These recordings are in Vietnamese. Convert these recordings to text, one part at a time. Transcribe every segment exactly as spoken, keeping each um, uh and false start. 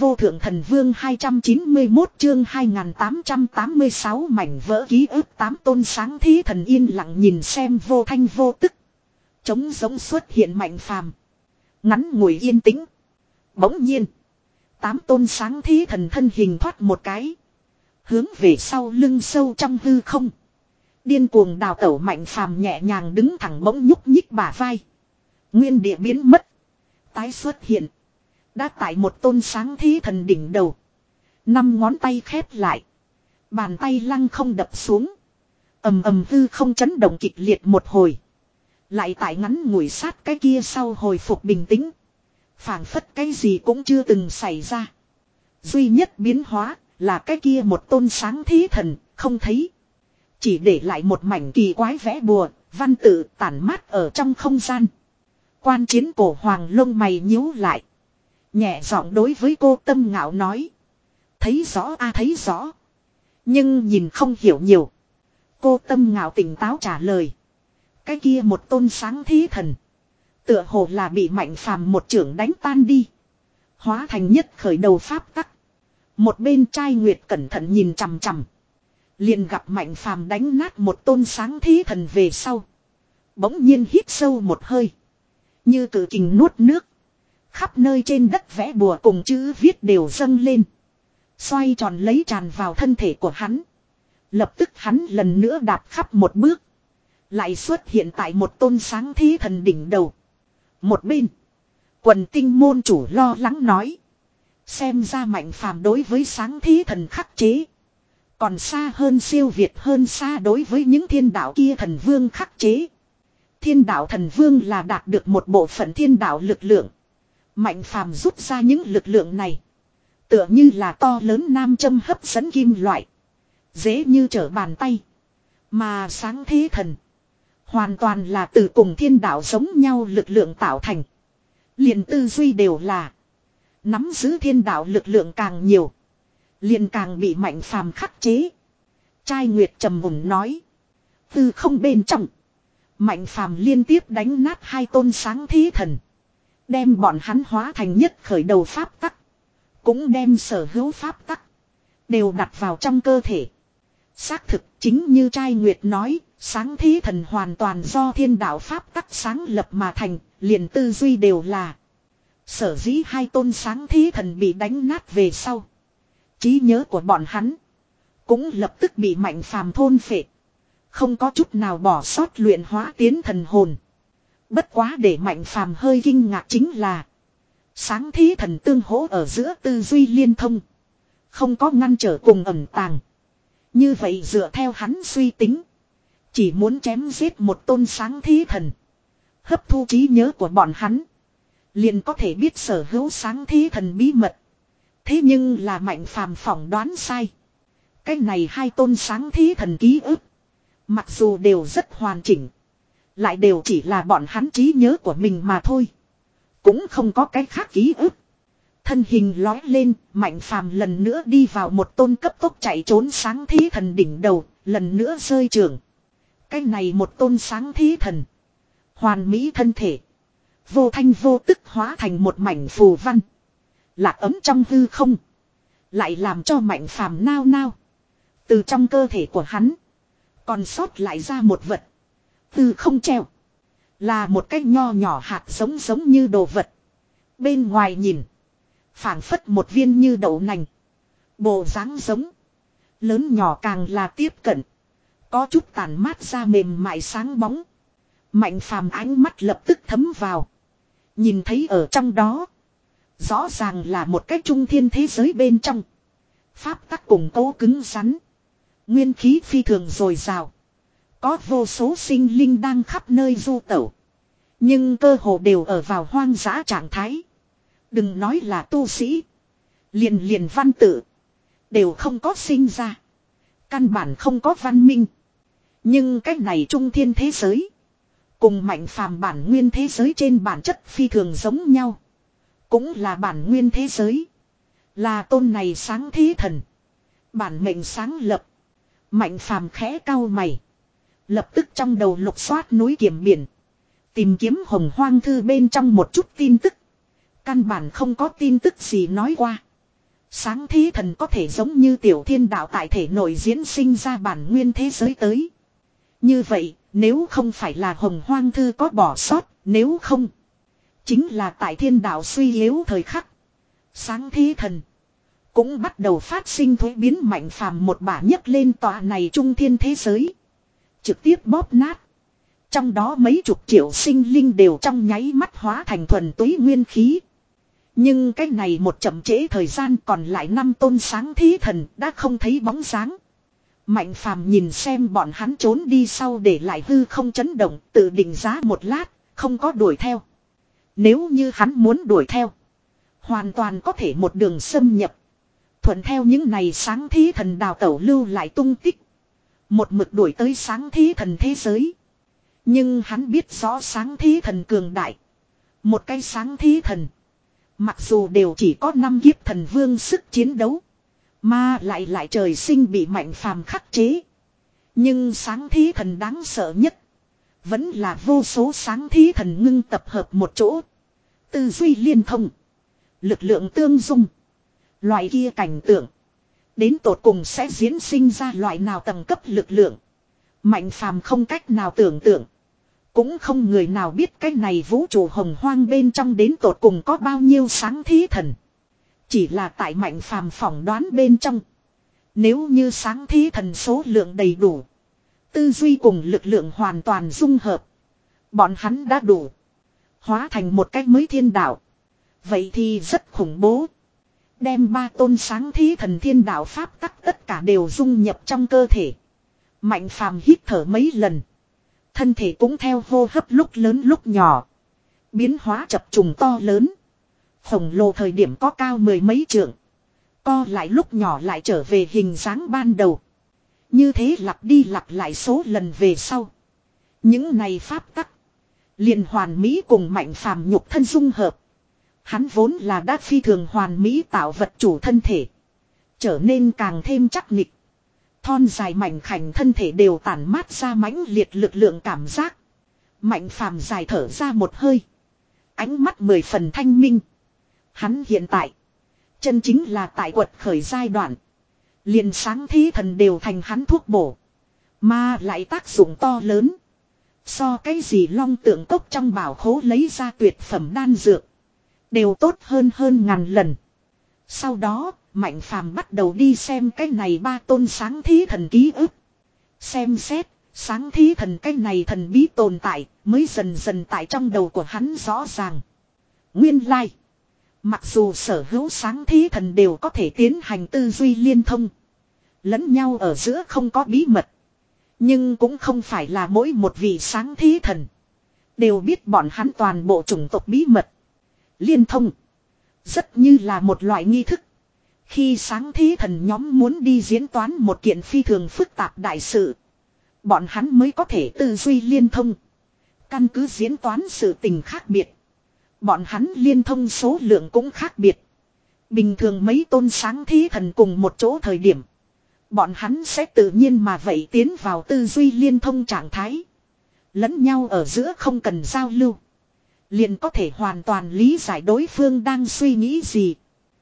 vô thượng thần vương hai trăm chín mươi mốt chương hai nghìn tám trăm tám mươi sáu mảnh vỡ ký ức tám tôn sáng thí thần yên lặng nhìn xem vô thanh vô tức. Trống giống xuất hiện mạnh phàm. Ngắn ngủi yên tĩnh. Bỗng nhiên. Tám tôn sáng thí thần thân hình thoát một cái. Hướng về sau lưng sâu trong hư không. Điên cuồng đào tẩu mạnh phàm nhẹ nhàng đứng thẳng bỗng nhúc nhích bả vai. Nguyên địa biến mất. Tái xuất hiện. Đã tại một tôn sáng thí thần đỉnh đầu. Năm ngón tay khép lại. Bàn tay lăng không đập xuống. Ầm ầm hư không chấn động kịch liệt một hồi. Lại tại ngắn ngủi sát cái kia sau hồi phục bình tĩnh. Phảng phất cái gì cũng chưa từng xảy ra. Duy nhất biến hóa là cái kia một tôn sáng thí thần không thấy. Chỉ để lại một mảnh kỳ quái vẽ bùa, văn tự tản mát ở trong không gian. Quan chiến cổ hoàng lông mày nhíu lại. Nhẹ giọng đối với cô Tâm Ngạo nói. Thấy rõ a thấy rõ. Nhưng nhìn không hiểu nhiều. Cô Tâm Ngạo tỉnh táo trả lời. Cái kia một tôn sáng thí thần. Tựa hồ là bị mạnh phàm một trưởng đánh tan đi. Hóa thành nhất khởi đầu pháp tắc. Một bên trai nguyệt cẩn thận nhìn chằm chằm. Liền gặp mạnh phàm đánh nát một tôn sáng thí thần về sau. Bỗng nhiên hít sâu một hơi. Như cử kình nuốt nước. Khắp nơi trên đất vẽ bùa cùng chữ viết đều dâng lên. Xoay tròn lấy tràn vào thân thể của hắn. Lập tức hắn lần nữa đạp khắp một bước. Lại xuất hiện tại một tôn sáng thí thần đỉnh đầu. Một bên. Quần tinh môn chủ lo lắng nói. Xem ra mạnh phàm đối với sáng thí thần khắc chế. Còn xa hơn siêu việt hơn xa đối với những thiên đạo kia thần vương khắc chế. Thiên đạo thần vương là đạt được một bộ phận thiên đạo lực lượng. Mạnh phàm rút ra những lực lượng này. Tựa như là to lớn nam châm hấp dẫn kim loại. Dễ như trở bàn tay. Mà sáng thế thần. Hoàn toàn là từ cùng thiên đạo giống nhau lực lượng tạo thành. Liền tư duy đều là. Nắm giữ thiên đạo lực lượng càng nhiều. Liền càng bị mạnh phàm khắc chế. Trai Nguyệt trầm mùng nói. Tư không bên trong. Mạnh phàm liên tiếp đánh nát hai tôn sáng thí thần. Đem bọn hắn hóa thành nhất khởi đầu pháp tắc. Cũng đem sở hữu pháp tắc. Đều đặt vào trong cơ thể. Xác thực chính như trai Nguyệt nói. Sáng thí thần hoàn toàn do thiên đạo pháp tắc sáng lập mà thành. Liền tư duy đều là. Sở dĩ hai tôn sáng thí thần bị đánh nát về sau. Trí nhớ của bọn hắn. Cũng lập tức bị mạnh phàm thôn phệ. Không có chút nào bỏ sót luyện hóa tiến thần hồn. Bất quá để mạnh phàm hơi kinh ngạc chính là. Sáng thí thần tương hỗ ở giữa tư duy liên thông. Không có ngăn trở cùng ẩn tàng. Như vậy dựa theo hắn suy tính. Chỉ muốn chém giết một tôn sáng thí thần. Hấp thu trí nhớ của bọn hắn. Liền có thể biết sở hữu sáng thí thần bí mật. Thế nhưng là mạnh phàm phỏng đoán sai. Cái này hai tôn sáng thí thần ký ức. Mặc dù đều rất hoàn chỉnh. Lại đều chỉ là bọn hắn trí nhớ của mình mà thôi. Cũng không có cái khác ký ức. Thân hình lói lên, mạnh phàm lần nữa đi vào một tôn cấp tốc chạy trốn sáng thí thần đỉnh đầu, lần nữa rơi trường. Cái này một tôn sáng thí thần. Hoàn mỹ thân thể. Vô thanh vô tức hóa thành một mảnh phù văn. Lạc ấm trong hư không. Lại làm cho mạnh phàm nao nao. Từ trong cơ thể của hắn. Còn sót lại ra một vật. Từ không treo. Là một cái nho nhỏ hạt giống giống như đồ vật. Bên ngoài nhìn. Phảng phất một viên như đậu nành. Bộ dáng giống. Lớn nhỏ càng là tiếp cận. Có chút tàn mát ra mềm mại sáng bóng. Mạnh phàm ánh mắt lập tức thấm vào. Nhìn thấy ở trong đó. Rõ ràng là một cái trung thiên thế giới bên trong. Pháp tắc cùng cố cứng rắn. Nguyên khí phi thường dồi dào. Có vô số sinh linh đang khắp nơi du tẩu. Nhưng cơ hồ đều ở vào hoang dã trạng thái. Đừng nói là tu sĩ. Liền liền văn tự. Đều không có sinh ra. Căn bản không có văn minh. Nhưng cái này trung thiên thế giới. Cùng mạnh phàm bản nguyên thế giới trên bản chất phi thường giống nhau. Cũng là bản nguyên thế giới. Là tôn này sáng thí thần. Bản mệnh sáng lập. Mạnh phàm khẽ cau mày. Lập tức trong đầu lục soát núi kiểm biển. Tìm kiếm hồng hoang thư bên trong một chút tin tức. Căn bản không có tin tức gì nói qua. Sáng thế thần có thể giống như tiểu thiên đạo tại thể nội diễn sinh ra bản nguyên thế giới tới. Như vậy, nếu không phải là hồng hoang thư có bỏ sót, nếu không, chính là tại thiên đạo suy yếu thời khắc. Sáng thế thần cũng bắt đầu phát sinh thuế biến, mạnh phàm một bả nhấc lên tòa này trung thiên thế giới. Trực tiếp bóp nát. Trong đó mấy chục triệu sinh linh đều trong nháy mắt hóa thành thuần túy nguyên khí. Nhưng cái này một chậm trễ thời gian, còn lại năm tôn sáng thế thần đã không thấy bóng dáng. Mạnh phàm nhìn xem bọn hắn trốn đi sau để lại hư không chấn động, tự định giá một lát, không có đuổi theo. Nếu như hắn muốn đuổi theo, hoàn toàn có thể một đường xâm nhập. Thuận theo những này sáng thế thần đào tẩu lưu lại tung tích. Một mực đuổi tới sáng thế thần thế giới. Nhưng hắn biết rõ sáng thế thần cường đại. Một cái sáng thế thần, mặc dù đều chỉ có năm kiếp thần vương sức chiến đấu, mà lại lại trời sinh bị mạnh phàm khắc chế. Nhưng sáng thế thần đáng sợ nhất vẫn là vô số sáng thế thần ngưng tập hợp một chỗ. Tư duy liên thông, lực lượng tương dung. Loại kia cảnh tượng, đến tột cùng sẽ diễn sinh ra loại nào tầng cấp lực lượng. Mạnh phàm không cách nào tưởng tượng. Cũng không người nào biết cái này vũ trụ hồng hoang bên trong đến tột cùng có bao nhiêu sáng thế thần. Chỉ là tại mạnh phàm phỏng đoán bên trong, nếu như sáng thế thần số lượng đầy đủ, tư duy cùng lực lượng hoàn toàn dung hợp, bọn hắn đã đủ hóa thành một cách mới thiên đạo. Vậy thì rất khủng bố. Đem ba tôn sáng thế thần thiên đạo pháp tắc tất cả đều dung nhập trong cơ thể. Mạnh phàm hít thở mấy lần, thân thể cũng theo hô hấp lúc lớn lúc nhỏ, biến hóa chập trùng to lớn. Khổng lồ thời điểm có cao mười mấy trượng, co lại lúc nhỏ lại trở về hình dáng ban đầu. Như thế lặp đi lặp lại số lần về sau, những này pháp tắc liền hoàn mỹ cùng mạnh phàm nhục thân dung hợp. Hắn vốn là đã phi thường hoàn mỹ tạo vật chủ thân thể, trở nên càng thêm chắc nịch. Thon dài mảnh khảnh thân thể đều tản mát ra mãnh liệt lực lượng cảm giác. Mạnh phàm dài thở ra một hơi, ánh mắt mười phần thanh minh. Hắn hiện tại chân chính là tại quật khởi giai đoạn. Liền sáng thế thần đều thành hắn thuốc bổ, mà lại tác dụng to lớn. So cái gì long tượng cốc trong bảo khố lấy ra tuyệt phẩm đan dược đều tốt hơn hơn ngàn lần. Sau đó, mạnh phàm bắt đầu đi xem cái này ba tôn sáng thế thần ký ức. Xem xét, sáng thế thần cái này thần bí tồn tại, mới dần dần tại trong đầu của hắn rõ ràng. Nguyên lai, mặc dù sở hữu sáng thế thần đều có thể tiến hành tư duy liên thông, lẫn nhau ở giữa không có bí mật, nhưng cũng không phải là mỗi một vị sáng thế thần đều biết bọn hắn toàn bộ chủng tộc bí mật. Liên thông rất như là một loại nghi thức. Khi sáng thế thần nhóm muốn đi diễn toán một kiện phi thường phức tạp đại sự, bọn hắn mới có thể tư duy liên thông. Căn cứ diễn toán sự tình khác biệt, bọn hắn liên thông số lượng cũng khác biệt. Bình thường mấy tôn sáng thế thần cùng một chỗ thời điểm, bọn hắn sẽ tự nhiên mà vậy tiến vào tư duy liên thông trạng thái. Lẫn nhau ở giữa không cần giao lưu, liền có thể hoàn toàn lý giải đối phương đang suy nghĩ gì.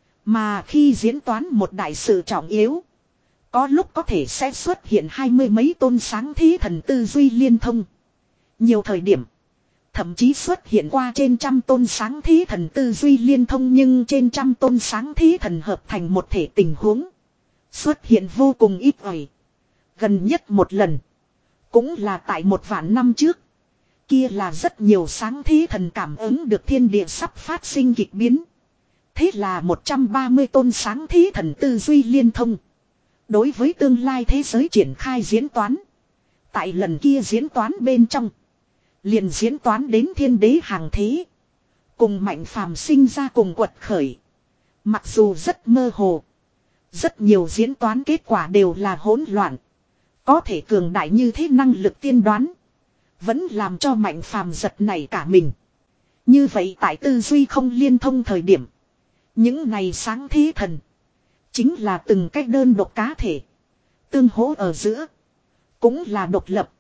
Mà khi diễn toán một đại sự trọng yếu, có lúc có thể sẽ xuất hiện hai mươi mấy tôn sáng thế thần tư duy liên thông. Nhiều thời điểm, thậm chí xuất hiện qua trên trăm tôn sáng thế thần tư duy liên thông, nhưng trên trăm tôn sáng thế thần hợp thành một thể tình huống xuất hiện vô cùng ít ỏi. Gần nhất một lần cũng là tại một vạn năm trước. Kia là rất nhiều sáng thế thần cảm ứng được thiên địa sắp phát sinh kịch biến. Thế là một trăm ba mươi tôn sáng thế thần tư duy liên thông, đối với tương lai thế giới triển khai diễn toán. Tại lần kia diễn toán bên trong, liền diễn toán đến thiên đế hàng thế, cùng mạnh phàm sinh ra cùng quật khởi. Mặc dù rất mơ hồ, rất nhiều diễn toán kết quả đều là hỗn loạn, có thể cường đại như thế năng lực tiên đoán, vẫn làm cho mạnh phàm giật nảy cả mình. Như vậy tại tư duy không liên thông thời điểm, những này sáng thế thần chính là từng cách đơn độc cá thể, tương hỗ ở giữa cũng là độc lập.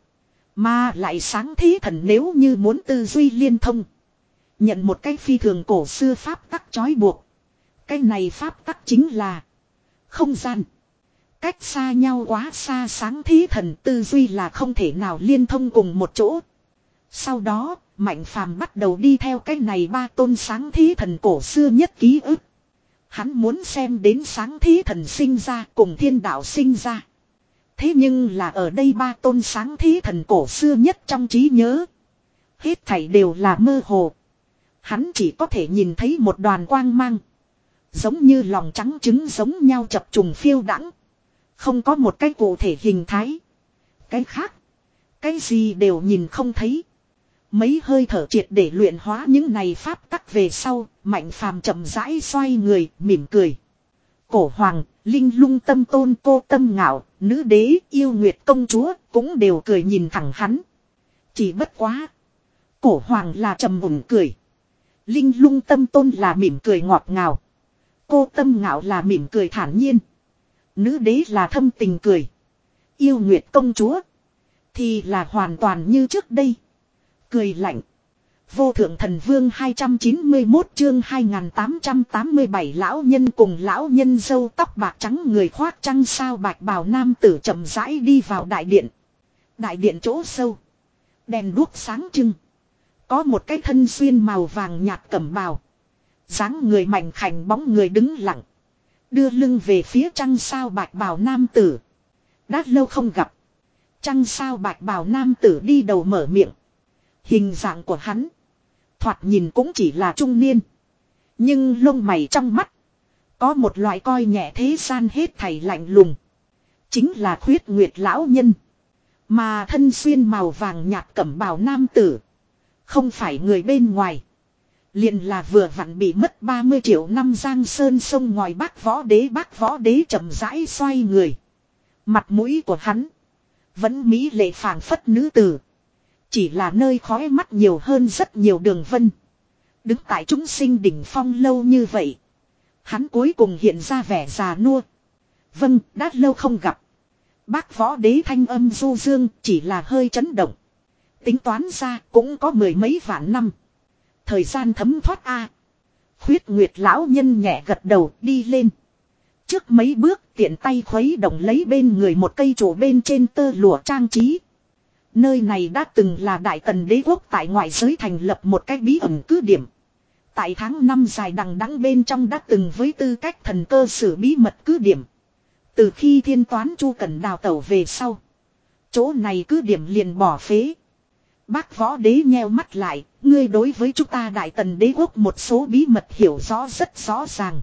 Mà lại sáng thế thần nếu như muốn tư duy liên thông, nhận một cái phi thường cổ xưa pháp tắc trói buộc. Cái này pháp tắc chính là không gian. Cách xa nhau quá xa, sáng thí thần tư duy là không thể nào liên thông cùng một chỗ. Sau đó, Mạnh Phàm bắt đầu đi theo cái này ba tôn sáng thí thần cổ xưa nhất ký ức. Hắn muốn xem đến sáng thí thần sinh ra cùng thiên đạo sinh ra. Thế nhưng là ở đây ba tôn sáng thí thần cổ xưa nhất trong trí nhớ. Hết thảy đều là mơ hồ. Hắn chỉ có thể nhìn thấy một đoàn quang mang. Giống như lòng trắng trứng giống nhau chập trùng phiêu đãng. Không có một cái cụ thể hình thái. Cái khác. Cái gì đều nhìn không thấy. Mấy hơi thở triệt để luyện hóa những này pháp tắc về sau. Mạnh Phàm chậm rãi xoay người, mỉm cười. Cổ hoàng, linh lung tâm tôn, cô tâm ngạo, nữ đế, yêu nguyệt công chúa cũng đều cười nhìn thẳng hắn. Chỉ bất quá. Cổ hoàng là trầm mùn cười. Linh lung tâm tôn là mỉm cười ngọt ngào. Cô tâm ngạo là mỉm cười thản nhiên. Nữ đế là thâm tình cười. Yêu nguyệt công chúa thì là hoàn toàn như trước đây. Cười lạnh. Vô thượng thần vương hai trăm chín mươi mốt chương hai nghìn tám trăm tám mươi bảy lão nhân cùng lão nhân râu tóc bạc trắng người khoác trăng sao bạch bào nam tử chậm rãi đi vào đại điện. Đại điện chỗ sâu. Đèn đuốc sáng trưng. Có một cái thân xuyên màu vàng nhạt cẩm bào. Dáng người mảnh khảnh bóng người đứng lặng. Đưa lưng về phía trăng sao bạch bào nam tử. Đã lâu không gặp. Trăng sao bạch bào nam tử đi đầu mở miệng. Hình dạng của hắn. Thoạt nhìn cũng chỉ là trung niên. Nhưng lông mày trong mắt. Có một loại coi nhẹ thế gian hết thảy lạnh lùng. Chính là Khuyết Nguyệt lão nhân. Mà thân xuyên màu vàng nhạt cẩm bào nam tử. Không phải người bên ngoài. Liền là vừa vặn bị mất ba mươi triệu năm giang sơn sông ngòi bác võ đế bác võ đế chậm rãi xoay người. Mặt mũi của hắn. Vẫn mỹ lệ phảng phất nữ tử. Chỉ là nơi khói mắt nhiều hơn rất nhiều đường vân. Đứng tại chúng sinh đỉnh phong lâu như vậy. Hắn cuối cùng hiện ra vẻ già nua. Vâng, đã lâu không gặp. Bác võ đế thanh âm du dương chỉ là hơi chấn động. Tính toán ra cũng có mười mấy vạn năm. Thời gian thấm thoát a. Khuyết Nguyệt lão nhân nhẹ gật đầu đi lên. Trước mấy bước tiện tay khuấy động lấy bên người một cây trụ bên trên tơ lụa trang trí. Nơi này đã từng là Đại Tần đế quốc tại ngoại giới thành lập một cái bí ẩn cứ điểm. Tại tháng năm dài đằng đẵng bên trong đã từng với tư cách thần cơ sử bí mật cứ điểm. Từ khi thiên toán Chu Cẩn đào tẩu về sau. Chỗ này cứ điểm liền bỏ phế. Bác võ đế nheo mắt lại, ngươi đối với chúng ta Đại Tần đế quốc một số bí mật hiểu rõ rất rõ ràng.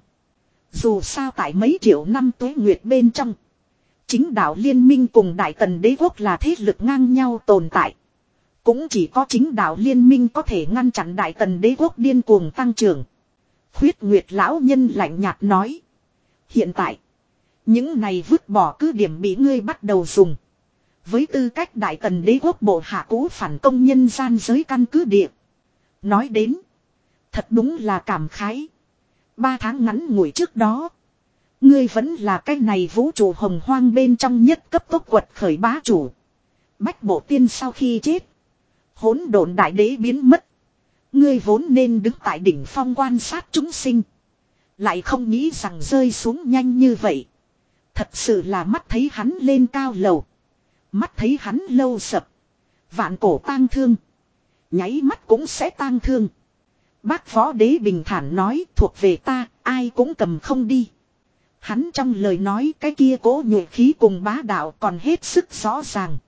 Dù sao tại mấy triệu năm tuế nguyệt bên trong. Chính đạo liên minh cùng Đại Tần đế quốc là thế lực ngang nhau tồn tại. Cũng chỉ có chính đạo liên minh có thể ngăn chặn Đại Tần đế quốc điên cuồng tăng trưởng. Khuyết Nguyệt lão nhân lạnh nhạt nói. Hiện tại, những này vứt bỏ cứ điểm bị ngươi bắt đầu dùng. Với tư cách Đại Tần đế quốc bộ hạ cũ phản công nhân gian giới căn cứ địa. Nói đến, thật đúng là cảm khái. Ba tháng ngắn ngủi trước đó. Ngươi vẫn là cái này vũ trụ hồng hoang bên trong nhất cấp tốc quật khởi bá chủ. Bách bộ tiên sau khi chết. Hỗn độn đại đế biến mất. Ngươi vốn nên đứng tại đỉnh phong quan sát chúng sinh. Lại không nghĩ rằng rơi xuống nhanh như vậy. Thật sự là mắt thấy hắn lên cao lầu. Mắt thấy hắn lâu sập. Vạn cổ tang thương. Nháy mắt cũng sẽ tang thương. Bác võ đế bình thản nói thuộc về ta, ai cũng cầm không đi. Hắn trong lời nói cái kia cố nhuệ khí cùng bá đạo còn hết sức rõ ràng.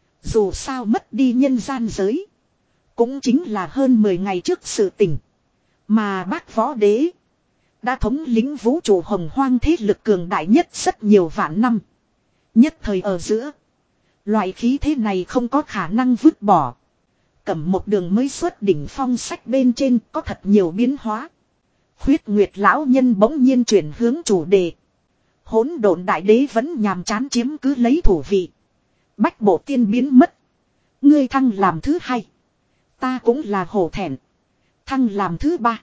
Dù sao mất đi nhân gian giới. Cũng chính là hơn mười ngày trước sự tình. Mà bác võ đế đã thống lĩnh vũ trụ hồng hoang thế lực cường đại nhất rất nhiều vạn năm. Nhất thời ở giữa. Loại khí thế này không có khả năng vứt bỏ. Cầm một đường mới xuất đỉnh phong sách bên trên có thật nhiều biến hóa. Khuyết Nguyệt lão nhân bỗng nhiên chuyển hướng chủ đề. Hỗn độn đại đế vẫn nhàm chán chiếm cứ lấy thủ vị. Bách bộ tiên biến mất. Ngươi thăng làm thứ hai. Ta cũng là hổ thẹn. Thăng làm thứ ba.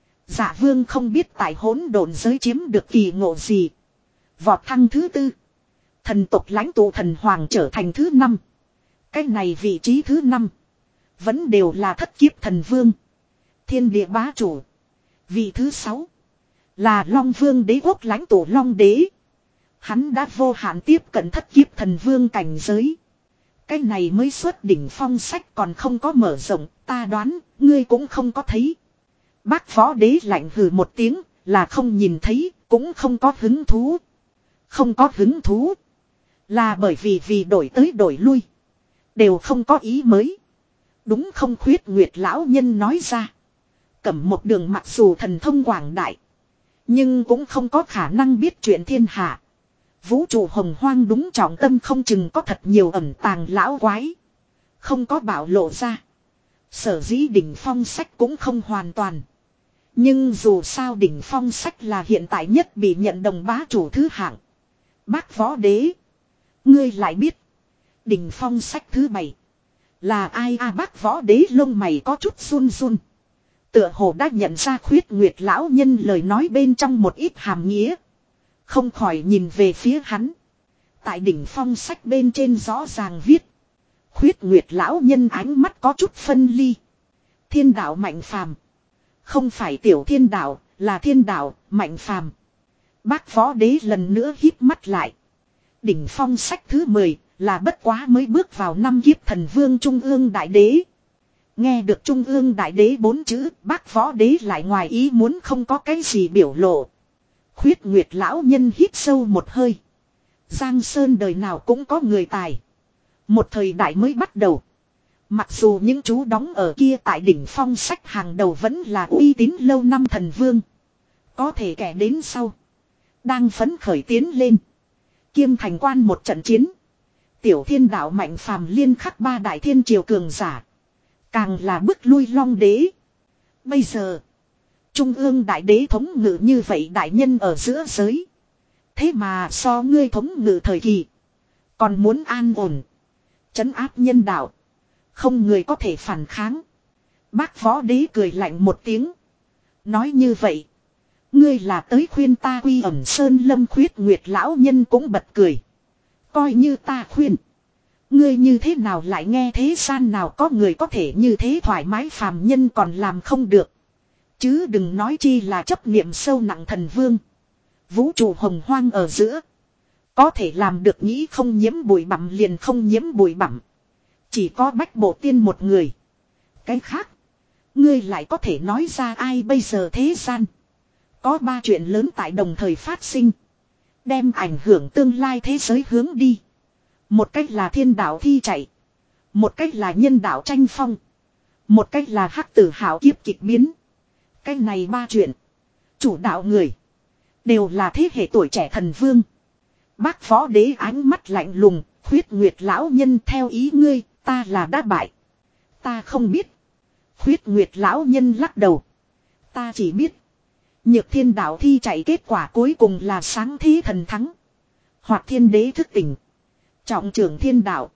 Dạ vương không biết tại hỗn độn giới chiếm được kỳ ngộ gì. Vọt thăng thứ tư. Thần tộc lãnh tụ thần hoàng trở thành thứ năm. Cái này vị trí thứ năm. Vẫn đều là thất kiếp thần vương. Thiên địa bá chủ. Vị thứ sáu. Là Long Vương đế quốc lãnh tụ Long đế. Hắn đã vô hạn tiếp cận thất kiếp thần vương cảnh giới. Cái này mới xuất đỉnh phong sách còn không có mở rộng, ta đoán, ngươi cũng không có thấy. Bác võ đế lạnh hừ một tiếng, là không nhìn thấy, cũng không có hứng thú. Không có hứng thú. Là bởi vì vì đổi tới đổi lui. Đều không có ý mới. Đúng không? Khuyết Nguyệt lão nhân nói ra. Cẩm một đường mặc dù thần thông quảng đại. Nhưng cũng không có khả năng biết chuyện thiên hạ. Vũ trụ hồng hoang đúng trọng tâm không chừng có thật nhiều ẩn tàng lão quái. Không có bảo lộ ra. Sở dĩ đỉnh phong sách cũng không hoàn toàn. Nhưng dù sao đỉnh phong sách là hiện tại nhất bị nhận đồng bá chủ thứ hạng. Bác võ đế. Ngươi lại biết. Đỉnh phong sách thứ bảy. Là ai a? À, bác võ đế lông mày có chút run run. Tựa hồ đã nhận ra Khuyết Nguyệt lão nhân lời nói bên trong một ít hàm nghĩa. Không khỏi nhìn về phía hắn. Tại đỉnh phong sách bên trên rõ ràng viết. Khuyết Nguyệt lão nhân ánh mắt có chút phân ly. Thiên đạo mạnh phàm. Không phải tiểu thiên đạo, là thiên đạo mạnh phàm. Bác võ đế lần nữa híp mắt lại. Đỉnh phong sách thứ mười là bất quá mới bước vào năm kiếp thần vương trung ương đại đế. Nghe được trung ương đại đế bốn chữ, bác võ đế lại ngoài ý muốn không có cái gì biểu lộ. Khuyết Nguyệt lão nhân hít sâu một hơi. Giang Sơn đời nào cũng có người tài. Một thời đại mới bắt đầu. Mặc dù những chú đóng ở kia tại đỉnh phong sách hàng đầu vẫn là uy tín lâu năm thần vương. Có thể kẻ đến sau. Đang phấn khởi tiến lên. Kiêm thành quan một trận chiến. Tiểu thiên đạo mạnh phàm liên khắc ba đại thiên triều cường giả. Càng là bức lui long đế. Bây giờ. Trung ương đại đế thống ngự như vậy đại nhân ở giữa giới. Thế mà so ngươi thống ngự thời kỳ. Còn muốn an ổn. Trấn áp nhân đạo. Không người có thể phản kháng. Bác võ đế cười lạnh một tiếng. Nói như vậy. Ngươi là tới khuyên ta quy ẩn sơn lâm. Khuyết Nguyệt lão nhân cũng bật cười. Coi như ta khuyên. Ngươi như thế nào lại nghe thế gian nào có người có thể như thế thoải mái phàm nhân còn làm không được. Chứ đừng nói chi là chấp niệm sâu nặng thần vương. Vũ trụ hồng hoang ở giữa. Có thể làm được nghĩ không nhiễm bụi bặm liền không nhiễm bụi bặm. Chỉ có Bách Bộ Tiên một người. Cái khác. Ngươi lại có thể nói ra ai bây giờ thế gian. Có ba chuyện lớn tại đồng thời phát sinh. Đem ảnh hưởng tương lai thế giới hướng đi. Một cách là thiên đạo thi chạy. Một cách là nhân đạo tranh phong. Một cách là hắc tử hảo kiếp kịch biến. Cái này ba chuyện. Chủ đạo người. Đều là thế hệ tuổi trẻ thần vương. Bác võ đế ánh mắt lạnh lùng. Khuyết Nguyệt lão nhân theo ý ngươi. Ta là đã bại. Ta không biết. Khuyết Nguyệt lão nhân lắc đầu. Ta chỉ biết. Nhược thiên đạo thi chạy kết quả cuối cùng là sáng thế thần thắng. Hoặc thiên đế thức tỉnh. Trọng trưởng thiên đạo.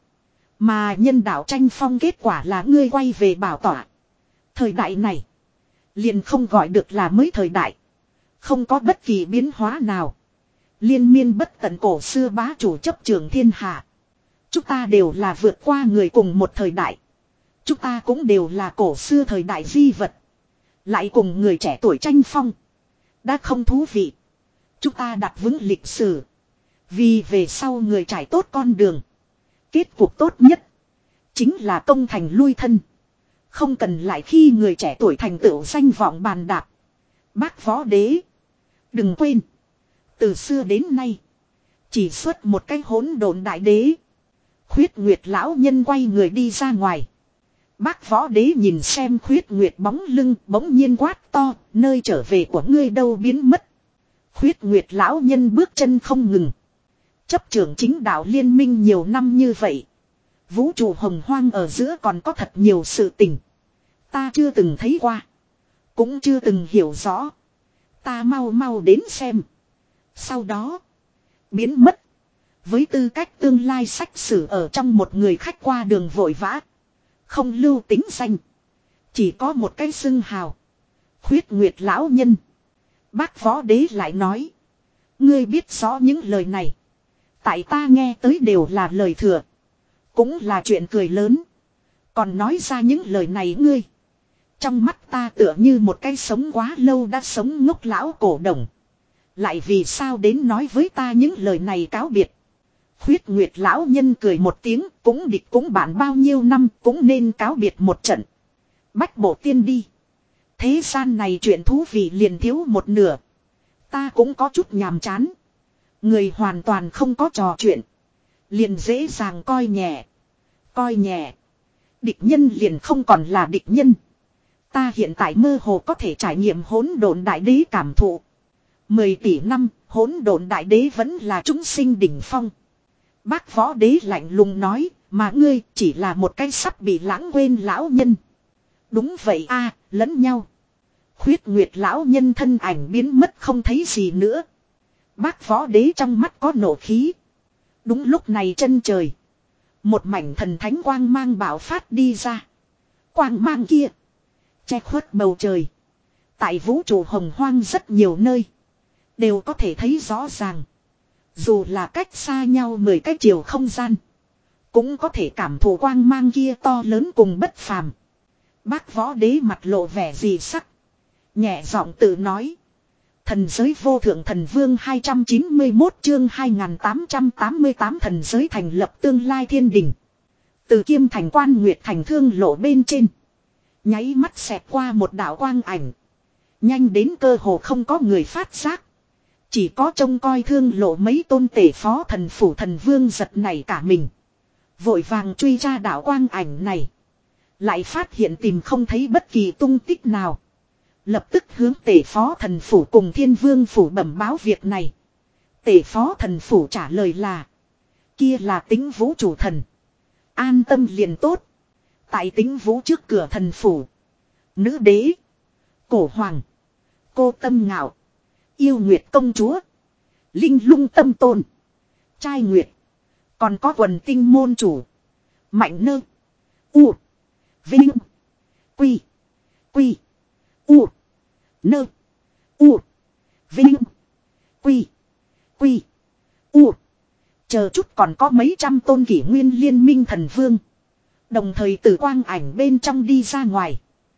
Mà nhân đạo tranh phong kết quả là ngươi quay về bảo tỏa. Thời đại này. Liền không gọi được là mới thời đại. Không có bất kỳ biến hóa nào. Liên miên bất tận cổ xưa bá chủ chấp trường thiên hạ. Chúng ta đều là vượt qua người cùng một thời đại. Chúng ta cũng đều là cổ xưa thời đại di vật. Lại cùng người trẻ tuổi tranh phong. Đã không thú vị. Chúng ta đặt vững lịch sử. Vì về sau người trải tốt con đường. Kết cục tốt nhất. Chính là công thành lui thân. Không cần lại khi người trẻ tuổi thành tựu danh vọng bàn đạp. Bác võ đế. Đừng quên. Từ xưa đến nay. Chỉ xuất một cái hỗn độn đại đế. Khuyết Nguyệt lão nhân quay người đi ra ngoài. Bác võ đế nhìn xem Khuyết Nguyệt bóng lưng bỗng nhiên quát to. Nơi trở về của ngươi đâu biến mất. Khuyết Nguyệt lão nhân bước chân không ngừng. Chấp trưởng chính đạo liên minh nhiều năm như vậy. Vũ trụ hồng hoang ở giữa còn có thật nhiều sự tình. Ta chưa từng thấy qua. Cũng chưa từng hiểu rõ. Ta mau mau đến xem. Sau đó. Biến mất. Với tư cách tương lai sách sử ở trong một người khách qua đường vội vã. Không lưu tính danh. Chỉ có một cái xưng hào. Khuyết Nguyệt lão nhân. Bác võ đế lại nói. Ngươi biết rõ những lời này. Tại ta nghe tới đều là lời thừa. Cũng là chuyện cười lớn. Còn nói ra những lời này ngươi. Trong mắt ta tựa như một cái sống quá lâu đã sống ngốc lão cổ đồng. Lại vì sao đến nói với ta những lời này cáo biệt. Khuyết Nguyệt lão nhân cười một tiếng, cũng địch cũng bạn bao nhiêu năm cũng nên cáo biệt một trận. Bách bộ tiên đi. Thế gian này chuyện thú vị liền thiếu một nửa. Ta cũng có chút nhàm chán. Người hoàn toàn không có trò chuyện. Liền dễ dàng coi nhẹ. Coi nhẹ. Địch nhân liền không còn là địch nhân. Ta hiện tại mơ hồ có thể trải nghiệm hỗn độn đại đế cảm thụ. Mười tỷ năm, hỗn độn đại đế vẫn là chúng sinh đỉnh phong. Bác võ đế lạnh lùng nói, mà ngươi chỉ là một cái sắp bị lãng quên lão nhân. Đúng vậy a, lẫn nhau. Khuyết Nguyệt lão nhân thân ảnh biến mất không thấy gì nữa. Bác võ đế trong mắt có nộ khí. Đúng lúc này chân trời. Một mảnh thần thánh quang mang bạo phát đi ra. Quang mang kia. Che khuất bầu trời. Tại vũ trụ hồng hoang rất nhiều nơi. Đều có thể thấy rõ ràng. Dù là cách xa nhau mười cái chiều không gian. Cũng có thể cảm thụ quang mang kia to lớn cùng bất phàm. Bác võ đế mặt lộ vẻ gì sắc. Nhẹ giọng tự nói. Thần giới vô thượng thần vương hai trăm chín mươi mốt chương hai nghìn tám trăm tám mươi tám thần giới thành lập tương lai thiên đình. Từ Kiêm thành Quan Nguyệt thành thương lộ bên trên. Nháy mắt xẹt qua một đạo quang ảnh. Nhanh đến cơ hồ không có người phát giác. Chỉ có trông coi thương lộ mấy tôn tể phó thần phủ thần vương giật nảy cả mình. Vội vàng truy ra đạo quang ảnh này. Lại phát hiện tìm không thấy bất kỳ tung tích nào. Lập tức hướng tể phó thần phủ cùng thiên vương phủ bẩm báo việc này. Tể phó thần phủ trả lời là. Kia là Tính Vũ chủ thần. An tâm liền tốt. Tại Tính Vũ trước cửa thần phủ. Nữ đế. Cổ hoàng. Cô Tâm Ngạo. Yêu Nguyệt công chúa. Linh Lung Tâm Tôn. Trai Nguyệt. Còn có quần tinh môn chủ. Mạnh Nơ. U. Vinh. Quy. Quy. U. Nơ. U. Vinh. Quy. Quy. U. Chờ chút còn có mấy trăm tôn kỷ nguyên liên minh thần vương. Đồng thời từ quang ảnh bên trong đi ra ngoài.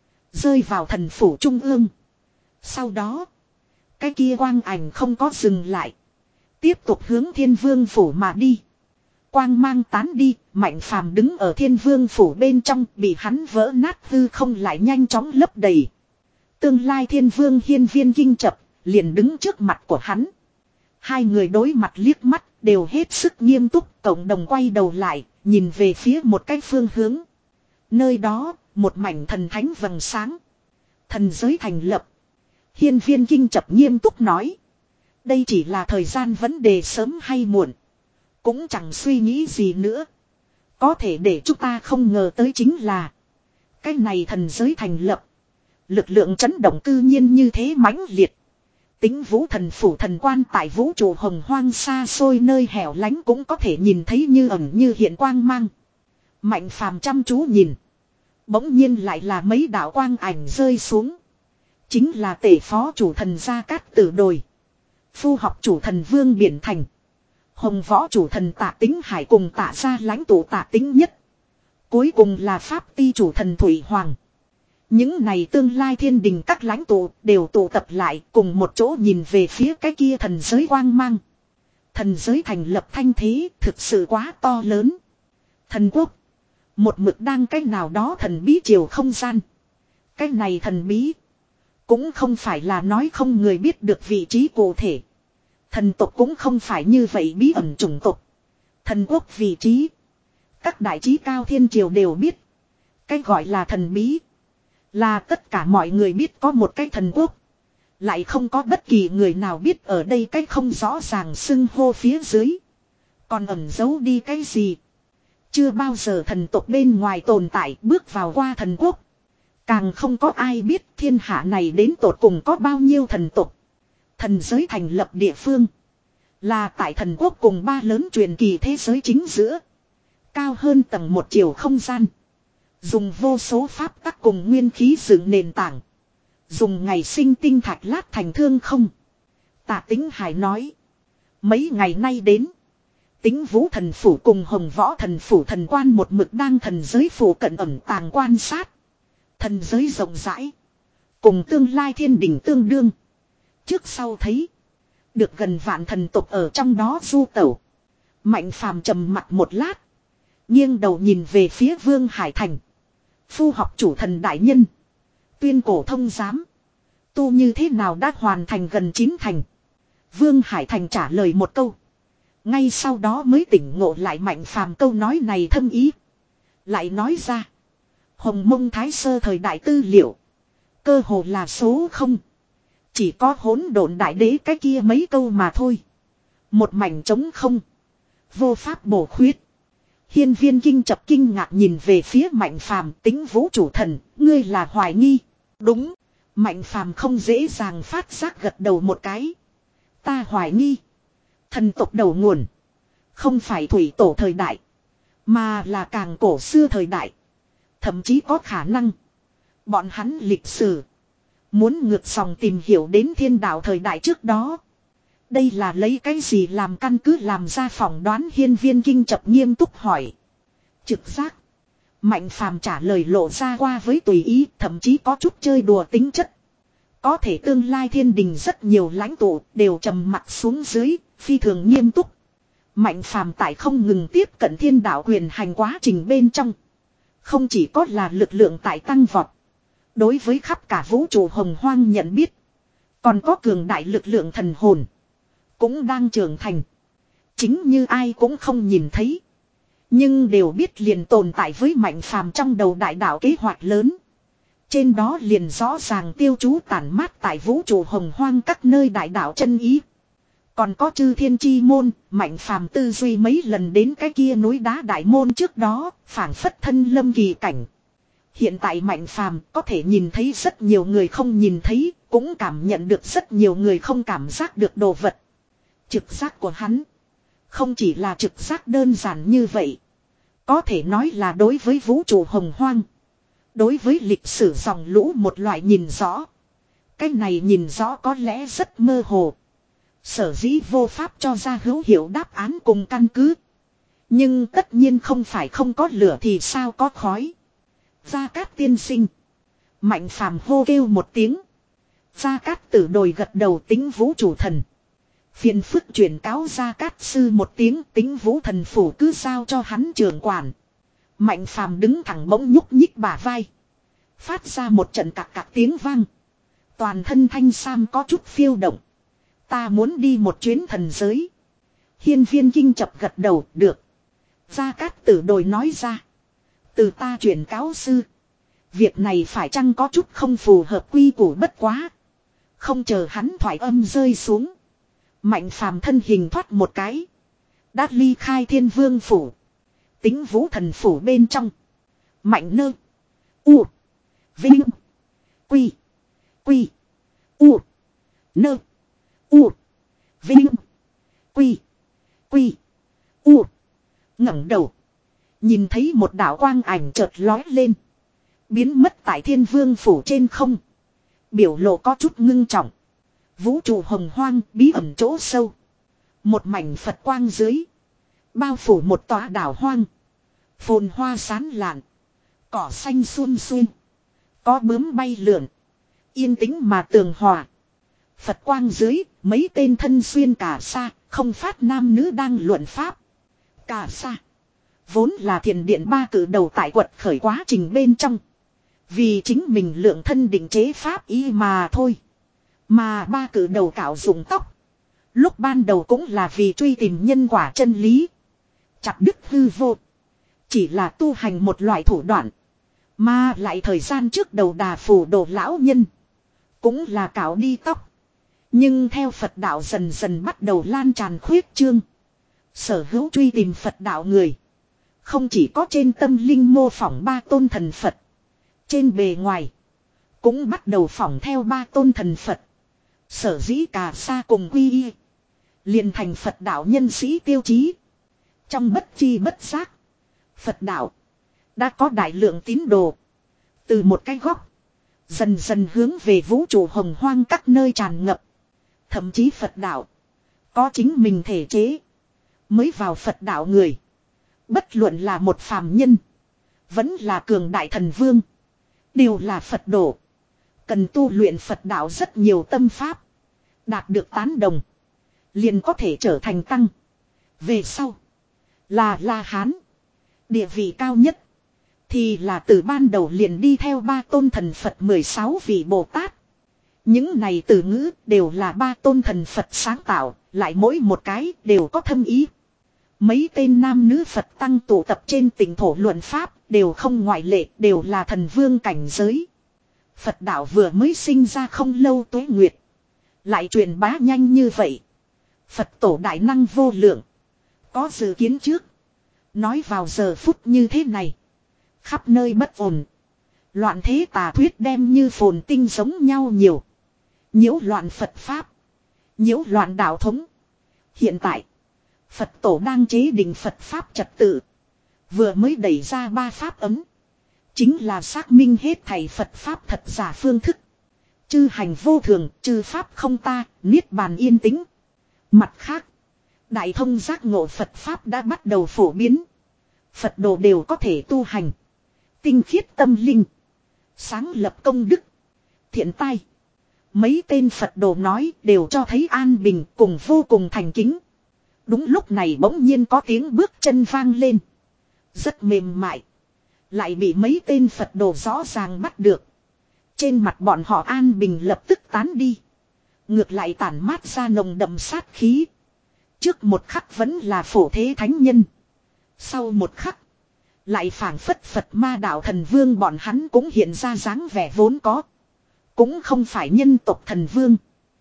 Rơi vào thần phủ trung ương. Sau đó. Cái kia quang ảnh không có dừng lại. Tiếp tục hướng thiên vương phủ mà đi. Quang mang tán đi. Mạnh phàm đứng ở thiên vương phủ bên trong. Bị hắn vỡ nát hư không lại nhanh chóng lấp đầy. Tương lai thiên vương hiên viên kinh chập. Liền đứng trước mặt của hắn. Hai người đối mặt liếc mắt. Đều hết sức nghiêm túc. Cộng đồng quay đầu lại. Nhìn về phía một cái phương hướng. Nơi đó. Một mảnh thần thánh vầng sáng. Thần giới thành lập. Hiên viên kinh chập nghiêm túc nói. Đây chỉ là thời gian vấn đề sớm hay muộn. Cũng chẳng suy nghĩ gì nữa. Có thể để chúng ta không ngờ tới chính là. Cái này thần giới thành lập. Lực lượng chấn động cư nhiên như thế mãnh liệt. Tính Vũ thần phủ thần quan tại vũ trụ hồng hoang xa xôi nơi hẻo lánh cũng có thể nhìn thấy như ẩn như hiện quang mang. Mạnh phàm chăm chú nhìn. Bỗng nhiên lại là mấy đạo quang ảnh rơi xuống. Chính là tể phó chủ thần Gia Cát Tử Đồi. Phu học chủ thần Vương Biển Thành. Hồng võ chủ thần Tạ Tính Hải cùng Tạ Gia lãnh tụ Tạ Tính Nhất. Cuối cùng là Pháp ti chủ thần Thủy Hoàng. Những này tương lai thiên đình các lãnh tụ đều tụ tập lại cùng một chỗ nhìn về phía cái kia thần giới quang mang. Thần giới thành lập thanh thế thực sự quá to lớn. Thần quốc. Một mực đang cách nào đó thần bí chiều không gian. Cái này thần bí. Cũng không phải là nói không người biết được vị trí cụ thể. Thần tộc cũng không phải như vậy bí ẩn chủng tộc. Thần quốc vị trí. Các đại trí cao thiên triều đều biết. Cái gọi là thần bí. Là tất cả mọi người biết có một cái thần quốc. Lại không có bất kỳ người nào biết ở đây cái không rõ ràng xưng hô phía dưới. Còn ẩn giấu đi cái gì. Chưa bao giờ thần tộc bên ngoài tồn tại bước vào qua thần quốc. Càng không có ai biết thiên hạ này đến tột cùng có bao nhiêu thần tộc. Thần giới thành lập địa phương. Là tại thần quốc cùng ba lớn truyền kỳ thế giới chính giữa. Cao hơn tầng một chiều không gian. Dùng vô số pháp tắc cùng nguyên khí dựng nền tảng. Dùng ngày sinh tinh thạch lát thành thương không. Tạ Tính Hải nói. Mấy ngày nay đến. Tính Vũ thần phủ cùng Hồng võ thần phủ thần quan một mực đang thần giới phủ cận ẩn tàng quan sát. Thần giới rộng rãi. Cùng tương lai thiên đình tương đương. Trước sau thấy. Được gần vạn thần tộc ở trong đó du tẩu. Mạnh phàm trầm mặt một lát. Nghiêng đầu nhìn về phía Vương Hải Thành. Phu học chủ thần đại nhân. Tuyên cổ thông giám. Tu như thế nào đã hoàn thành gần chín thành. Vương Hải Thành trả lời một câu. Ngay sau đó mới tỉnh ngộ lại Mạnh phàm câu nói này thâm ý. Lại nói ra. Hồng Mông Thái Sơ thời đại tư liệu. Cơ hồ là số không. Chỉ có hỗn độn đại đế cái kia mấy câu mà thôi. Một mảnh trống không. Vô pháp bổ khuyết. Hiên Viên Kinh chập kinh ngạc nhìn về phía Mạnh phàm, tính vũ chủ thần, ngươi là hoài nghi. Đúng. Mạnh phàm không dễ dàng phát giác gật đầu một cái. Ta hoài nghi. Thần tộc đầu nguồn. Không phải thủy tổ thời đại. Mà là càng cổ xưa thời đại. Thậm chí có khả năng. Bọn hắn lịch sử. Muốn ngược dòng tìm hiểu đến thiên đạo thời đại trước đó. Đây là lấy cái gì làm căn cứ làm ra phỏng đoán. Hiên Viên Kinh chập nghiêm túc hỏi. Trực giác. Mạnh phàm trả lời lộ ra qua với tùy ý, thậm chí có chút chơi đùa tính chất. Có thể tương lai thiên đình rất nhiều lãnh tụ đều trầm mặt xuống dưới, phi thường nghiêm túc. Mạnh phàm tại không ngừng tiếp cận thiên đạo quyền hành quá trình bên trong. Không chỉ có là lực lượng tại tăng vọt. Đối với khắp cả vũ trụ hồng hoang nhận biết. Còn có cường đại lực lượng thần hồn. Cũng đang trưởng thành. Chính như ai cũng không nhìn thấy. Nhưng đều biết liền tồn tại với Mạnh phàm trong đầu đại đạo kế hoạch lớn. Trên đó liền rõ ràng tiêu chú tản mát tại vũ trụ hồng hoang các nơi đại đạo chân ý. Còn có chư thiên chi môn, Mạnh phàm tư duy mấy lần đến cái kia núi đá đại môn trước đó, phảng phất thân lâm kỳ cảnh. Hiện tại Mạnh phàm có thể nhìn thấy rất nhiều người không nhìn thấy, cũng cảm nhận được rất nhiều người không cảm giác được đồ vật. Trực giác của hắn không chỉ là trực giác đơn giản như vậy. Có thể nói là đối với vũ trụ hồng hoang. Đối với lịch sử dòng lũ một loại nhìn rõ. Cái này nhìn rõ có lẽ rất mơ hồ. Sở dĩ vô pháp cho ra hữu hiệu đáp án cùng căn cứ. Nhưng tất nhiên không phải không có lửa thì sao có khói. Gia Cát tiên sinh. Mạnh phàm hô kêu một tiếng. Gia Cát tử đồi gật đầu tính vũ chủ thần. Phiền phức chuyển cáo Gia Cát sư một tiếng, tính vũ thần phủ cứ giao cho hắn trưởng quản. Mạnh phàm đứng thẳng bỗng nhúc nhích bả vai. Phát ra một trận cạc cạc tiếng vang. Toàn thân thanh sam có chút phiêu động. Ta muốn đi một chuyến thần giới. Hiên Viên Kinh chập gật đầu, được. Gia Cát tử đồi nói ra. Từ ta chuyển cáo sư. Việc này phải chăng có chút không phù hợp quy củ bất quá. Không chờ hắn thoại âm rơi xuống. Mạnh phàm thân hình thoát một cái. Đã ly khai Thiên Vương phủ. Tính vũ thần phủ bên trong. Mạnh nơ. U. Vinh. Quy. Quy. U. Nơ. U. Vinh. Quy. Quy. U. ngẩng đầu. Nhìn thấy một đạo quang ảnh chợt lói lên. Biến mất tại Thiên Vương phủ trên không. Biểu lộ có chút ngưng trọng. Vũ trụ hồng hoang bí ẩn chỗ sâu. Một mảnh Phật quang dưới. Bao phủ một tòa đảo hoang. Phồn hoa sán lạn. Cỏ xanh suôn xuôn. Có bướm bay lượn. Yên tĩnh mà tường hòa. Phật quang dưới, mấy tên thân xuyên cả sa, không phát nam nữ đang luận pháp. Cả sa. Vốn là thiền điện ba cử đầu tại quật khởi quá trình bên trong. Vì chính mình lượng thân định chế pháp ý mà thôi. Mà ba cử đầu cạo dụng tóc. Lúc ban đầu cũng là vì truy tìm nhân quả chân lý. Chặt đứt hư vô. Chỉ là tu hành một loại thủ đoạn. Mà lại thời gian trước đầu đà phủ đồ lão nhân. Cũng là cạo đi tóc. Nhưng theo Phật đạo dần dần bắt đầu lan tràn khuyết trương. Sở hữu truy tìm Phật đạo người. Không chỉ có trên tâm linh mô phỏng ba tôn thần Phật. Trên bề ngoài. Cũng bắt đầu phỏng theo ba tôn thần Phật. Sở dĩ cả sa cùng quy y. liền thành Phật đạo nhân sĩ tiêu chí. Trong bất chi bất giác. Phật đạo. Đã có đại lượng tín đồ. Từ một cái góc. Dần dần hướng về vũ trụ hồng hoang các nơi tràn ngập. Thậm chí Phật đạo. Có chính mình thể chế. Mới vào Phật đạo người. Bất luận là một phàm nhân. Vẫn là cường đại thần vương. Đều là Phật độ. Cần tu luyện Phật đạo rất nhiều tâm pháp. Đạt được tán đồng. liền có thể trở thành tăng. Về sau. Là La Hán. Địa vị cao nhất. Thì là từ ban đầu liền đi theo ba tôn thần Phật mười sáu vị Bồ Tát. Những này từ ngữ đều là ba tôn thần Phật sáng tạo. Lại mỗi một cái đều có thâm ý. Mấy tên nam nữ Phật tăng tụ tập trên tỉnh thổ luận Pháp. Đều không ngoại lệ, đều là thần vương cảnh giới. Phật đạo vừa mới sinh ra không lâu tuế nguyệt. Lại truyền bá nhanh như vậy. Phật tổ đại năng vô lượng. Có dự kiến trước. Nói vào giờ phút như thế này. Khắp nơi bất ổn. Loạn thế tà thuyết đem như phồn tinh giống nhau nhiều. Nhiễu loạn Phật Pháp. Nhiễu loạn đạo thống. Hiện tại. Phật tổ đang chế định Phật Pháp trật tự. Vừa mới đẩy ra ba pháp ấm. Chính là xác minh hết thảy Phật Pháp thật giả phương thức. Chư hành vô thường, chư Pháp không ta, niết bàn yên tĩnh. Mặt khác. Đại thông giác ngộ Phật Pháp đã bắt đầu phổ biến. Phật đồ đều có thể tu hành. Tinh khiết tâm linh. Sáng lập công đức. Thiện tai. Mấy tên Phật đồ nói đều cho thấy an bình cùng vô cùng thành kính. Đúng lúc này bỗng nhiên có tiếng bước chân vang lên. Rất mềm mại. Lại bị mấy tên Phật đồ rõ ràng bắt được. Trên mặt bọn họ an bình lập tức tán đi. Ngược lại tản mát ra nồng đậm sát khí. Trước một khắc vẫn là phổ thế thánh nhân. Sau một khắc. Lại phảng phất Phật ma đạo thần vương bọn hắn cũng hiện ra dáng vẻ vốn có. Cũng không phải nhân tộc thần vương.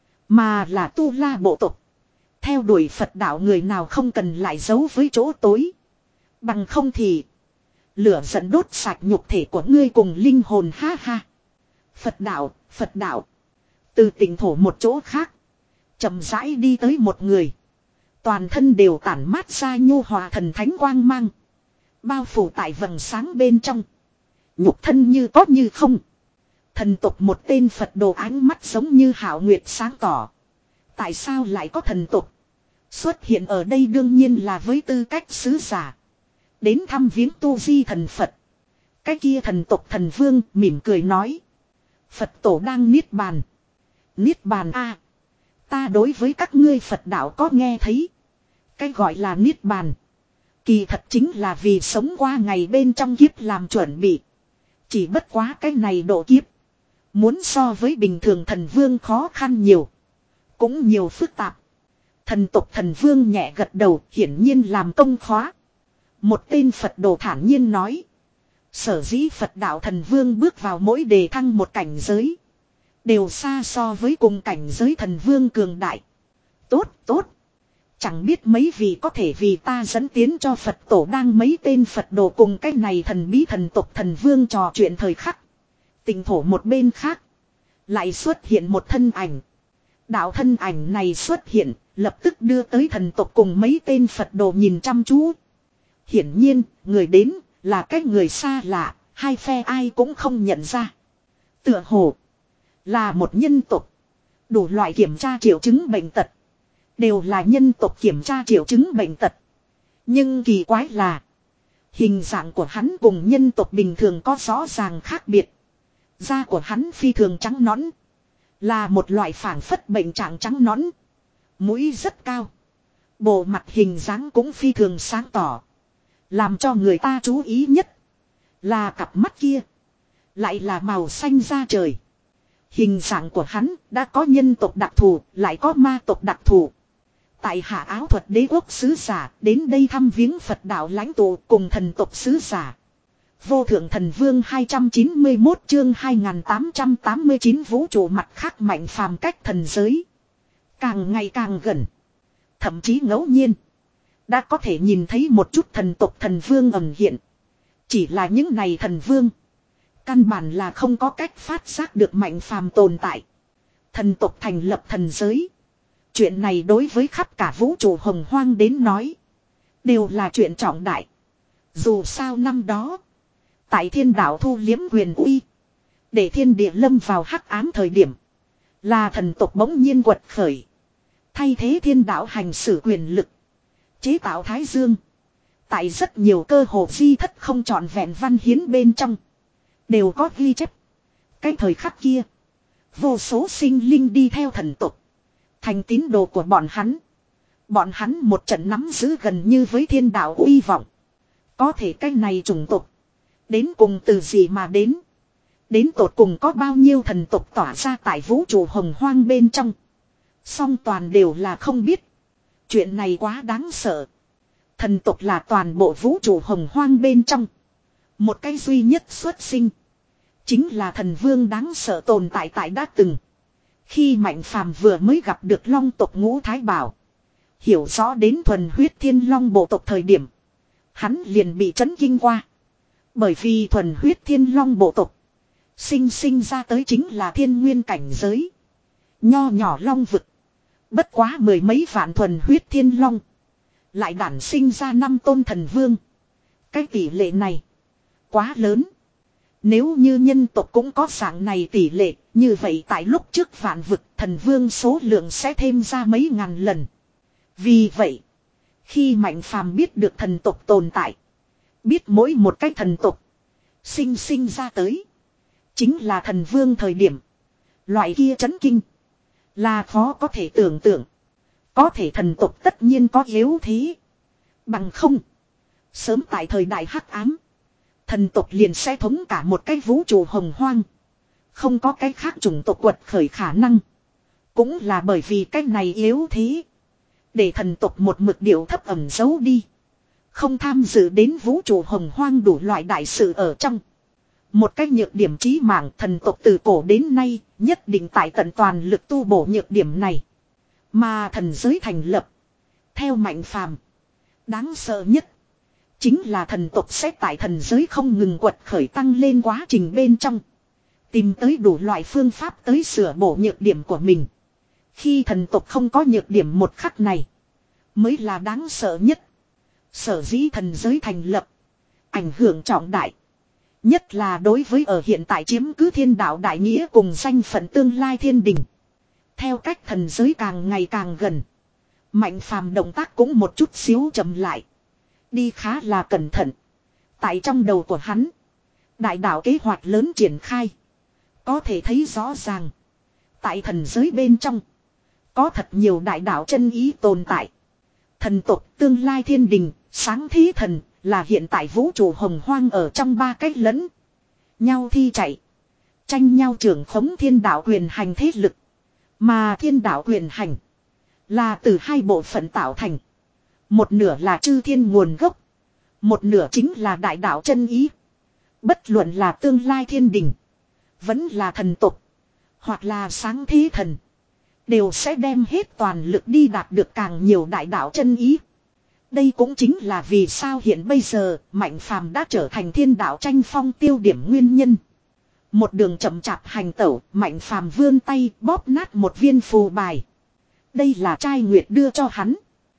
Mà là tu la bộ tộc. Theo đuổi Phật đạo người nào không cần lại giấu với chỗ tối. Bằng không thì. Lửa giận đốt sạch nhục thể của ngươi cùng linh hồn ha ha. Phật đạo, Phật đạo. Từ tỉnh thổ một chỗ khác. Chậm rãi đi tới một người. Toàn thân đều tản mát ra nhu hòa thần thánh quang mang. Bao phủ tại vầng sáng bên trong. Nhục thân như có như không. Thần tộc một tên Phật đồ ánh mắt giống như hảo nguyệt sáng tỏ. Tại sao lại có thần tộc xuất hiện ở đây, đương nhiên là với tư cách sứ giả. Đến thăm viếng tu di thần Phật. Cái kia thần tộc thần vương mỉm cười nói. Phật tổ đang niết bàn. Niết bàn a, ta đối với các ngươi Phật đạo có nghe thấy. Cái gọi là niết bàn. Kỳ thật chính là vì sống qua ngày bên trong kiếp làm chuẩn bị. Chỉ bất quá cái này độ kiếp. Muốn so với bình thường thần vương khó khăn nhiều. Cũng nhiều phức tạp. Thần tộc thần vương nhẹ gật đầu, hiển nhiên làm công khóa. Một tên Phật đồ thản nhiên nói. Sở dĩ Phật đạo thần vương bước vào mỗi đề thăng một cảnh giới. Đều xa so với cùng cảnh giới thần vương cường đại. Tốt, tốt. Chẳng biết mấy vị có thể vì ta dẫn tiến cho Phật tổ đang mấy tên Phật đồ cùng cái này thần bí thần tộc thần vương trò chuyện thời khắc. Tỉnh thổ một bên khác. Lại xuất hiện một thân ảnh. Đạo thân ảnh này xuất hiện, lập tức đưa tới thần tộc cùng mấy tên Phật đồ nhìn chăm chú. Hiển nhiên, người đến là cái người xa lạ, hai phe ai cũng không nhận ra. Tựa hồ là một nhân tộc. Đủ loại kiểm tra triệu chứng bệnh tật. Đều là nhân tộc kiểm tra triệu chứng bệnh tật. Nhưng kỳ quái là hình dạng của hắn cùng nhân tộc bình thường có rõ ràng khác biệt. Da của hắn phi thường trắng nõn. Là một loại phản phất bệnh trạng trắng nõn. Mũi rất cao. Bộ mặt hình dáng cũng phi thường sáng tỏ. Làm cho người ta chú ý nhất là cặp mắt kia. Lại là màu xanh da trời. Hình dạng của hắn đã có nhân tộc đặc thù, lại có ma tộc đặc thù. Tại Hạ Áo Thuật Đế quốc sứ giả đến đây thăm viếng Phật đạo lãnh tụ cùng thần tộc sứ giả. Vô thượng thần vương hai trăm chín mươi mốt chương hai nghìn tám trăm tám mươi chín vũ trụ mặt khác mạnh phàm cách thần giới. Càng ngày càng gần. Thậm chí ngẫu nhiên. Đã có thể nhìn thấy một chút thần tộc thần vương ẩn hiện. Chỉ là những này thần vương. Căn bản là không có cách phát giác được mạnh phàm tồn tại. Thần tộc thành lập thần giới. Chuyện này đối với khắp cả vũ trụ hồng hoang đến nói. Đều là chuyện trọng đại. Dù sao năm đó. Tại thiên đạo thu liếm quyền uy. Để thiên địa lâm vào hắc ám thời điểm. Là thần tộc bỗng nhiên quật khởi. Thay thế thiên đạo hành xử quyền lực. Chế tạo Thái Dương. Tại rất nhiều cơ hồ di thất không trọn vẹn văn hiến bên trong. Đều có ghi chép. Cái thời khắc kia. Vô số sinh linh đi theo thần tộc. Thành tín đồ của bọn hắn. Bọn hắn một trận nắm giữ gần như với thiên đạo uy vọng. Có thể cái này chủng tộc. Đến cùng từ gì mà đến. Đến tột cùng có bao nhiêu thần tộc tỏa ra tại vũ trụ hồng hoang bên trong. Song toàn đều là không biết. Chuyện này quá đáng sợ. Thần tộc là toàn bộ vũ trụ hồng hoang bên trong. Một cái duy nhất xuất sinh. Chính là thần vương đáng sợ tồn tại tại đã từng. Khi Mạnh Phàm vừa mới gặp được long tộc Ngũ Thái Bảo. Hiểu rõ đến thuần huyết thiên long bộ tộc thời điểm. Hắn liền bị chấn kinh qua. Bởi vì thuần huyết thiên long bộ tộc. Sinh sinh ra tới chính là thiên nguyên cảnh giới. Nho nhỏ long vực. Bất quá mười mấy vạn thuần huyết thiên long. Lại đản sinh ra năm tôn thần vương. Cái tỷ lệ này. Quá lớn. Nếu như nhân tộc cũng có dạng này tỷ lệ. Như vậy tại lúc trước vạn vực thần vương số lượng sẽ thêm ra mấy ngàn lần. Vì vậy. Khi Mạnh Phàm biết được thần tộc tồn tại. Biết mỗi một cái thần tộc. Sinh sinh ra tới. Chính là thần vương thời điểm. Loại kia chấn kinh. Là khó có thể tưởng tượng. Có thể thần tộc tất nhiên có yếu thế. Bằng không. Sớm tại thời đại hắc ám. Thần tộc liền sẽ thống cả một cái vũ trụ hồng hoang. Không có cái khác chủng tộc quật khởi khả năng. Cũng là bởi vì cái này yếu thế. Để thần tộc một mực điệu thấp ẩm giấu đi. Không tham dự đến vũ trụ hồng hoang đủ loại đại sự ở trong. Một cái nhược điểm chí mạng thần tộc từ cổ đến nay nhất định tại tận toàn lực tu bổ nhược điểm này. Mà thần giới thành lập. Theo Mạnh Phàm. Đáng sợ nhất. Chính là thần tộc sẽ tại thần giới không ngừng quật khởi tăng lên quá trình bên trong. Tìm tới đủ loại phương pháp tới sửa bổ nhược điểm của mình. Khi thần tộc không có nhược điểm một khắc này. Mới là đáng sợ nhất. Sở dĩ thần giới thành lập. Ảnh hưởng trọng đại. Nhất là đối với ở hiện tại chiếm cứ thiên đạo đại nghĩa cùng danh phận tương lai thiên đình. Theo cách thần giới càng ngày càng gần. Mạnh Phàm động tác cũng một chút xíu chậm lại. Đi khá là cẩn thận. Tại trong đầu của hắn. Đại đạo kế hoạch lớn triển khai. Có thể thấy rõ ràng. Tại thần giới bên trong. Có thật nhiều đại đạo chân ý tồn tại. Thần tộc tương lai thiên đình, sáng thí thần. Là hiện tại vũ trụ hồng hoang ở trong ba cách lẫn. Nhau thi chạy. Tranh nhau trưởng khống thiên đạo quyền hành thế lực. Mà thiên đạo quyền hành. Là từ hai bộ phận tạo thành. Một nửa là chư thiên nguồn gốc. Một nửa chính là đại đạo chân ý. Bất luận là tương lai thiên đình. Vẫn là thần tục. Hoặc là sáng thế thần. Đều sẽ đem hết toàn lực đi đạt được càng nhiều đại đạo chân ý. Đây cũng chính là vì sao hiện bây giờ Mạnh Phàm đã trở thành thiên đạo tranh phong tiêu điểm nguyên nhân. Một đường chậm chạp hành tẩu, Mạnh Phàm vươn tay bóp nát một viên phù bài. Đây là trai nguyệt đưa cho hắn.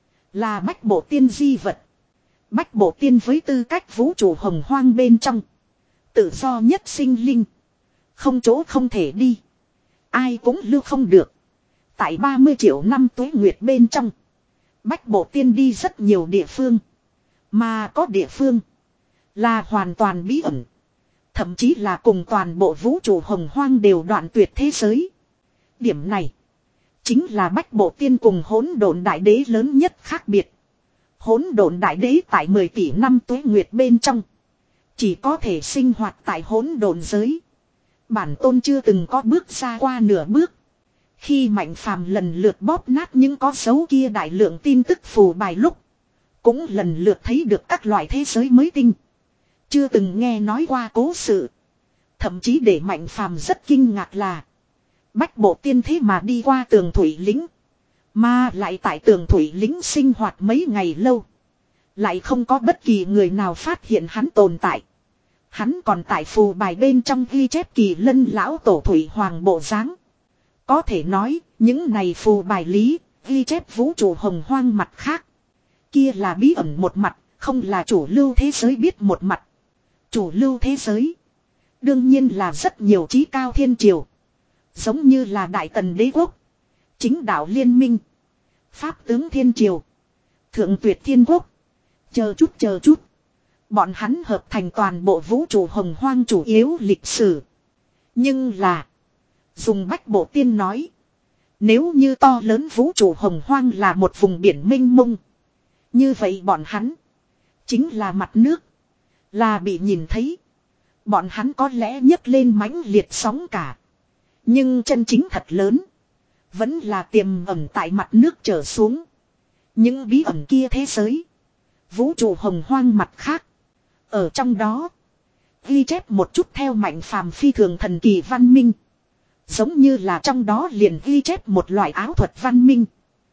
Là bách bộ tiên di vật. Bách bộ tiên với tư cách vũ trụ hồng hoang bên trong. Tự do nhất sinh linh. Không chỗ không thể đi. Ai cũng lưu không được. Tại ba mươi triệu năm tuế nguyệt bên trong. Bách bộ tiên đi rất nhiều địa phương. Mà có địa phương. Là hoàn toàn bí ẩn. Thậm chí là cùng toàn bộ vũ trụ hồng hoang đều đoạn tuyệt thế giới. Điểm này. Chính là bách bộ tiên cùng hỗn độn đại đế lớn nhất khác biệt. Hỗn độn đại đế tại mười tỷ năm tuế nguyệt bên trong. Chỉ có thể sinh hoạt tại hỗn độn giới. Bản tôn chưa từng có bước ra qua nửa bước. Khi Mạnh Phàm lần lượt bóp nát những có dấu kia đại lượng tin tức phù bài lúc. Cũng lần lượt thấy được các loại thế giới mới tinh. Chưa từng nghe nói qua cố sự. Thậm chí để Mạnh Phàm rất kinh ngạc là. Bách bộ tiên thế mà đi qua tường thủy lĩnh. Mà lại tại tường thủy lĩnh sinh hoạt mấy ngày lâu. Lại không có bất kỳ người nào phát hiện hắn tồn tại. Hắn còn tại phù bài bên trong ghi chép kỳ lân lão tổ thủy hoàng bộ dáng. Có thể nói, những này phù bài lý, ghi chép vũ trụ hồng hoang mặt khác. Kia là bí ẩn một mặt, không là chủ lưu thế giới biết một mặt. Chủ lưu thế giới. Đương nhiên là rất nhiều trí cao thiên triều. Giống như là Đại Tần Đế Quốc. Chính đạo liên minh. Pháp tướng thiên triều. Thượng tuyệt thiên quốc. Chờ chút chờ chút. Bọn hắn hợp thành toàn bộ vũ trụ hồng hoang chủ yếu lịch sử. Nhưng là. Dùng bách bộ tiên nói. Nếu như to lớn vũ trụ hồng hoang là một vùng biển mênh mông. Như vậy bọn hắn chính là mặt nước. Là bị nhìn thấy. Bọn hắn có lẽ nhấc lên mãnh liệt sóng cả. Nhưng chân chính thật lớn. Vẫn là tiềm ẩn tại mặt nước trở xuống. Những bí ẩn kia thế giới. Vũ trụ hồng hoang mặt khác. Ở trong đó. Ghi chép một chút theo Mạnh Phàm phi thường thần kỳ văn minh. Giống như là trong đó liền ghi chép một loại áo thuật văn minh.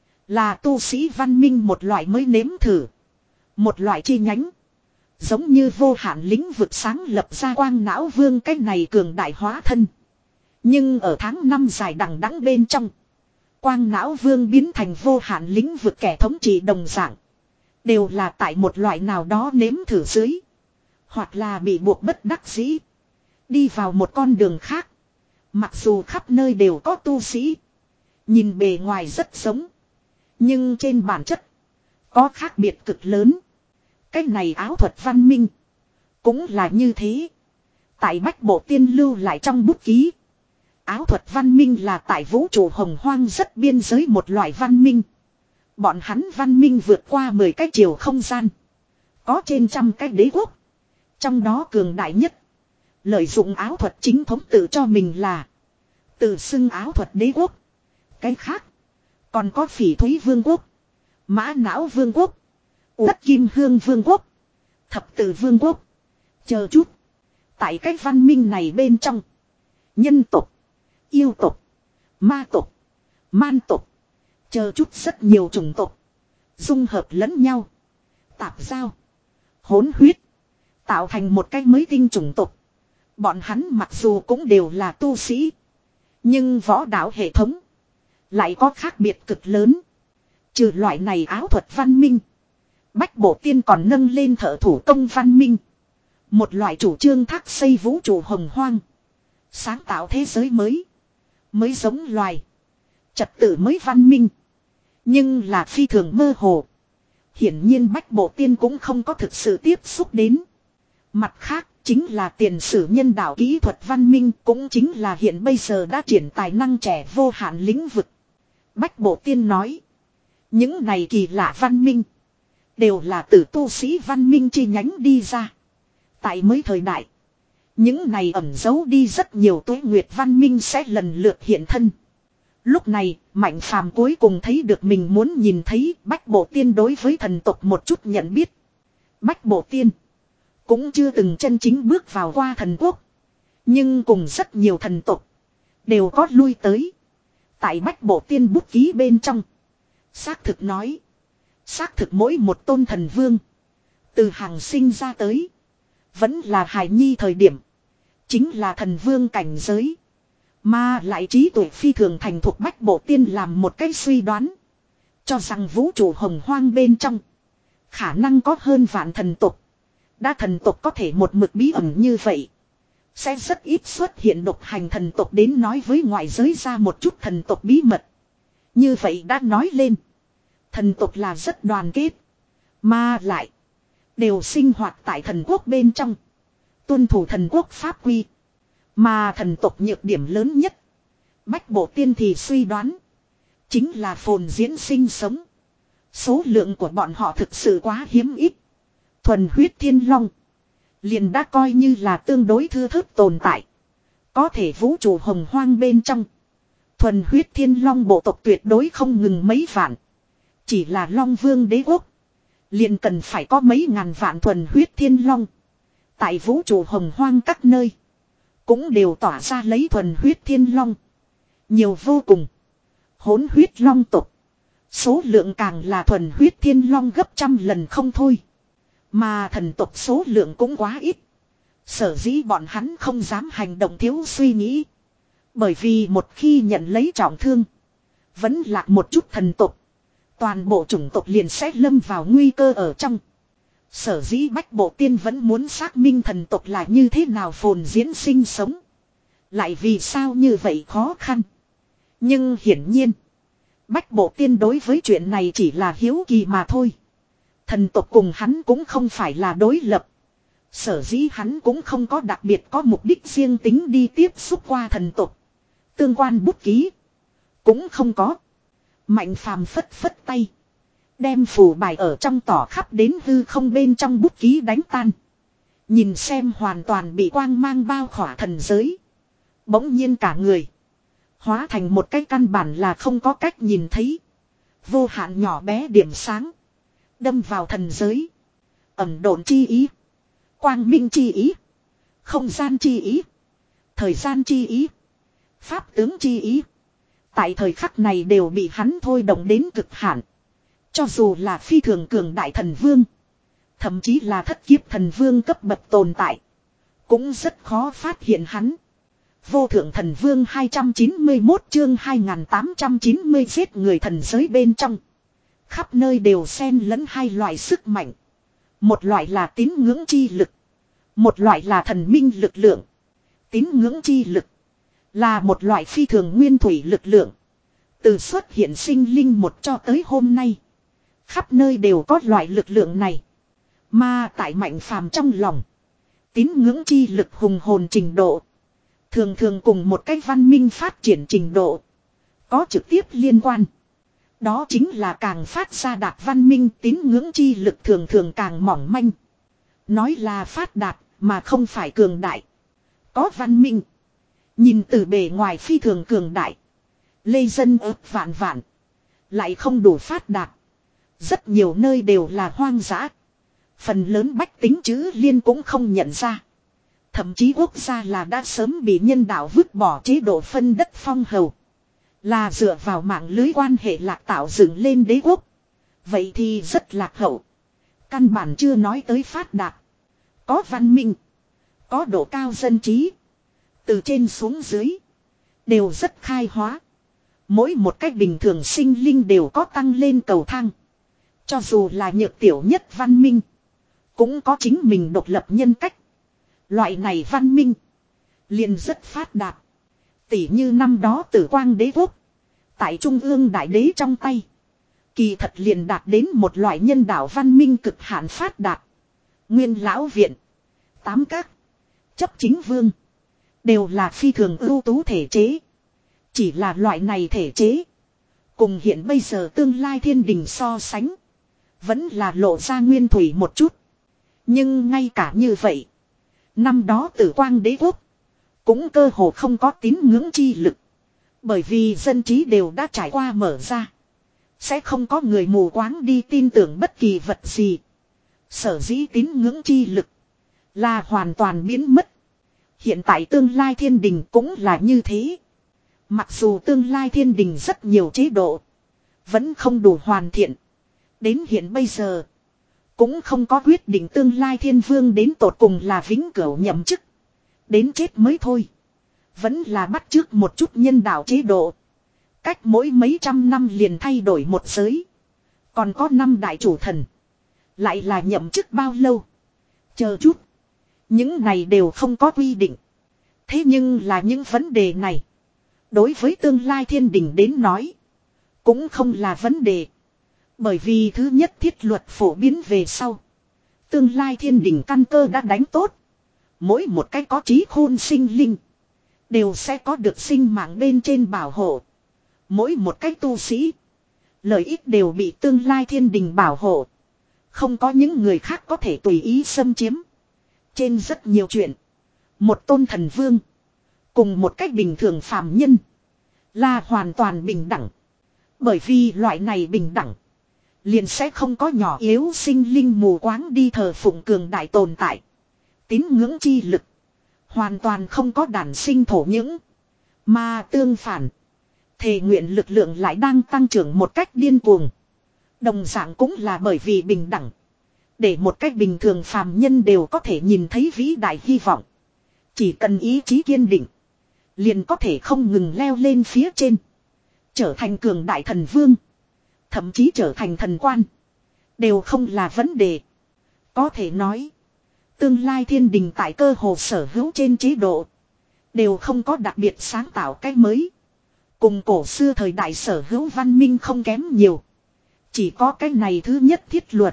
Là tu sĩ văn minh một loại mới nếm thử. Một loại chi nhánh. Giống như vô hạn lĩnh vực sáng lập ra quang não vương cái này cường đại hóa thân. Nhưng ở tháng năm dài đằng đẵng bên trong. Quang não vương biến thành vô hạn lĩnh vực kẻ thống trị đồng dạng. Đều là tại một loại nào đó nếm thử dưới. Hoặc là bị buộc bất đắc dĩ. Đi vào một con đường khác. Mặc dù khắp nơi đều có tu sĩ. Nhìn bề ngoài rất giống. Nhưng trên bản chất. Có khác biệt cực lớn. Cái này áo thuật văn minh. Cũng là như thế. Tại Bách Bộ Tiên lưu lại trong bút ký. Áo thuật văn minh là tại vũ trụ hồng hoang rất biên giới một loại văn minh. Bọn hắn văn minh vượt qua mười cái chiều không gian. Có trên trăm cái đế quốc. Trong đó cường đại nhất. Lợi dụng áo thuật chính thống tự cho mình là. Tự xưng áo thuật đế quốc. Cái khác. Còn có Phỉ Thúy Vương quốc. Mã Não Vương quốc. Đất Kim Hương Vương quốc. Thập Tự Vương quốc. Chờ chút. Tại cái văn minh này bên trong. Nhân tộc. Yêu tộc. Ma tộc. Man tộc. Chờ chút rất nhiều chủng tộc. Dung hợp lẫn nhau. Tạp giao. Hỗn huyết. Tạo thành một cái mới tinh chủng tộc. Bọn hắn mặc dù cũng đều là tu sĩ. Nhưng võ đạo hệ thống. Lại có khác biệt cực lớn. Trừ loại này áo thuật văn minh. Bách Bộ Tiên còn nâng lên thợ thủ công văn minh. Một loại chủ trương thác xây vũ trụ hồng hoang. Sáng tạo thế giới mới. Mới giống loài. Trật tự mới văn minh. Nhưng là phi thường mơ hồ. Hiển nhiên Bách Bộ Tiên cũng không có thực sự tiếp xúc đến. Mặt khác chính là tiền sử nhân đạo kỹ thuật văn minh. Cũng chính là hiện bây giờ đã triển tài năng trẻ vô hạn lĩnh vực. Bách Bộ Tiên nói. Những này kỳ lạ văn minh. Đều là từ tu sĩ văn minh chi nhánh đi ra. Tại mới thời đại. Những này ẩn giấu đi rất nhiều tuế nguyệt văn minh sẽ lần lượt hiện thân. Lúc này, Mạnh Phàm cuối cùng thấy được mình muốn nhìn thấy Bách Bộ Tiên đối với thần tộc một chút nhận biết. Bách Bộ Tiên cũng chưa từng chân chính bước vào qua thần quốc. Nhưng cùng rất nhiều thần tộc đều có lui tới. Tại Bách Bộ Tiên bút ký bên trong. Xác thực nói. Xác thực mỗi một tôn thần vương. Từ hàng sinh ra tới. Vẫn là hài nhi thời điểm. Chính là thần vương cảnh giới. Mà lại trí tuệ phi thường thành thuộc Bách Bộ Tiên làm một cái suy đoán. Cho rằng vũ trụ hồng hoang bên trong. Khả năng có hơn vạn thần tộc. Đa thần tộc có thể một mực bí ẩn như vậy. Sẽ rất ít xuất hiện độc hành thần tộc đến nói với ngoại giới ra một chút thần tộc bí mật. Như vậy đã nói lên. Thần tộc là rất đoàn kết. Mà lại. Đều sinh hoạt tại thần quốc bên trong. Tuân thủ thần quốc pháp quy. Mà thần tộc nhược điểm lớn nhất. Bách Bộ Tiên thì suy đoán. Chính là phồn diễn sinh sống. Số lượng của bọn họ thực sự quá hiếm ít. Thuần huyết thiên long. Liền đã coi như là tương đối thưa thớt tồn tại. Có thể vũ trụ hồng hoang bên trong. Thuần huyết thiên long bộ tộc tuyệt đối không ngừng mấy vạn. Chỉ là Long Vương đế quốc. Liền cần phải có mấy ngàn vạn thuần huyết thiên long. Tại vũ trụ hồng hoang các nơi. Cũng đều tỏa ra lấy thuần huyết thiên long. Nhiều vô cùng. Hỗn huyết long tộc. Số lượng càng là thuần huyết thiên long gấp trăm lần không thôi. Mà thần tộc số lượng cũng quá ít. Sở dĩ bọn hắn không dám hành động thiếu suy nghĩ. Bởi vì một khi nhận lấy trọng thương. Vẫn lạc một chút thần tộc. Toàn bộ chủng tộc liền sẽ lâm vào nguy cơ ở trong. Sở dĩ Bách Bộ Tiên vẫn muốn xác minh thần tộc là như thế nào phồn diễn sinh sống. Lại vì sao như vậy khó khăn. Nhưng hiển nhiên. Bách Bộ Tiên đối với chuyện này chỉ là hiếu kỳ mà thôi. Thần tộc cùng hắn cũng không phải là đối lập. Sở dĩ hắn cũng không có đặc biệt có mục đích riêng tính đi tiếp xúc qua thần tộc. Tương quan bút ký. Cũng không có. Mạnh phàm phất phất tay. Đem phù bài ở trong tỏ khắp đến hư không bên trong bút ký đánh tan. Nhìn xem hoàn toàn bị quang mang bao khỏa thần giới. Bỗng nhiên cả người. Hóa thành một cái căn bản là không có cách nhìn thấy. Vô hạn nhỏ bé điểm sáng. Đâm vào thần giới. Ẩm độn chi ý. Quang minh chi ý. Không gian chi ý. Thời gian chi ý. Pháp tướng chi ý. Tại thời khắc này đều bị hắn thôi động đến cực hạn. Cho dù là phi thường cường đại thần vương. Thậm chí là thất kiếp thần vương cấp bậc tồn tại. Cũng rất khó phát hiện hắn. Vô thượng thần vương hai trăm chín mươi mốt chương hai nghìn tám trăm chín mươi giết người thần giới bên trong. Khắp nơi đều xen lẫn hai loại sức mạnh. Một loại là tín ngưỡng chi lực. Một loại là thần minh lực lượng. Tín ngưỡng chi lực là một loại phi thường nguyên thủy lực lượng. Từ xuất hiện sinh linh một cho tới hôm nay. Khắp nơi đều có loại lực lượng này. Mà tại Mạnh Phàm trong lòng. Tín ngưỡng chi lực hùng hồn trình độ. Thường thường cùng một cái văn minh phát triển trình độ. Có trực tiếp liên quan. Đó chính là càng phát ra đạt văn minh tín ngưỡng chi lực thường thường càng mỏng manh. Nói là phát đạt mà không phải cường đại. Có văn minh. Nhìn từ bề ngoài phi thường cường đại. Lê dân ước vạn vạn. Lại không đủ phát đạt. Rất nhiều nơi đều là hoang dã. Phần lớn bách tính chữ liên cũng không nhận ra. Thậm chí quốc gia là đã sớm bị nhân đạo vứt bỏ chế độ phân đất phong hầu. Là dựa vào mạng lưới quan hệ lạc tạo dựng lên đế quốc. Vậy thì rất lạc hậu. Căn bản chưa nói tới phát đạt. Có văn minh. Có độ cao dân trí. Từ trên xuống dưới. Đều rất khai hóa. Mỗi một cách bình thường sinh linh đều có tăng lên cầu thang. Cho dù là nhược tiểu nhất văn minh. Cũng có chính mình độc lập nhân cách. Loại này văn minh. Liền rất phát đạt. Tỉ như năm đó Tử Quang đế quốc. Tại trung ương đại đế trong tay. Kỳ thật liền đạt đến một loại nhân đạo văn minh cực hạn phát đạt. Nguyên lão viện. Tám các. Chấp chính vương. Đều là phi thường ưu tú thể chế. Chỉ là loại này thể chế. Cùng hiện bây giờ tương lai thiên đình so sánh. Vẫn là lộ ra nguyên thủy một chút. Nhưng ngay cả như vậy. Năm đó Tử Quang đế quốc. Cũng cơ hồ không có tín ngưỡng chi lực. Bởi vì dân trí đều đã trải qua mở ra. Sẽ không có người mù quáng đi tin tưởng bất kỳ vật gì. Sở dĩ tín ngưỡng chi lực. Là hoàn toàn biến mất. Hiện tại tương lai thiên đình cũng là như thế. Mặc dù tương lai thiên đình rất nhiều chế độ. Vẫn không đủ hoàn thiện. Đến hiện bây giờ. Cũng không có quyết định tương lai thiên vương đến tột cùng là vĩnh cửu nhậm chức. Đến chết mới thôi. Vẫn là bắt chước một chút nhân đạo chế độ. Cách mỗi mấy trăm năm liền thay đổi một giới. Còn có năm đại chủ thần. Lại là nhậm chức bao lâu. Chờ chút. Những này đều không có quy định. Thế nhưng là những vấn đề này. Đối với tương lai thiên đình đến nói. Cũng không là vấn đề. Bởi vì thứ nhất thiết luật phổ biến về sau. Tương lai thiên đình căn cơ đã đánh tốt. Mỗi một cái có trí khôn sinh linh. Đều sẽ có được sinh mạng bên trên bảo hộ. Mỗi một cái tu sĩ. Lợi ích đều bị tương lai thiên đình bảo hộ. Không có những người khác có thể tùy ý xâm chiếm. Trên rất nhiều chuyện. Một tôn thần vương. Cùng một cách bình thường phàm nhân. Là hoàn toàn bình đẳng. Bởi vì loại này bình đẳng. Liền sẽ không có nhỏ yếu sinh linh mù quáng đi thờ phụng cường đại tồn tại. Tín ngưỡng chi lực. Hoàn toàn không có đản sinh thổ những. Mà tương phản. Thề nguyện lực lượng lại đang tăng trưởng một cách điên cuồng. Đồng dạng cũng là bởi vì bình đẳng. Để một cách bình thường phàm nhân đều có thể nhìn thấy vĩ đại hy vọng. Chỉ cần ý chí kiên định. Liền có thể không ngừng leo lên phía trên. Trở thành cường đại thần vương. Thậm chí trở thành thần quan. Đều không là vấn đề. Có thể nói. Tương lai thiên đình tại cơ hồ sở hữu trên chế độ. Đều không có đặc biệt sáng tạo cái mới. Cùng cổ xưa thời đại sở hữu văn minh không kém nhiều. Chỉ có cái này thứ nhất thiết luật.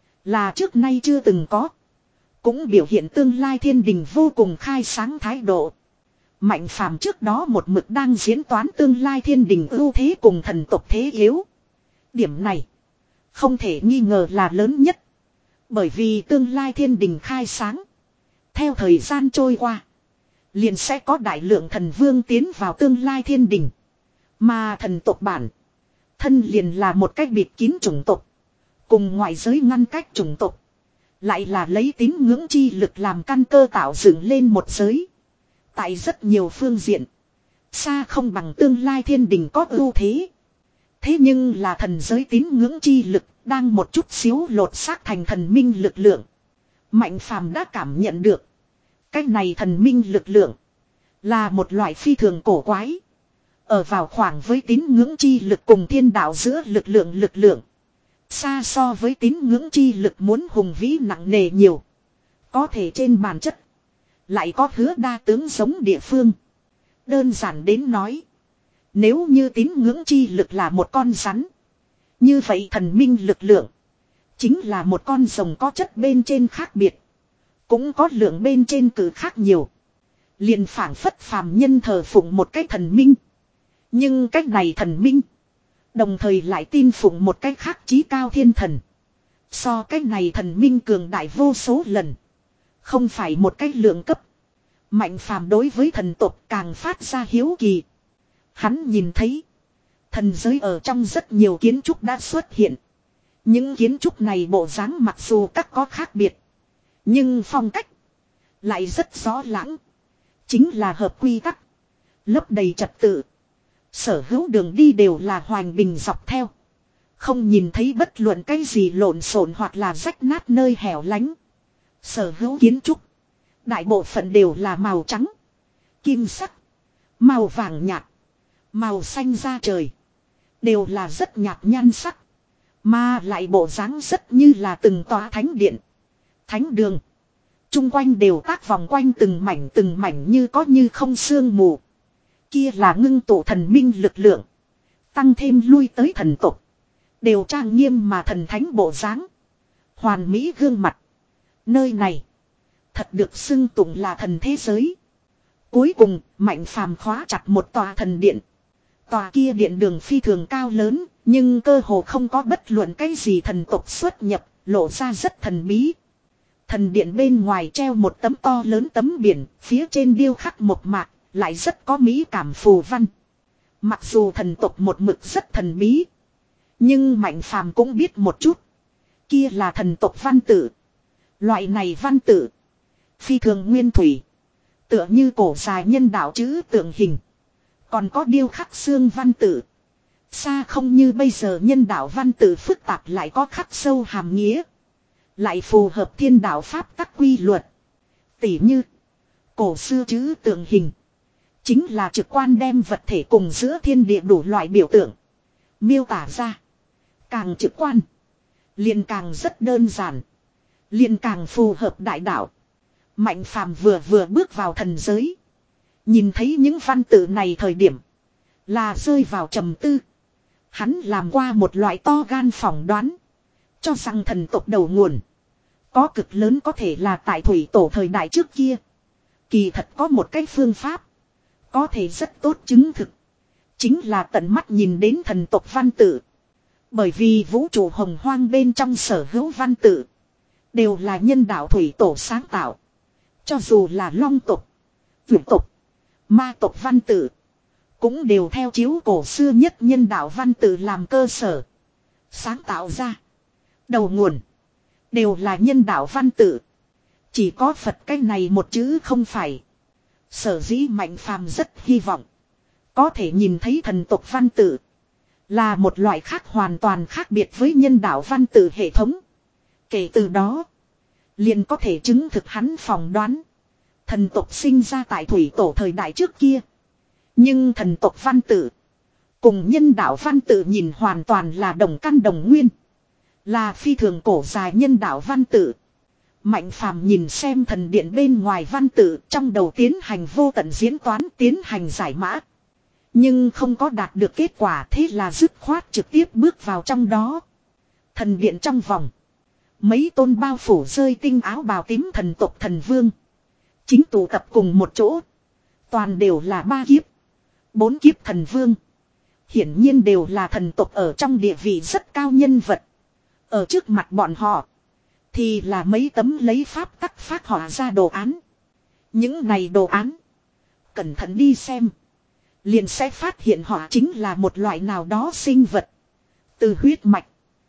Là trước nay chưa từng có. Cũng biểu hiện tương lai thiên đình vô cùng khai sáng thái độ. Mạnh phàm trước đó một mực đang diễn toán tương lai thiên đình ưu thế cùng thần tộc thế yếu. Điểm này không thể nghi ngờ là lớn nhất. Bởi vì tương lai thiên đình khai sáng. Theo thời gian trôi qua, liền sẽ có đại lượng thần vương tiến vào tương lai thiên đình. Mà thần tộc bản thân liền là một cách bịt kín chủng tộc. Cùng ngoại giới ngăn cách chủng tộc. Lại là lấy tín ngưỡng chi lực làm căn cơ tạo dựng lên một giới. Tại rất nhiều phương diện, xa không bằng tương lai thiên đình có ưu thế. Thế nhưng là thần giới tín ngưỡng chi lực đang một chút xíu lột xác thành thần minh lực lượng. Mạnh phàm đã cảm nhận được. Cái này thần minh lực lượng là một loại phi thường cổ quái. Ở vào khoảng với tín ngưỡng chi lực cùng thiên đạo giữa lực lượng lực lượng. Xa so với tín ngưỡng chi lực muốn hùng vĩ nặng nề nhiều. Có thể trên bản chất lại có hứa đa tướng giống địa phương. Đơn giản đến nói, nếu như tín ngưỡng chi lực là một con rắn, như vậy thần minh lực lượng chính là một con rồng có chất bên trên khác biệt. Cũng có lượng bên trên cử khác nhiều. Liền phảng phất phàm nhân thờ phụng một cái thần minh. Nhưng cách này thần minh đồng thời lại tin phụng một cách khác chí cao thiên thần. So cách này thần minh cường đại vô số lần. Không phải một cách lượng cấp. Mạnh phàm đối với thần tộc càng phát ra hiếu kỳ. Hắn nhìn thấy thần giới ở trong rất nhiều kiến trúc đã xuất hiện. Những kiến trúc này bộ dáng mặc dù các có khác biệt, nhưng phong cách lại rất rõ lãng. Chính là hợp quy tắc, lấp đầy trật tự. Sở hữu đường đi đều là hoành bình dọc theo. Không nhìn thấy bất luận cái gì lộn xộn hoặc là rách nát nơi hẻo lánh. Sở hữu kiến trúc đại bộ phận đều là màu trắng, kim sắc, màu vàng nhạt, màu xanh da trời. Đều là rất nhạt nhan sắc. Mà lại bộ dáng rất như là từng tòa thánh điện, thánh đường. Trung quanh đều tác vòng quanh từng mảnh từng mảnh như có như không sương mù. Kia là ngưng tụ thần minh lực lượng. Tăng thêm lui tới thần tục. Đều trang nghiêm mà thần thánh bộ dáng. Hoàn mỹ gương mặt. Nơi này thật được xưng tụng là thần thế giới. Cuối cùng, Mạnh phàm khóa chặt một tòa thần điện. Tòa kia điện đường phi thường cao lớn, nhưng cơ hồ không có bất luận cái gì thần tộc xuất nhập, lộ ra rất thần bí. Thần điện bên ngoài treo một tấm to lớn tấm biển, phía trên điêu khắc một mạc, lại rất có mỹ cảm phù văn. Mặc dù thần tộc một mực rất thần bí, nhưng Mạnh phàm cũng biết một chút. Kia là thần tộc văn tự. Loại này văn tự phi thường nguyên thủy, tựa như cổ dài nhân đạo chữ tượng hình. Còn có điêu khắc xương văn tự. Xa không như bây giờ nhân đạo văn tự phức tạp lại có khắc sâu hàm nghĩa. Lại phù hợp thiên đạo pháp tắc quy luật. Tỉ như cổ xưa chữ tượng hình chính là trực quan đem vật thể cùng giữa thiên địa đủ loại biểu tượng miêu tả ra. Càng trực quan liền càng rất đơn giản, liền càng phù hợp đại đạo. Mạnh phàm vừa vừa bước vào thần giới, nhìn thấy những văn tự này thời điểm là rơi vào trầm tư. Hắn làm qua một loại to gan phỏng đoán, cho rằng thần tộc đầu nguồn có cực lớn có thể là tại thủy tổ thời đại trước kia. Kỳ thật có một cái phương pháp có thể rất tốt chứng thực, chính là tận mắt nhìn đến thần tộc văn tự. Bởi vì vũ trụ hồng hoang bên trong sở hữu văn tự đều là nhân đạo thủy tổ sáng tạo. Cho dù là long tộc, vượt tộc, ma tộc văn tự cũng đều theo chiếu cổ xưa nhất nhân đạo văn tự làm cơ sở sáng tạo ra. Đầu nguồn đều là nhân đạo văn tự. Chỉ có Phật cái này một chữ không phải. Sở dĩ Mạnh phàm rất hy vọng có thể nhìn thấy thần tộc văn tự, là một loại khác hoàn toàn khác biệt với nhân đạo văn tự hệ thống. Kể từ đó liền có thể chứng thực hắn phỏng đoán. Thần tộc sinh ra tại thủy tổ thời đại trước kia, nhưng thần tộc văn tự cùng nhân đạo văn tự nhìn hoàn toàn là đồng căn đồng nguyên, là phi thường cổ dài nhân đạo văn tự. Mạnh phàm nhìn xem thần điện bên ngoài văn tự, trong đầu tiến hành vô tận diễn toán, tiến hành giải mã. Nhưng không có đạt được kết quả, thế là dứt khoát trực tiếp bước vào trong đó. Thần điện trong vòng, mấy tôn bao phủ rơi tinh áo bào tím thần tộc thần vương chính tụ tập cùng một chỗ. Toàn đều là ba kiếp. Bốn kiếp thần vương. Hiển nhiên đều là thần tộc ở trong địa vị rất cao nhân vật. Ở trước mặt bọn họ. Thì là mấy tấm lấy pháp tắc phát họa ra đồ án. Những này đồ án. Cẩn thận đi xem. Liền sẽ phát hiện họa chính là một loại nào đó sinh vật. Từ huyết mạch.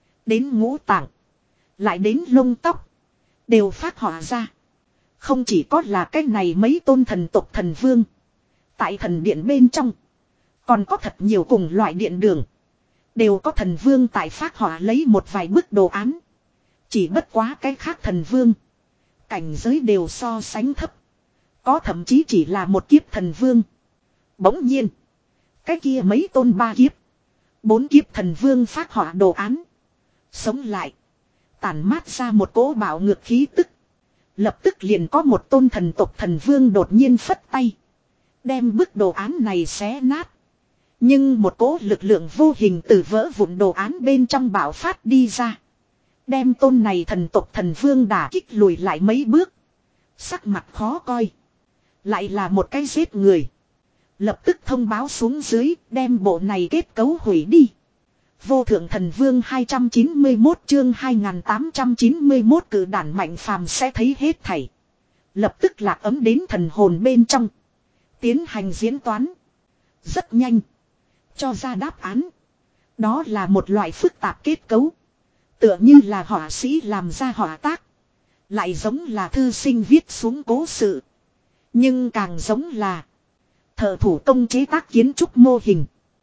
Đến ngũ tạng. Lại đến lông tóc. Đều phát họa ra. Không chỉ có là cái này mấy tôn thần tộc thần vương. Tại thần điện bên trong. Còn có thật nhiều cùng loại điện đường. Đều có thần vương tại phát họa lấy một vài bức đồ án. Chỉ bất quá cái khác thần vương. Cảnh giới đều so sánh thấp. Có thậm chí chỉ là một kiếp thần vương. Bỗng nhiên. Cái kia mấy tôn ba kiếp. Bốn kiếp thần vương phát họa đồ án. Sống lại. Tản mát ra một cỗ bạo ngược khí tức. Lập tức liền có một tôn thần tộc thần vương đột nhiên phất tay. Đem bức đồ án này xé nát. Nhưng một cỗ lực lượng vô hình từ vỡ vụn đồ án bên trong bạo phát đi ra. Đem tôn này thần tộc thần vương đả kích lùi lại mấy bước. Sắc mặt khó coi. Lại là một cái giết người. Lập tức thông báo xuống dưới đem bộ này kết cấu hủy đi. Vô thượng thần vương hai trăm chín mươi mốt chương hai nghìn tám trăm chín mươi mốt cử đản mạnh phàm sẽ thấy hết thảy. Lập tức lạc ấm đến thần hồn bên trong. Tiến hành diễn toán. Rất nhanh. Cho ra đáp án. Đó là một loại phức tạp kết cấu. Tựa như là họa sĩ làm ra họa tác. Lại giống là thư sinh viết xuống cố sự. Nhưng càng giống là thợ thủ công chế tác kiến trúc mô hình.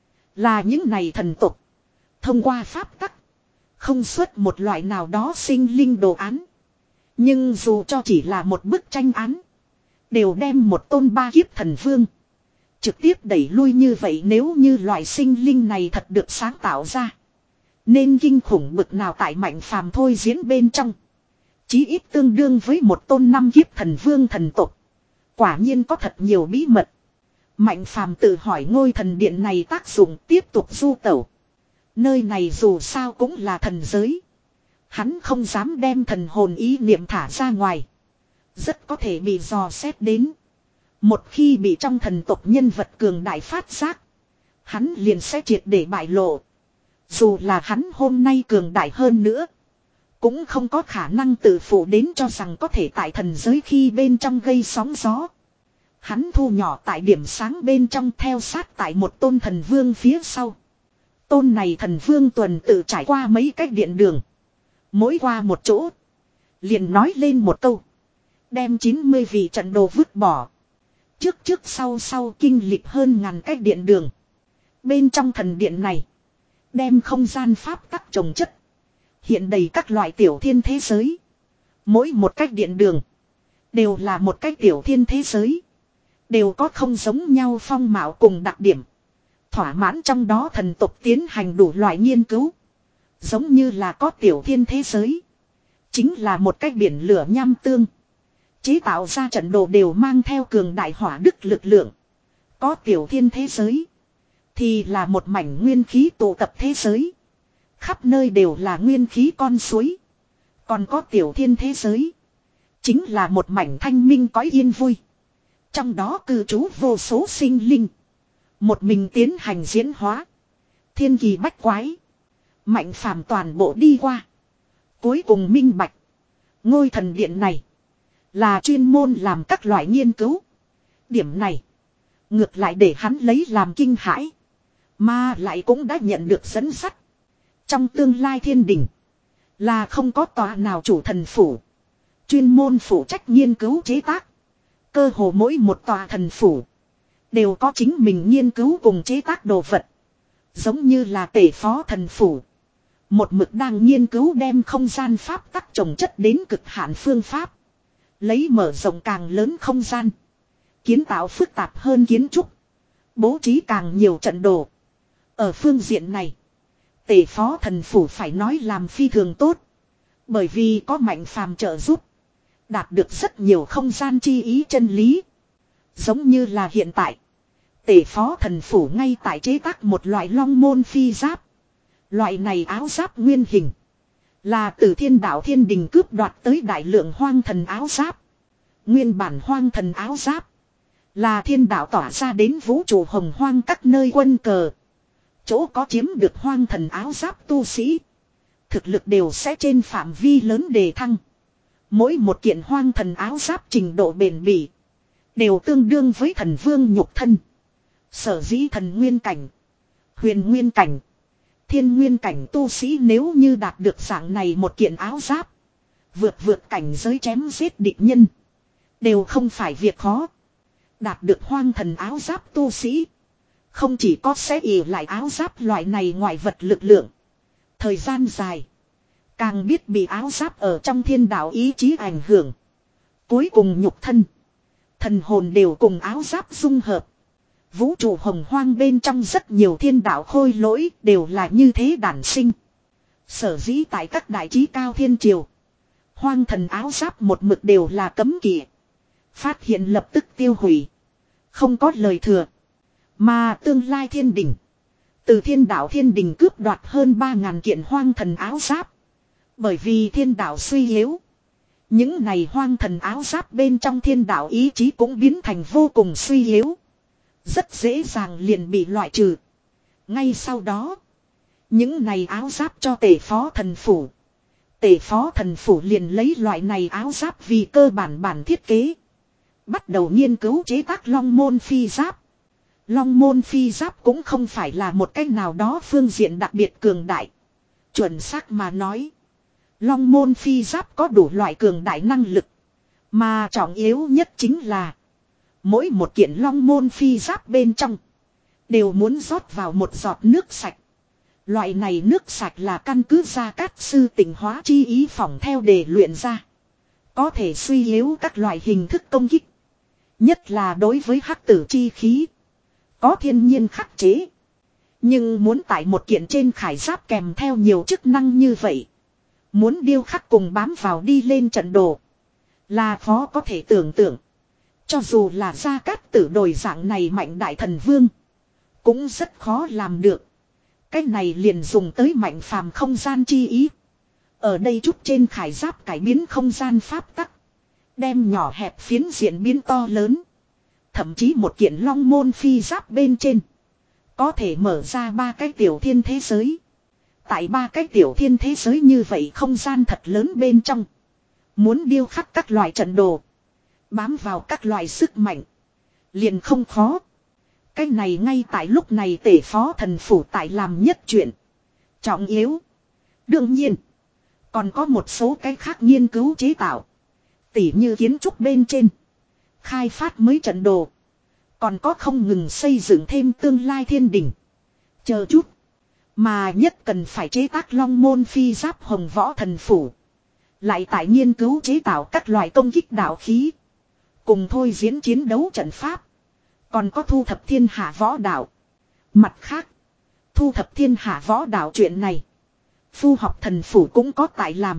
Là những này thần tục. Thông qua pháp tắc. Không xuất một loại nào đó sinh linh đồ án. Nhưng dù cho chỉ là một bức tranh án. Đều đem một tôn ba kiếp thần vương. Trực tiếp đẩy lui như vậy nếu như loại sinh linh này thật được sáng tạo ra. Nên kinh khủng bực nào tại mạnh phàm thôi diễn bên trong. Chí ít tương đương với một tôn năm kiếp thần vương thần tục. Quả nhiên có thật nhiều bí mật. Mạnh phàm tự hỏi ngôi thần điện này tác dụng tiếp tục du tẩu. Nơi này dù sao cũng là thần giới. Hắn không dám đem thần hồn ý niệm thả ra ngoài. Rất có thể bị dò xét đến. Một khi bị trong thần tộc nhân vật cường đại phát giác. Hắn liền sẽ triệt để bại lộ. Dù là hắn hôm nay cường đại hơn nữa. Cũng không có khả năng tự phụ đến cho rằng có thể tại thần giới khi bên trong gây sóng gió. Hắn thu nhỏ tại điểm sáng bên trong theo sát tại một tôn thần vương phía sau. Tôn này thần vương tuần tự trải qua mấy cách điện đường. Mỗi qua một chỗ. Liền nói lên một câu. Đem chín mươi vị trận đồ vứt bỏ. Trước trước sau sau kinh lịch hơn ngàn cách điện đường. Bên trong thần điện này. Đem không gian pháp tắc trồng chất. Hiện đầy các loại tiểu thiên thế giới. Mỗi một cách điện đường. Đều là một cách tiểu thiên thế giới. Đều có không giống nhau phong mạo cùng đặc điểm. Thỏa mãn trong đó thần tộc tiến hành đủ loại nghiên cứu. Giống như là có tiểu thiên thế giới. Chính là một cách biển lửa nham tương. Chế tạo ra trận đồ đều mang theo cường đại hỏa đức lực lượng. Có tiểu thiên thế giới. Thì là một mảnh nguyên khí tụ tập thế giới. Khắp nơi đều là nguyên khí con suối. Còn có tiểu thiên thế giới. Chính là một mảnh thanh minh cõi yên vui. Trong đó cư trú vô số sinh linh. Một mình tiến hành diễn hóa. Thiên kỳ bách quái. Mạnh phàm toàn bộ đi qua. Cuối cùng minh bạch. Ngôi thần điện này. Là chuyên môn làm các loại nghiên cứu. Điểm này. Ngược lại để hắn lấy làm kinh hãi. Mà lại cũng đã nhận được dẫn dắt. Trong tương lai thiên đình. Là không có tòa nào chủ thần phủ. Chuyên môn phụ trách nghiên cứu chế tác. Cơ hồ mỗi một tòa thần phủ. Đều có chính mình nghiên cứu cùng chế tác đồ vật. Giống như là tể phó thần phủ. Một mực đang nghiên cứu đem không gian pháp tắc trồng chất đến cực hạn phương pháp. Lấy mở rộng càng lớn không gian. Kiến tạo phức tạp hơn kiến trúc. Bố trí càng nhiều trận đồ. Ở phương diện này. Tể phó thần phủ phải nói làm phi thường tốt. Bởi vì có mạnh phàm trợ giúp. Đạt được rất nhiều không gian chi ý chân lý. Giống như là hiện tại. Tể phó thần phủ ngay tại chế tác một loại long môn phi giáp. Loại này áo giáp nguyên hình. Là từ thiên đạo thiên đình cướp đoạt tới đại lượng hoang thần áo giáp. Nguyên bản hoang thần áo giáp. Là thiên đạo tỏa ra đến vũ trụ hồng hoang các nơi quân cờ. Chỗ có chiếm được hoang thần áo giáp tu sĩ. Thực lực đều sẽ trên phạm vi lớn đề thăng. Mỗi một kiện hoang thần áo giáp trình độ bền bỉ. Đều tương đương với thần vương nhục thân. Sở dĩ thần nguyên cảnh. Huyền nguyên cảnh. Thiên nguyên cảnh tu sĩ nếu như đạt được dạng này một kiện áo giáp. Vượt vượt cảnh giới chém giết địch nhân. Đều không phải việc khó. Đạt được hoang thần áo giáp tu sĩ. Không chỉ có sẽ ỉ lại áo giáp loại này ngoại vật lực lượng. Thời gian dài. Càng biết bị áo giáp ở trong thiên đạo ý chí ảnh hưởng. Cuối cùng nhục thân. Thần hồn đều cùng áo giáp dung hợp. Vũ trụ hồng hoang bên trong rất nhiều thiên đạo khôi lỗi đều là như thế đản sinh. Sở dĩ tại các đại chí cao thiên triều. Hoang thần áo giáp một mực đều là cấm kỵ. Phát hiện lập tức tiêu hủy. Không có lời thừa. Mà tương lai thiên đình. Từ thiên đạo thiên đình cướp đoạt hơn ba ngàn kiện hoang thần áo giáp. Bởi vì thiên đạo suy yếu. Những này hoang thần áo giáp bên trong thiên đạo ý chí cũng biến thành vô cùng suy yếu. Rất dễ dàng liền bị loại trừ. Ngay sau đó. Những này áo giáp cho tể phó thần phủ. Tể phó thần phủ liền lấy loại này áo giáp vì cơ bản bản thiết kế. Bắt đầu nghiên cứu chế tác long môn phi giáp. Long môn phi giáp cũng không phải là một cách nào đó phương diện đặc biệt cường đại. Chuẩn xác mà nói. Long môn phi giáp có đủ loại cường đại năng lực. Mà trọng yếu nhất chính là. Mỗi một kiện long môn phi giáp bên trong. Đều muốn rót vào một giọt nước sạch. Loại này nước sạch là căn cứ Gia Cát sư tỉnh hóa chi ý phỏng theo để luyện ra. Có thể suy yếu các loại hình thức công kích. Nhất là đối với hắc tử chi khí. Có thiên nhiên khắc chế. Nhưng muốn tại một kiện trên khải giáp kèm theo nhiều chức năng như vậy. Muốn điêu khắc cùng bám vào đi lên trận đồ. Là khó có thể tưởng tượng. Cho dù là Gia Cát tử đồi dạng này mạnh đại thần vương. Cũng rất khó làm được. Cái này liền dùng tới mạnh phàm không gian chi ý. Ở đây chút trên khải giáp cải biến không gian pháp tắc. Đem nhỏ hẹp phiến diện biến to lớn. Thậm chí một kiện long môn phi giáp bên trên. Có thể mở ra ba cái tiểu thiên thế giới. Tại ba cái tiểu thiên thế giới như vậy không gian thật lớn bên trong. Muốn điêu khắc các loại trận đồ. Bám vào các loại sức mạnh. Liền không khó. Cái này ngay tại lúc này tể phó thần phủ tại làm nhất chuyện. Trọng yếu. Đương nhiên. Còn có một số cái khác nghiên cứu chế tạo. Tỉ như kiến trúc bên trên. Khai phát mới trận đồ. Còn có không ngừng xây dựng thêm tương lai thiên đình. Chờ chút. Mà nhất cần phải chế tác long môn phi giáp hồng võ thần phủ. Lại tại nghiên cứu chế tạo các loại công kích đạo khí. Cùng thôi diễn chiến đấu trận pháp. Còn có thu thập thiên hạ võ đạo. Mặt khác. Thu thập thiên hạ võ đạo chuyện này. Phu học thần phủ cũng có tại làm.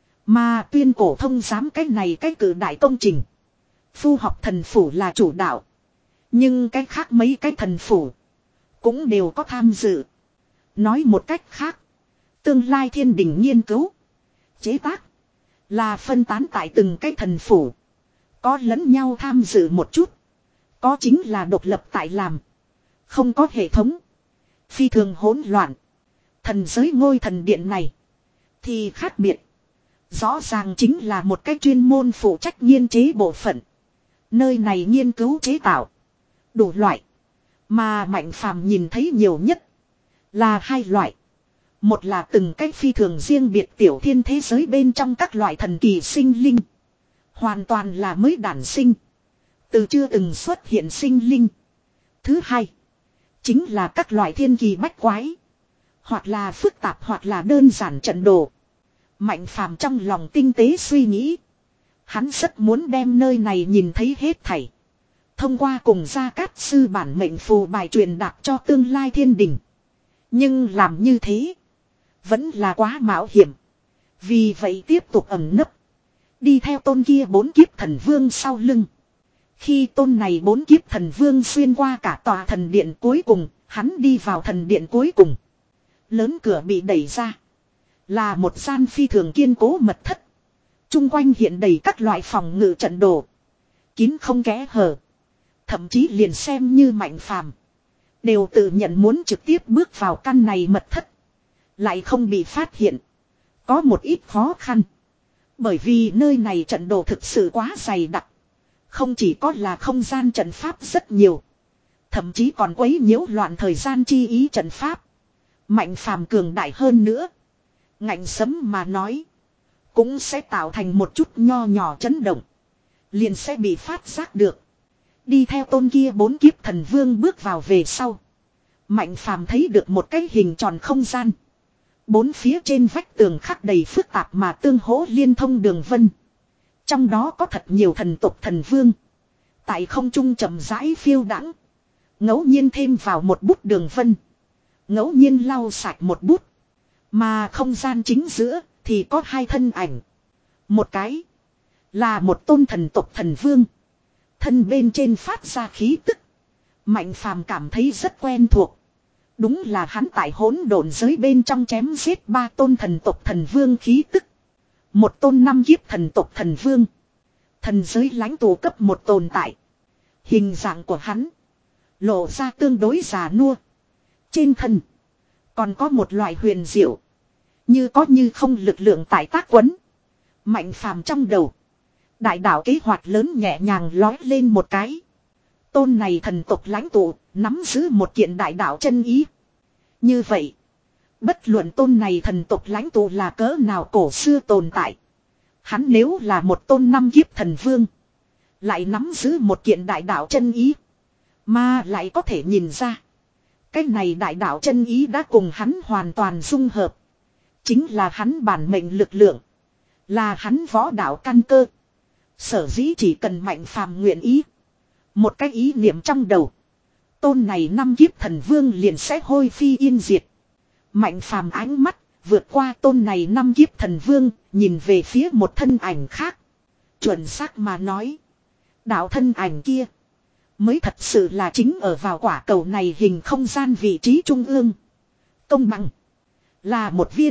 Mà tuyên cổ thông giám cái này cái cử đại công trình. Phu học thần phủ là chủ đạo. Nhưng cái khác mấy cái thần phủ. Cũng đều có tham dự. Nói một cách khác. Tương lai thiên đình nghiên cứu. Chế tác. Là phân tán tại từng cái thần phủ. Có lẫn nhau tham dự một chút. Có chính là độc lập tại làm. Không có hệ thống. Phi thường hỗn loạn. Thần giới ngôi thần điện này. Thì khác biệt. Rõ ràng chính là một cái chuyên môn phụ trách nghiên chế bộ phận. Nơi này nghiên cứu chế tạo. Đủ loại. Mà Mạnh Phàm nhìn thấy nhiều nhất. Là hai loại. Một là từng cách phi thường riêng biệt tiểu thiên thế giới bên trong các loại thần kỳ sinh linh. Hoàn toàn là mới đản sinh. Từ chưa từng xuất hiện sinh linh. Thứ hai. Chính là các loại thiên kỳ bách quái. Hoặc là phức tạp hoặc là đơn giản trận đồ. Mạnh Phàm trong lòng tinh tế suy nghĩ. Hắn rất muốn đem nơi này nhìn thấy hết thảy. Thông qua cùng Gia Cát sư bản mệnh phù bài truyền đạt cho tương lai thiên đình. Nhưng làm như thế. Vẫn là quá mạo hiểm. Vì vậy tiếp tục ẩn nấp. Đi theo tôn kia bốn kiếp thần vương sau lưng. Khi tôn này bốn kiếp thần vương xuyên qua cả tòa thần điện cuối cùng. Hắn đi vào thần điện cuối cùng. Lớn cửa bị đẩy ra. Là một gian phi thường kiên cố mật thất. Trung quanh hiện đầy các loại phòng ngự trận đồ. Kín không kẽ hở. Thậm chí liền xem như Mạnh Phàm đều tự nhận muốn trực tiếp bước vào căn này mật thất. Lại không bị phát hiện. Có một ít khó khăn. Bởi vì nơi này trận đồ thực sự quá dày đặc. Không chỉ có là không gian trận pháp rất nhiều. Thậm chí còn quấy nhiễu loạn thời gian chi ý trận pháp. Mạnh Phàm cường đại hơn nữa. Ngạnh sấm mà nói. Cũng sẽ tạo thành một chút nho nhỏ chấn động. Liền sẽ bị phát giác được. Đi theo tôn kia bốn kiếp thần vương bước vào về sau. Mạnh Phàm thấy được một cái hình tròn không gian. Bốn phía trên vách tường khắc đầy phức tạp mà tương hỗ liên thông đường vân. Trong đó có thật nhiều thần tộc thần vương. Tại không trung chậm rãi phiêu đãng. Ngẫu nhiên thêm vào một bút đường vân. Ngẫu nhiên lau sạch một bút. Mà không gian chính giữa thì có hai thân ảnh. Một cái là một tôn thần tộc thần vương. Thân bên trên phát ra khí tức. Mạnh Phàm cảm thấy rất quen thuộc. Đúng là hắn tại hỗn độn giới bên trong chém giết ba tôn thần tộc thần vương khí tức. Một tôn năm kiếp thần tộc thần vương. Thần giới lãnh tụ cấp một tồn tại. Hình dạng của hắn lộ ra tương đối già nua. Trên thân còn có một loại huyền diệu. Như có như không lực lượng tại tác quấn. Mạnh Phàm trong đầu. Đại đạo kế hoạch lớn nhẹ nhàng lói lên một cái. Tôn này thần tộc lãnh tụ nắm giữ một kiện đại đạo chân ý. Như vậy. Bất luận tôn này thần tộc lãnh tụ là cỡ nào cổ xưa tồn tại. Hắn nếu là một tôn năm kiếp thần vương. Lại nắm giữ một kiện đại đạo chân ý. Mà lại có thể nhìn ra. Cái này đại đạo chân ý đã cùng hắn hoàn toàn dung hợp. Chính là hắn bản mệnh lực lượng. Là hắn võ đạo căn cơ. Sở dĩ chỉ cần Mạnh Phàm nguyện ý. Một cái ý niệm trong đầu. Tôn này năm kiếp thần vương liền sẽ hôi phi yên diệt. Mạnh Phàm ánh mắt vượt qua tôn này năm kiếp thần vương. Nhìn về phía một thân ảnh khác. Chuẩn xác mà nói. Đạo thân ảnh kia. Mới thật sự là chính ở vào quả cầu này hình không gian vị trí trung ương. Công bằng. Là một viên.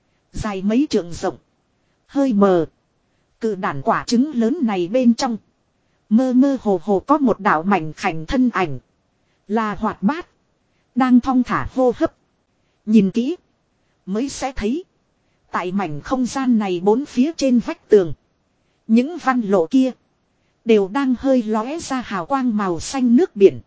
Dài mấy trượng rộng. Hơi mờ. Cự đản quả trứng lớn này bên trong. Mơ mơ hồ hồ có một đạo mảnh khảnh thân ảnh. Là hoạt bát. Đang thong thả hô hấp. Nhìn kỹ. Mới sẽ thấy. Tại mảnh không gian này bốn phía trên vách tường. Những văn lộ kia. Đều đang hơi lóe ra hào quang màu xanh nước biển.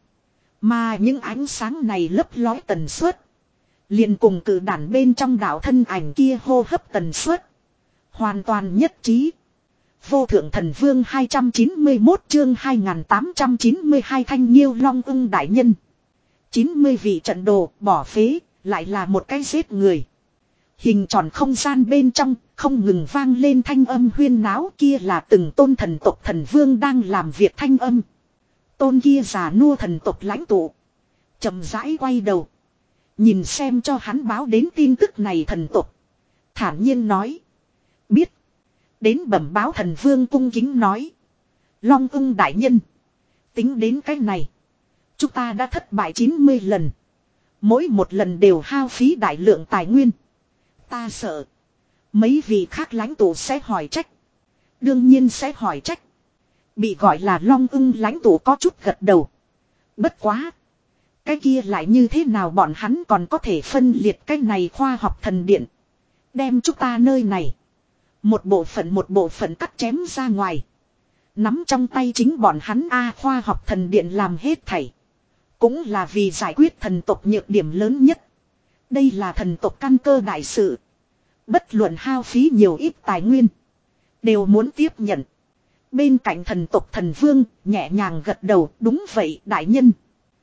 Mà những ánh sáng này lấp lóe tần suất. Liền cùng cự đản bên trong đạo thân ảnh kia hô hấp tần suất. Hoàn toàn nhất trí. Vô thượng thần vương hai trăm chín mươi mốt chương hai nghìn tám trăm chín mươi hai thanh nhiêu long ưng đại nhân. chín mươi vị trận đồ bỏ phế, lại là một cái giết người. Hình tròn không gian bên trong, không ngừng vang lên thanh âm huyên náo kia là từng tôn thần tộc thần vương đang làm việc thanh âm. Tôn kia già nua thần tộc lãnh tụ. Chậm rãi quay đầu. Nhìn xem cho hắn báo đến tin tức này thần tộc. Thản nhiên nói. Biết. Đến bẩm báo thần vương cung kính nói. Long ưng đại nhân. Tính đến cái này. Chúng ta đã thất bại chín mươi lần. Mỗi một lần đều hao phí đại lượng tài nguyên. Ta sợ. Mấy vị khác lãnh tụ sẽ hỏi trách. Đương nhiên sẽ hỏi trách. Bị gọi là long ưng lãnh tụ có chút gật đầu. Bất quá. Cái kia lại như thế nào bọn hắn còn có thể phân liệt cái này khoa học thần điện. Đem chúng ta nơi này. Một bộ phận một bộ phận cắt chém ra ngoài. Nắm trong tay chính bọn hắn A khoa học thần điện làm hết thảy. Cũng là vì giải quyết thần tộc nhược điểm lớn nhất. Đây là thần tộc căn cơ đại sự. Bất luận hao phí nhiều ít tài nguyên. Đều muốn tiếp nhận. Bên cạnh thần tộc thần vương nhẹ nhàng gật đầu. Đúng vậy đại nhân.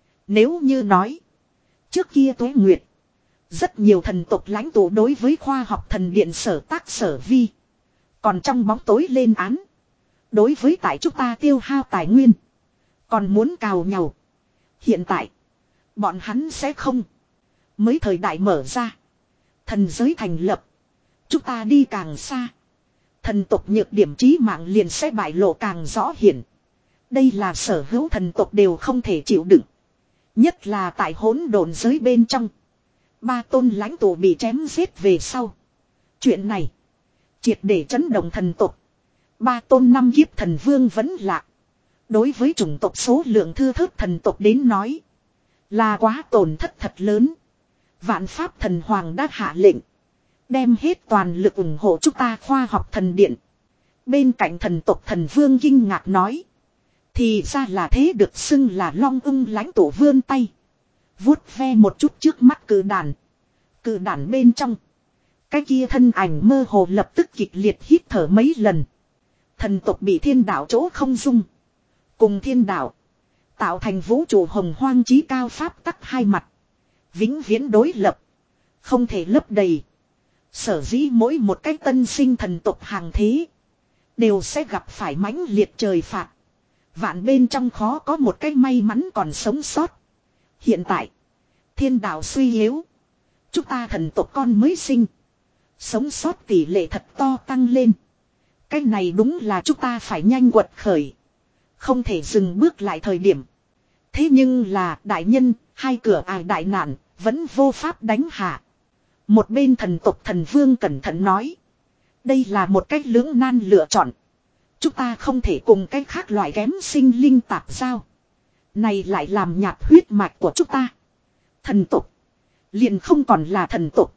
Nếu như nói. Trước kia Tuế Nguyệt. Rất nhiều thần tộc lãnh tụ đối với khoa học thần điện sở tác sở vi. Còn trong bóng tối lên án. Đối với tại chúng ta tiêu hao tài nguyên. Còn muốn cào nhàu. Hiện tại. Bọn hắn sẽ không. Mới thời đại mở ra. Thần giới thành lập. Chúng ta đi càng xa. Thần tộc nhược điểm trí mạng liền sẽ bại lộ càng rõ hiển. Đây là sở hữu thần tộc đều không thể chịu đựng. Nhất là tại hỗn độn giới bên trong. Ba tôn lãnh tụ bị chém giết về sau. Chuyện này. Triệt để chấn động thần tộc. Ba tôn năm kiếp thần vương vẫn lạc. Đối với chủng tộc số lượng thưa thớt thần tộc đến nói. Là quá tổn thất thật lớn. Vạn Pháp Thần Hoàng đã hạ lệnh. Đem hết toàn lực ủng hộ chúng ta khoa học thần điện. Bên cạnh thần tộc thần vương kinh ngạc nói. Thì ra là thế, được xưng là Long Ưng lãnh tổ vươn tay. Vuốt ve một chút trước mắt cử đàn. Cử đàn bên trong. Cái kia thân ảnh mơ hồ lập tức kịch liệt hít thở mấy lần. Thần tộc bị thiên đạo chỗ không dung. Cùng thiên đạo. Tạo thành vũ trụ hồng hoang chí cao pháp tắc hai mặt. Vĩnh viễn đối lập. Không thể lấp đầy. Sở dĩ mỗi một cái tân sinh thần tộc hàng thế. Đều sẽ gặp phải mãnh liệt trời phạt. Vạn bên trong khó có một cái may mắn còn sống sót. Hiện tại. Thiên đạo suy yếu. Chúng ta thần tộc con mới sinh. Sống sót tỷ lệ thật to tăng lên. Cái này đúng là chúng ta phải nhanh quật khởi. Không thể dừng bước lại thời điểm. Thế nhưng là đại nhân, hai cửa ải đại nạn, vẫn vô pháp đánh hạ. Một bên thần tộc thần vương cẩn thận nói. Đây là một cách lưỡng nan lựa chọn. Chúng ta không thể cùng cách khác loại kém sinh linh tạp giao. Này lại làm nhạt huyết mạch của chúng ta. Thần tộc. Liền không còn là thần tộc.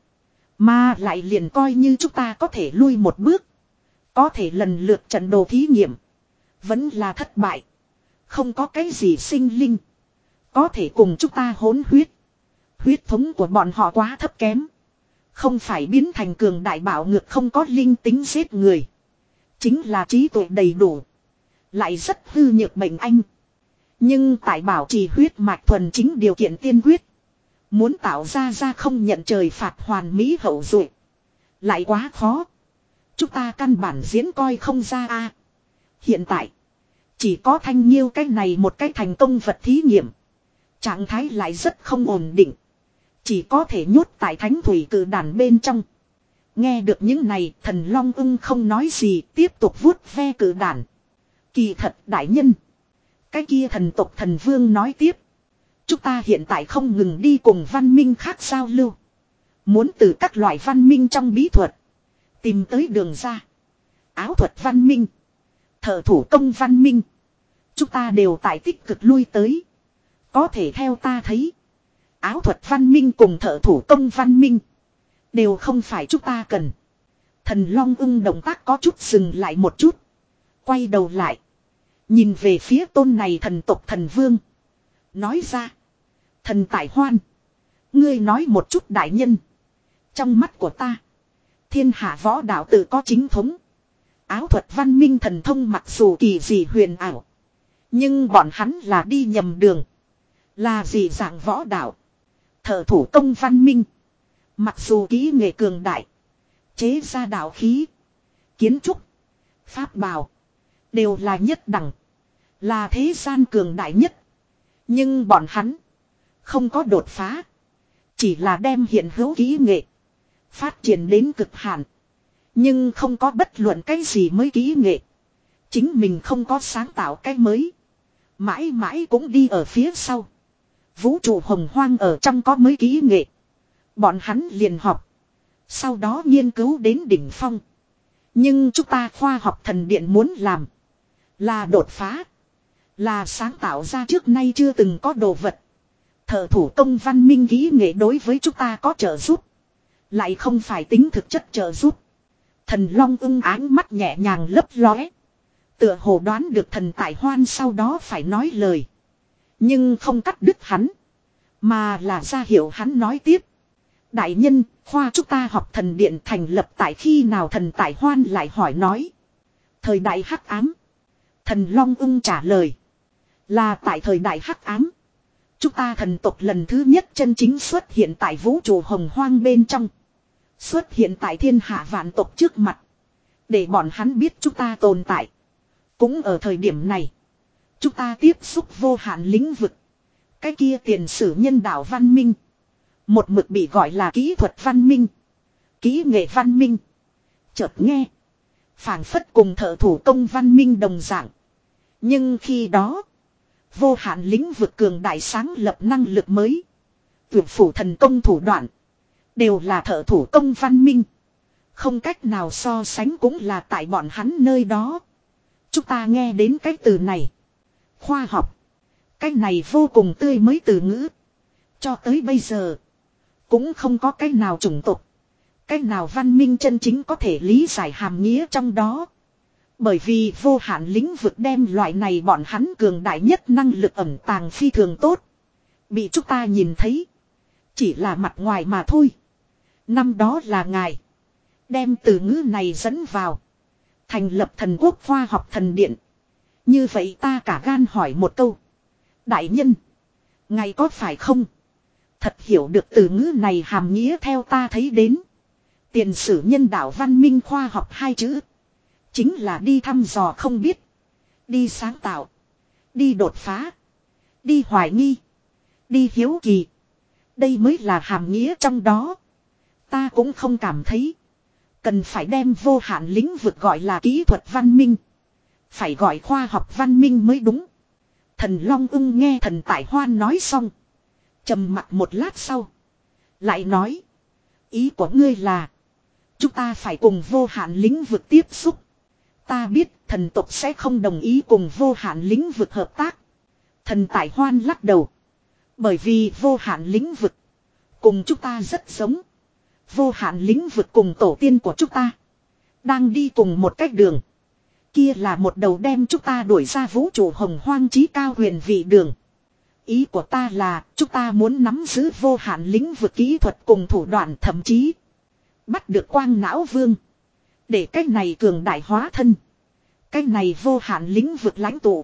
Mà lại liền coi như chúng ta có thể lui một bước. Có thể lần lượt trận đồ thí nghiệm. Vẫn là thất bại. Không có cái gì sinh linh. Có thể cùng chúng ta hỗn huyết. Huyết thống của bọn họ quá thấp kém. Không phải biến thành cường đại bảo ngược không có linh tính giết người. Chính là trí tuệ đầy đủ. Lại rất hư nhược bệnh anh. Nhưng tại bảo trì huyết mạch thuần chính điều kiện tiên quyết. Muốn tạo ra ra không nhận trời phạt hoàn mỹ hậu duệ. Lại quá khó. Chúng ta căn bản diễn coi không ra a. Hiện tại. Chỉ có thanh nhiêu cái này một cái thành công vật thí nghiệm. Trạng thái lại rất không ổn định. Chỉ có thể nhốt tại thánh thủy cử đàn bên trong. Nghe được những này, thần Long Ưng không nói gì, tiếp tục vuốt ve cử đàn. Kỳ thật đại nhân. Cái kia thần tộc thần vương nói tiếp. Chúng ta hiện tại không ngừng đi cùng văn minh khác giao lưu. Muốn từ các loại văn minh trong bí thuật. Tìm tới đường ra. Áo thuật văn minh. Thợ thủ công văn minh. Chúng ta đều tại tích cực lui tới. Có thể theo ta thấy. Áo thuật văn minh cùng thợ thủ công văn minh. Đều không phải chúng ta cần. Thần Long Ưng động tác có chút dừng lại một chút. Quay đầu lại. Nhìn về phía tôn này thần tộc thần vương. Nói ra. Thần Tại Hoan. Ngươi nói một chút đại nhân. Trong mắt của ta. Thiên hạ võ đạo tự có chính thống. Áo thuật văn minh thần thông mặc dù kỳ dị huyền ảo. Nhưng bọn hắn là đi nhầm đường. Là gì dạng võ đạo. Thợ thủ công văn minh. Mặc dù kỹ nghệ cường đại. Chế ra đạo khí. Kiến trúc. Pháp bào. Đều là nhất đẳng. Là thế gian cường đại nhất. Nhưng bọn hắn. Không có đột phá. Chỉ là đem hiện hữu kỹ nghệ. Phát triển đến cực hạn. Nhưng không có bất luận cái gì mới kỹ nghệ. Chính mình không có sáng tạo cái mới. Mãi mãi cũng đi ở phía sau. Vũ trụ hồng hoang ở trong có mới kỹ nghệ. Bọn hắn liền học. Sau đó nghiên cứu đến đỉnh phong. Nhưng chúng ta khoa học thần điện muốn làm. Là đột phá. Là sáng tạo ra trước nay chưa từng có đồ vật. Thợ thủ công văn minh kỹ nghệ đối với chúng ta có trợ giúp. Lại không phải tính thực chất trợ giúp. Thần Long Ưng áng mắt nhẹ nhàng lấp lóe. Tựa hồ đoán được thần Tại Hoan sau đó phải nói lời. Nhưng không cắt đứt hắn. Mà là ra hiệu hắn nói tiếp. Đại nhân, khoa chúng ta học thần điện thành lập tại khi nào, thần Tại Hoan lại hỏi nói. Thời đại hắc ám. Thần Long Ưng trả lời. Là tại thời đại hắc ám. Chúng ta thần tộc lần thứ nhất chân chính xuất hiện tại vũ trụ hồng hoang bên trong. Xuất hiện tại thiên hạ vạn tộc trước mặt. Để bọn hắn biết chúng ta tồn tại. Cũng ở thời điểm này. Chúng ta tiếp xúc vô hạn lĩnh vực. Cái kia tiền sử nhân đạo văn minh. Một mực bị gọi là kỹ thuật văn minh. Kỹ nghệ văn minh. Chợt nghe. Phảng phất cùng thợ thủ công văn minh đồng dạng. Nhưng khi đó. Vô hạn lĩnh vực cường đại sáng lập năng lực mới. Tuyệt phủ thần công thủ đoạn. Đều là thợ thủ công văn minh. Không cách nào so sánh cũng là tại bọn hắn nơi đó. Chúng ta nghe đến cái từ này. Khoa học. Cái này vô cùng tươi mới từ ngữ. Cho tới bây giờ. Cũng không có cái nào chủng tộc. Cái nào văn minh chân chính có thể lý giải hàm nghĩa trong đó. Bởi vì vô hạn lĩnh vực đem loại này bọn hắn cường đại nhất năng lực ẩn tàng phi thường tốt. Bị chúng ta nhìn thấy. Chỉ là mặt ngoài mà thôi. Năm đó là ngài. Đem từ ngữ này dẫn vào. Thành lập thần quốc khoa học thần điện. Như vậy ta cả gan hỏi một câu. Đại nhân. Ngài có phải không? Thật hiểu được từ ngữ này hàm nghĩa theo ta thấy đến. Tiền sử nhân đạo văn minh khoa học hai chữ. Chính là đi thăm dò không biết. Đi sáng tạo. Đi đột phá. Đi hoài nghi. Đi hiếu kỳ. Đây mới là hàm nghĩa trong đó. Ta cũng không cảm thấy. Cần phải đem vô hạn lĩnh vực gọi là kỹ thuật văn minh. Phải gọi khoa học văn minh mới đúng. Thần Long ưng nghe thần Tại Hoan nói xong. Trầm mặc một lát sau. Lại nói. Ý của ngươi là. Chúng ta phải cùng vô hạn lĩnh vực tiếp xúc. Ta biết thần tộc sẽ không đồng ý cùng vô hạn lĩnh vực hợp tác. Thần Tại Hoan lắc đầu. Bởi vì vô hạn lĩnh vực. Cùng chúng ta rất giống. Vô hạn lĩnh vực cùng tổ tiên của chúng ta. Đang đi cùng một cách đường. Kia là một đầu đem chúng ta đuổi ra vũ trụ hồng hoang chí cao huyền vị đường. Ý của ta là chúng ta muốn nắm giữ vô hạn lĩnh vực kỹ thuật cùng thủ đoạn thậm chí. Bắt được quang não vương. Để cách này cường đại hóa thân. Cách này vô hạn lĩnh vực lãnh tụ.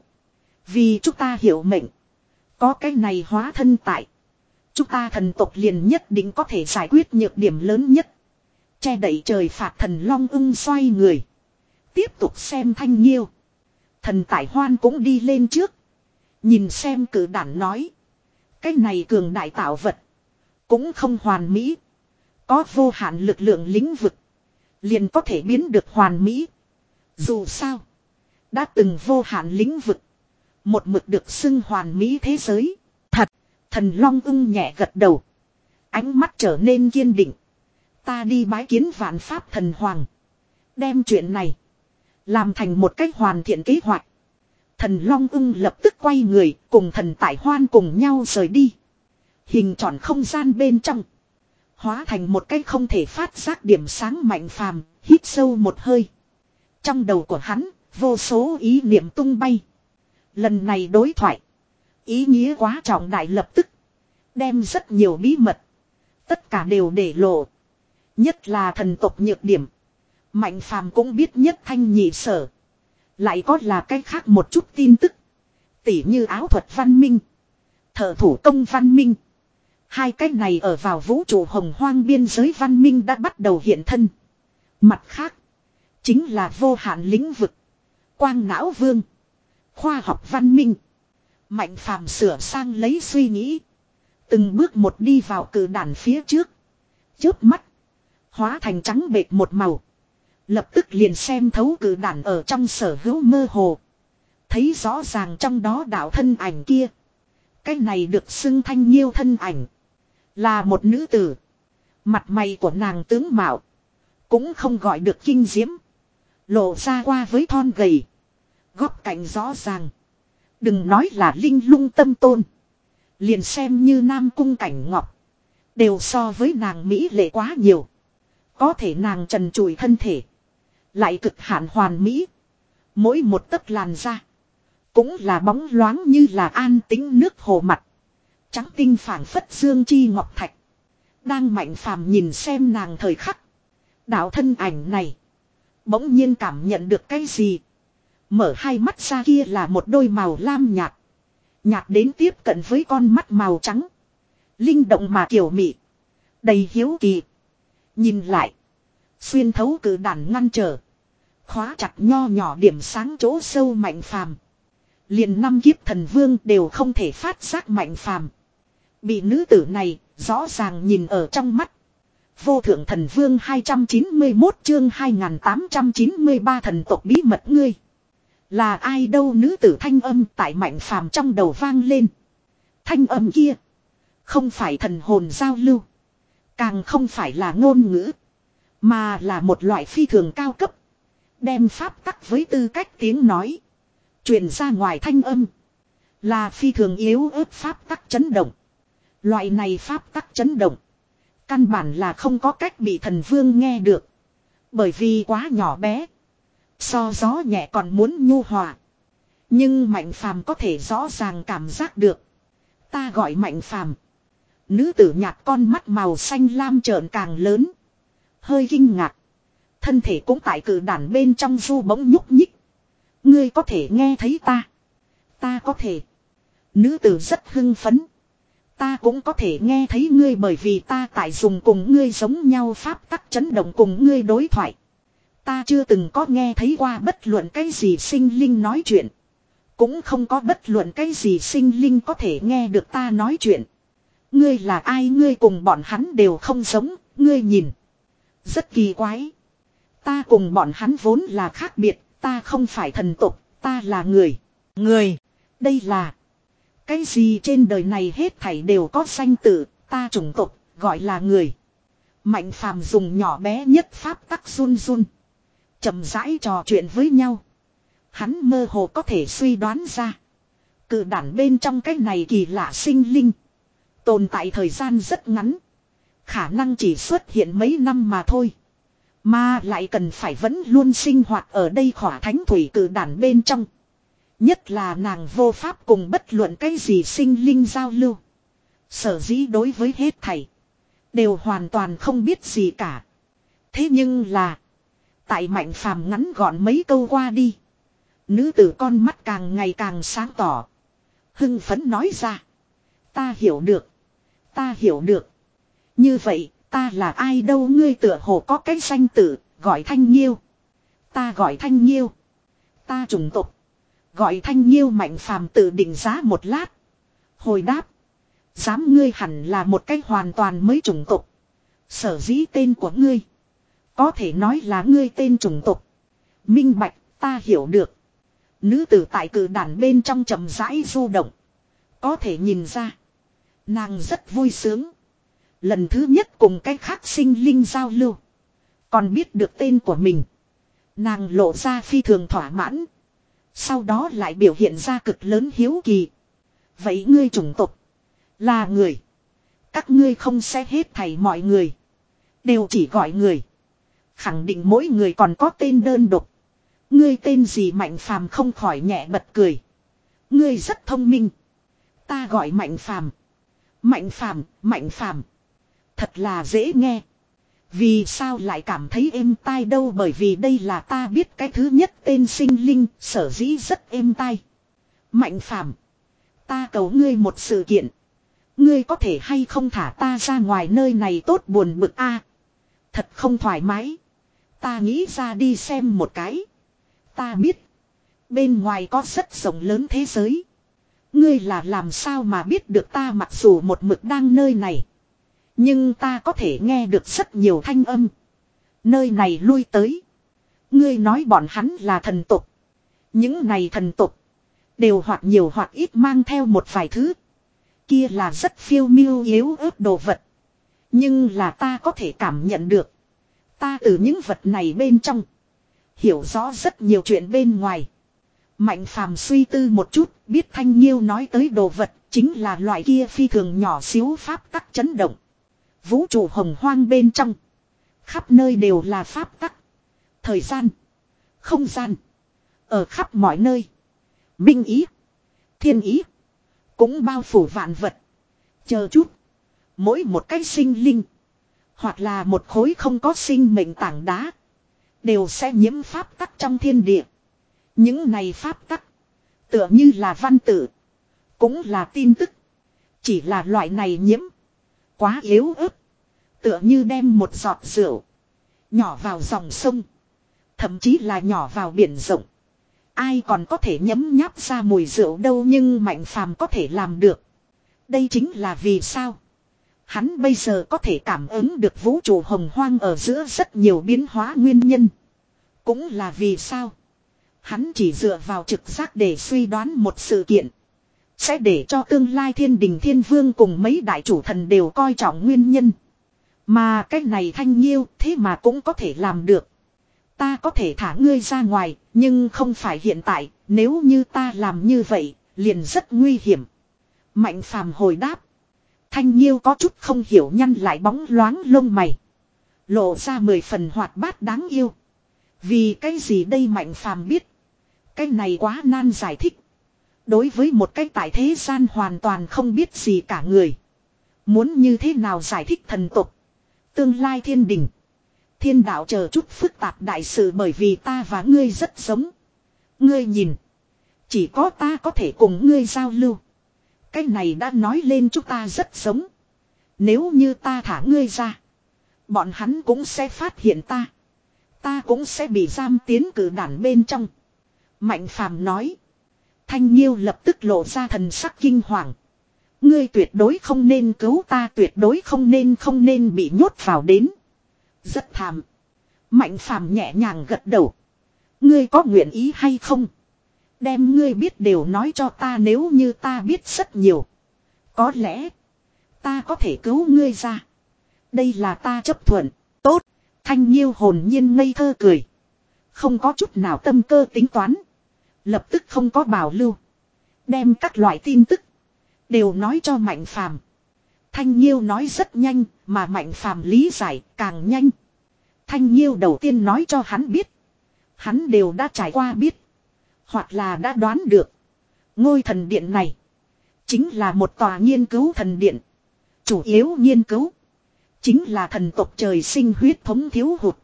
Vì chúng ta hiểu mệnh. Có cái này hóa thân tại. Chúng ta thần tộc liền nhất định có thể giải quyết nhược điểm lớn nhất. Che đậy trời phạt thần Long ưng xoay người. Tiếp tục xem Thanh Nhiêu. Thần Tại Hoan cũng đi lên trước. Nhìn xem cử đản nói. Cái này cường đại tạo vật. Cũng không hoàn mỹ. Có vô hạn lực lượng lĩnh vực. Liền có thể biến được hoàn mỹ. Dù sao. Đã từng vô hạn lĩnh vực. Một mực được xưng hoàn mỹ thế giới. Thật. Thần Long ưng nhẹ gật đầu. Ánh mắt trở nên kiên định. Ta đi bái kiến vạn pháp thần hoàng. Đem chuyện này. Làm thành một cách hoàn thiện kế hoạch. Thần Long ưng lập tức quay người. Cùng thần Tại Hoan cùng nhau rời đi. Hình tròn không gian bên trong. Hóa thành một cái không thể phát giác điểm sáng mạnh phàm. Hít sâu một hơi. Trong đầu của hắn. Vô số ý niệm tung bay. Lần này đối thoại. Ý nghĩa quá trọng đại lập tức. Đem rất nhiều bí mật. Tất cả đều để lộ. Nhất là thần tộc nhược điểm. Mạnh phàm cũng biết nhất thanh nhị sở. Lại có là cái khác một chút tin tức. Tỉ như áo thuật văn minh. Thợ thủ công văn minh. Hai cái này ở vào vũ trụ hồng hoang biên giới văn minh đã bắt đầu hiện thân. Mặt khác. Chính là vô hạn lĩnh vực. Quang não vương. Khoa học văn minh. Mạnh phàm sửa sang lấy suy nghĩ. Từng bước một đi vào cử đàn phía trước. Chớp mắt. Hóa thành trắng bệt một màu. Lập tức liền xem thấu cử đàn ở trong sở hữu mơ hồ. Thấy rõ ràng trong đó đạo thân ảnh kia. Cái này được xưng Thanh Nhiêu thân ảnh. Là một nữ tử. Mặt mày của nàng tướng mạo. Cũng không gọi được kinh diễm. Lộ ra qua với thon gầy. Góc cạnh rõ ràng. Đừng nói là linh lung tâm tôn. Liền xem như nam cung cảnh ngọc. Đều so với nàng mỹ lệ quá nhiều. Có thể nàng trần trụi thân thể. Lại cực hạn hoàn mỹ. Mỗi một tấc làn da. Cũng là bóng loáng như là an tĩnh nước hồ mặt. Trắng tinh phảng phất dương chi ngọc thạch. Đang Mạnh phàm nhìn xem nàng thời khắc. Đạo thân ảnh này. Bỗng nhiên cảm nhận được cái gì. Mở hai mắt ra kia là một đôi màu lam nhạt. Nhạt đến tiếp cận với con mắt màu trắng. Linh động mà kiểu mị. Đầy hiếu kỳ. Nhìn lại. Xuyên thấu cử đàn ngăn trở. Khóa chặt nho nhỏ điểm sáng chỗ sâu Mạnh phàm. Liền năm kiếp thần vương đều không thể phát giác Mạnh phàm. Bị nữ tử này rõ ràng nhìn ở trong mắt. Vô thượng thần vương hai trăm chín mươi mốt chương hai nghìn tám trăm chín mươi ba thần tộc bí mật ngươi. Là ai đâu nữ tử thanh âm tại Mạnh phàm trong đầu vang lên. Thanh âm kia. Không phải thần hồn giao lưu. Càng không phải là ngôn ngữ. Mà là một loại phi thường cao cấp. Đem pháp tắc với tư cách tiếng nói. Truyền ra ngoài thanh âm. Là phi thường yếu ớt pháp tắc chấn động. Loại này pháp tắc chấn động. Căn bản là không có cách bị thần vương nghe được. Bởi vì quá nhỏ bé. So gió nhẹ còn muốn nhu hòa. Nhưng Mạnh Phàm có thể rõ ràng cảm giác được. Ta gọi Mạnh Phàm. Nữ tử nhạt con mắt màu xanh lam trợn càng lớn. Hơi kinh ngạc. Thân thể cũng tại cử đản bên trong du bỗng nhúc nhích. Ngươi có thể nghe thấy ta. Ta có thể. Nữ tử rất hưng phấn. Ta cũng có thể nghe thấy ngươi bởi vì ta tại dùng cùng ngươi giống nhau pháp tắc chấn động cùng ngươi đối thoại. Ta chưa từng có nghe thấy qua bất luận cái gì sinh linh nói chuyện. Cũng không có bất luận cái gì sinh linh có thể nghe được ta nói chuyện. Ngươi là ai, ngươi cùng bọn hắn đều không giống, ngươi nhìn. Rất kỳ quái. Ta cùng bọn hắn vốn là khác biệt, ta không phải thần tộc, ta là người. Người, đây là... Cái gì trên đời này hết thảy đều có danh tự, ta chủng tộc, gọi là người. Mạnh Phàm dùng nhỏ bé nhất pháp tắc run run. Chậm rãi trò chuyện với nhau. Hắn mơ hồ có thể suy đoán ra. Cự đản bên trong cái này kỳ lạ sinh linh. Tồn tại thời gian rất ngắn. Khả năng chỉ xuất hiện mấy năm mà thôi. Mà lại cần phải vẫn luôn sinh hoạt ở đây khỏa thánh thủy cự đản bên trong. Nhất là nàng vô pháp cùng bất luận cái gì sinh linh giao lưu. Sở dĩ đối với hết thảy. Đều hoàn toàn không biết gì cả. Thế nhưng là. Tại Mạnh Phàm ngắn gọn mấy câu qua đi. Nữ tử con mắt càng ngày càng sáng tỏ. Hưng phấn nói ra. Ta hiểu được. Ta hiểu được. Như vậy ta là ai đâu, ngươi tựa hồ có cái danh tự. Gọi Thanh Nhiêu. Ta gọi Thanh Nhiêu. Ta chủng tộc. Gọi Thanh Nhiêu. Mạnh Phàm tự định giá một lát. Hồi đáp. Dám, ngươi hẳn là một cách hoàn toàn mới chủng tộc. Sở dĩ tên của ngươi. Có thể nói là ngươi tên chủng tộc. Minh bạch, ta hiểu được. Nữ tử tại cử đản bên trong chậm rãi du động. Có thể nhìn ra. Nàng rất vui sướng. Lần thứ nhất cùng cái khác sinh linh giao lưu. Còn biết được tên của mình. Nàng lộ ra phi thường thỏa mãn. Sau đó lại biểu hiện ra cực lớn hiếu kỳ. Vậy ngươi chủng tộc là người. Các ngươi không sẽ hết thảy mọi người. Đều chỉ gọi người. Khẳng định mỗi người còn có tên đơn độc. Ngươi tên gì? Mạnh Phàm không khỏi nhẹ bật cười. Ngươi rất thông minh. Ta gọi Mạnh Phàm. Mạnh Phàm, Mạnh Phàm. Thật là dễ nghe. Vì sao lại cảm thấy êm tai đâu? Bởi vì đây là ta biết cái thứ nhất tên sinh linh, sở dĩ rất êm tai. Mạnh Phàm, ta cầu ngươi một sự kiện. Ngươi có thể hay không thả ta ra ngoài nơi này, tốt buồn bực a. Thật không thoải mái. Ta nghĩ ra đi xem một cái. Ta biết. Bên ngoài có rất rộng lớn thế giới. Ngươi là làm sao mà biết được? Ta mặc dù một mực đang nơi này. Nhưng ta có thể nghe được rất nhiều thanh âm. Nơi này lui tới. Ngươi nói bọn hắn là thần tục. Những này thần tục. Đều hoặc nhiều hoặc ít mang theo một vài thứ. Kia là rất phiêu miêu yếu ớt đồ vật. Nhưng là ta có thể cảm nhận được. Ta từ những vật này bên trong. Hiểu rõ rất nhiều chuyện bên ngoài. Mạnh Phàm suy tư một chút. Biết Thanh Nhiêu nói tới đồ vật. Chính là loại kia phi thường nhỏ xíu pháp tắc chấn động. Vũ trụ hồng hoang bên trong. Khắp nơi đều là pháp tắc. Thời gian. Không gian. Ở khắp mọi nơi. Minh ý. Thiên ý. Cũng bao phủ vạn vật. Chờ chút. Mỗi một cái sinh linh. Hoặc là một khối không có sinh mệnh tảng đá. Đều sẽ nhiễm pháp tắc trong thiên địa. Những này pháp tắc. Tựa như là văn tự. Cũng là tin tức. Chỉ là loại này nhiễm. Quá yếu ớt. Tựa như đem một giọt rượu. Nhỏ vào dòng sông. Thậm chí là nhỏ vào biển rộng. Ai còn có thể nhấm nháp ra mùi rượu đâu, nhưng Mạnh Phàm có thể làm được. Đây chính là vì sao. Hắn bây giờ có thể cảm ứng được vũ trụ hồng hoang ở giữa rất nhiều biến hóa nguyên nhân. Cũng là vì sao. Hắn chỉ dựa vào trực giác để suy đoán một sự kiện. Sẽ để cho tương lai thiên đình thiên vương cùng mấy đại chủ thần đều coi trọng nguyên nhân. Mà cái này Thanh Nhiêu thế mà cũng có thể làm được. Ta có thể thả ngươi ra ngoài, nhưng không phải hiện tại. Nếu như ta làm như vậy, liền rất nguy hiểm. Mạnh phàm hồi đáp. Thanh Nhiêu có chút không hiểu nhăn lại bóng loáng lông mày. Lộ ra mười phần hoạt bát đáng yêu. Vì cái gì đây Mạnh phàm biết. Cái này quá nan giải thích. Đối với một cái tại thế gian hoàn toàn không biết gì cả người. Muốn như thế nào giải thích thần tục. Tương lai thiên đình. Thiên đạo chờ chút phức tạp đại sự bởi vì ta và ngươi rất giống. Ngươi nhìn. Chỉ có ta có thể cùng ngươi giao lưu. Cái này đã nói lên chúng ta rất giống. Nếu như ta thả ngươi ra. Bọn hắn cũng sẽ phát hiện ta. Ta cũng sẽ bị giam tiến cử đản bên trong. Mạnh phàm nói. Thanh Nhiêu lập tức lộ ra thần sắc kinh hoàng. Ngươi tuyệt đối không nên cứu ta, tuyệt đối không nên không nên bị nhốt vào đến. Rất thảm. Mạnh phàm nhẹ nhàng gật đầu. Ngươi có nguyện ý hay không? Đem ngươi biết đều nói cho ta, nếu như ta biết rất nhiều. Có lẽ ta có thể cứu ngươi ra. Đây là ta chấp thuận. Tốt. Thanh Nhiêu hồn nhiên ngây thơ cười. Không có chút nào tâm cơ tính toán. Lập tức không có bảo lưu. Đem các loại tin tức đều nói cho Mạnh phàm. Thanh Nhiêu nói rất nhanh, mà Mạnh phàm lý giải càng nhanh. Thanh Nhiêu đầu tiên nói cho hắn biết. Hắn đều đã trải qua biết. Hoặc là đã đoán được. Ngôi thần điện này chính là một tòa nghiên cứu thần điện. Chủ yếu nghiên cứu chính là thần tộc trời sinh huyết thống thiếu hụt.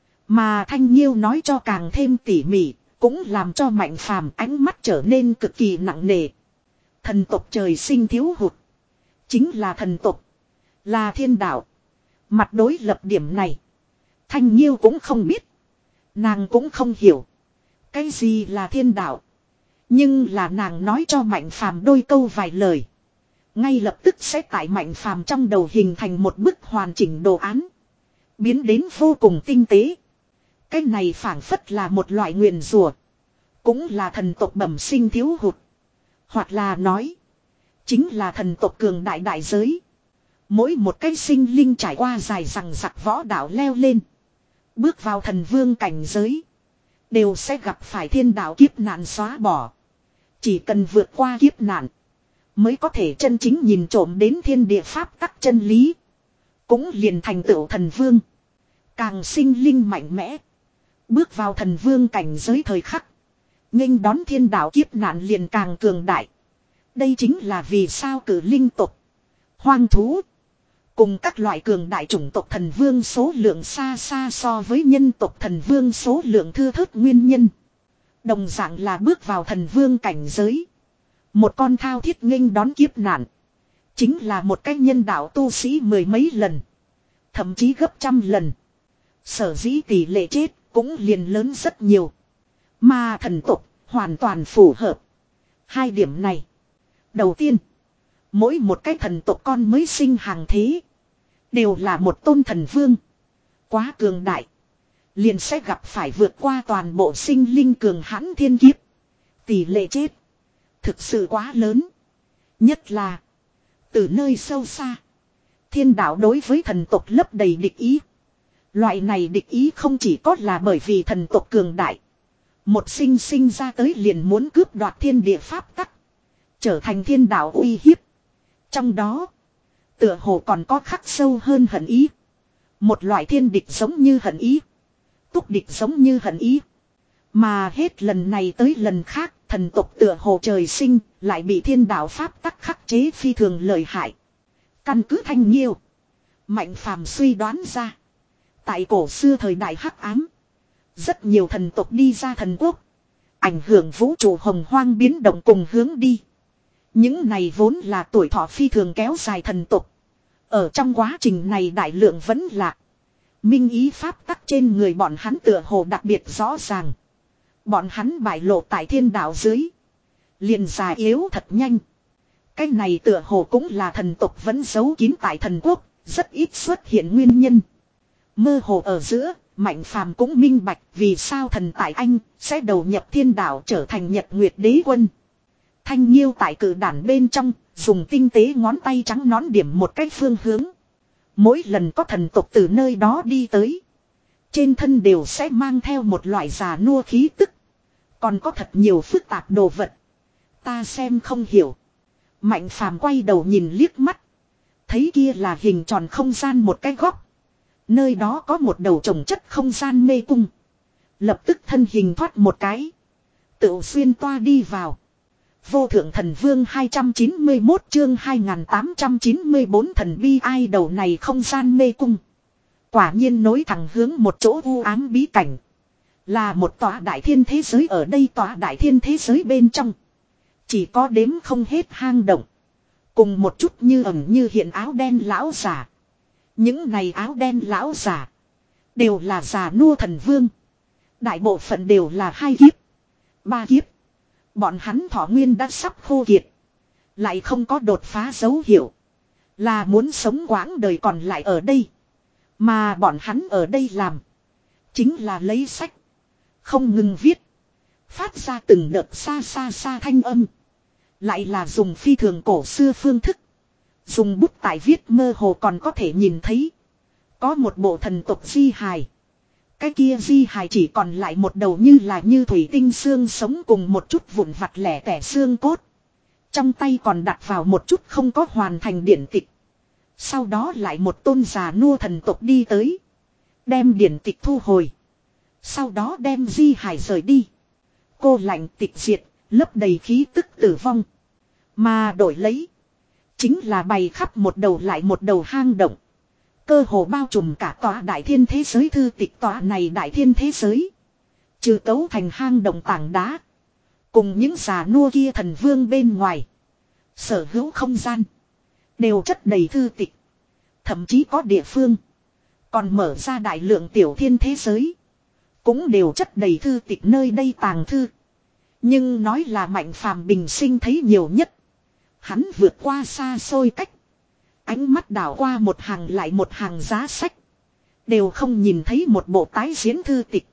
Mà Thanh Nhiêu nói cho càng thêm tỉ mỉ, cũng làm cho Mạnh phàm ánh mắt trở nên cực kỳ nặng nề. Thần tộc trời sinh thiếu hụt chính là thần tộc, là thiên đạo. Mặt đối lập điểm này, Thanh Nhiêu cũng không biết. Nàng cũng không hiểu cái gì là thiên đạo. Nhưng là nàng nói cho Mạnh phàm đôi câu vài lời, ngay lập tức sẽ tại Mạnh phàm trong đầu hình thành một bức hoàn chỉnh đồ án. Biến đến vô cùng tinh tế. Cái này phảng phất là một loại nguyền rủa. Cũng là thần tộc bẩm sinh thiếu hụt. Hoặc là nói chính là thần tộc cường đại đại giới. Mỗi một cái sinh linh trải qua dài rằng rặc võ đạo leo lên, bước vào thần vương cảnh giới, đều sẽ gặp phải thiên đạo kiếp nạn xóa bỏ. Chỉ cần vượt qua kiếp nạn, mới có thể chân chính nhìn trộm đến thiên địa pháp tắc chân lý. Cũng liền thành tựu thần vương. Càng sinh linh mạnh mẽ, bước vào thần vương cảnh giới thời khắc, nghênh đón thiên đạo kiếp nạn liền càng cường đại. Đây chính là vì sao cử linh tộc, hoang thú cùng các loại cường đại chủng tộc thần vương số lượng xa xa so với nhân tộc thần vương số lượng thưa thớt nguyên nhân. Đồng dạng là bước vào thần vương cảnh giới, một con thao thiết nghênh đón kiếp nạn chính là một cái nhân đạo tu sĩ mười mấy lần, thậm chí gấp trăm lần. Sở dĩ tỷ lệ chết cũng liền lớn rất nhiều. Mà thần tộc hoàn toàn phù hợp hai điểm này. Đầu tiên, mỗi một cái thần tộc con mới sinh hàng thế đều là một tôn thần vương. Quá cường đại, liền sẽ gặp phải vượt qua toàn bộ sinh linh cường hãn thiên kiếp. Tỷ lệ chết thực sự quá lớn. Nhất là từ nơi sâu xa, thiên đạo đối với thần tộc lấp đầy địch ý. Loại này địch ý không chỉ có là bởi vì thần tộc cường đại, một sinh sinh ra tới liền muốn cướp đoạt thiên địa pháp tắc, trở thành thiên đạo uy hiếp. Trong đó tựa hồ còn có khắc sâu hơn hận ý. Một loại thiên địch giống như hận ý, túc địch giống như hận ý. Mà hết lần này tới lần khác, thần tộc tựa hồ trời sinh lại bị thiên đạo pháp tắc khắc chế phi thường lợi hại. Căn cứ Thanh Nhiêu, Mạnh phàm suy đoán ra, tại cổ xưa thời đại hắc ám, rất nhiều thần tộc đi ra thần quốc, ảnh hưởng vũ trụ hồng hoang biến động cùng hướng đi. Những này vốn là tuổi thọ phi thường kéo dài thần tộc, ở trong quá trình này đại lượng vẫn lạc. Minh ý pháp tắc trên người bọn hắn tựa hồ đặc biệt rõ ràng. Bọn hắn bại lộ tại thiên đạo dưới, liền già yếu thật nhanh. Cái này tựa hồ cũng là thần tộc vẫn giấu kín tại thần quốc, rất ít xuất hiện nguyên nhân. Mơ hồ ở giữa, Mạnh phàm cũng minh bạch vì sao thần tại anh sẽ đầu nhập thiên đạo trở thành Nhật Nguyệt Đế Quân. Thanh Nhiêu tại cử đản bên trong, dùng tinh tế ngón tay trắng nón điểm một cách phương hướng. Mỗi lần có thần tộc từ nơi đó đi tới, trên thân đều sẽ mang theo một loại già nua khí tức. Còn có thật nhiều phức tạp đồ vật. Ta xem không hiểu. Mạnh phàm quay đầu nhìn liếc mắt. Thấy kia là hình tròn không gian một cái góc. Nơi đó có một đầu trồng chất không gian mê cung. Lập tức thân hình thoát một cái. Tự xuyên toa đi vào. Vô thượng thần vương hai trăm chín mươi mốt chương hai nghìn tám trăm chín mươi bốn thần bi ai đầu này không gian mê cung. Quả nhiên nối thẳng hướng một chỗ u ám bí cảnh. Là một tòa đại thiên thế giới ở đây tòa đại thiên thế giới bên trong. Chỉ có đếm không hết hang động. Cùng một chút như ẩn như hiện áo đen lão giả. Những này áo đen lão giả. Đều là già nua thần vương. Đại bộ phận đều là hai kiếp. Ba kiếp. Bọn hắn thọ nguyên đã sắp khô kiệt. Lại không có đột phá dấu hiệu. Là muốn sống quãng đời còn lại ở đây. Mà bọn hắn ở đây làm. Chính là lấy sách. Không ngừng viết. Phát ra từng đợt xa xa xa thanh âm. Lại là dùng phi thường cổ xưa phương thức. Dùng bút tại viết mơ hồ còn có thể nhìn thấy. Có một bộ thần tộc di hài. Cái kia di hài chỉ còn lại một đầu như là như thủy tinh xương sống cùng một chút vụn vặt lẻ tẻ xương cốt. Trong tay còn đặt vào một chút không có hoàn thành điển tịch. Sau đó lại một tôn già nua thần tộc đi tới. Đem điển tịch thu hồi. Sau đó đem di hài rời đi. Cô lạnh tịch diệt, lấp đầy khí tức tử vong. Mà đổi lấy. Chính là bày khắp một đầu lại một đầu hang động. Cơ hồ bao trùm cả tòa đại thiên thế giới thư tịch tòa này đại thiên thế giới. Trừ cấu thành hang động tảng đá. Cùng những già nua kia thần vương bên ngoài. Sở hữu không gian. Đều chất đầy thư tịch. Thậm chí có địa phương. Còn mở ra đại lượng tiểu thiên thế giới. Cũng đều chất đầy thư tịch nơi đây tàng thư. Nhưng nói là Mạnh Phàm bình sinh thấy nhiều nhất. Hắn vượt qua xa xôi cách. Ánh mắt đảo qua một hàng lại một hàng giá sách. Đều không nhìn thấy một bộ tái diễn thư tịch.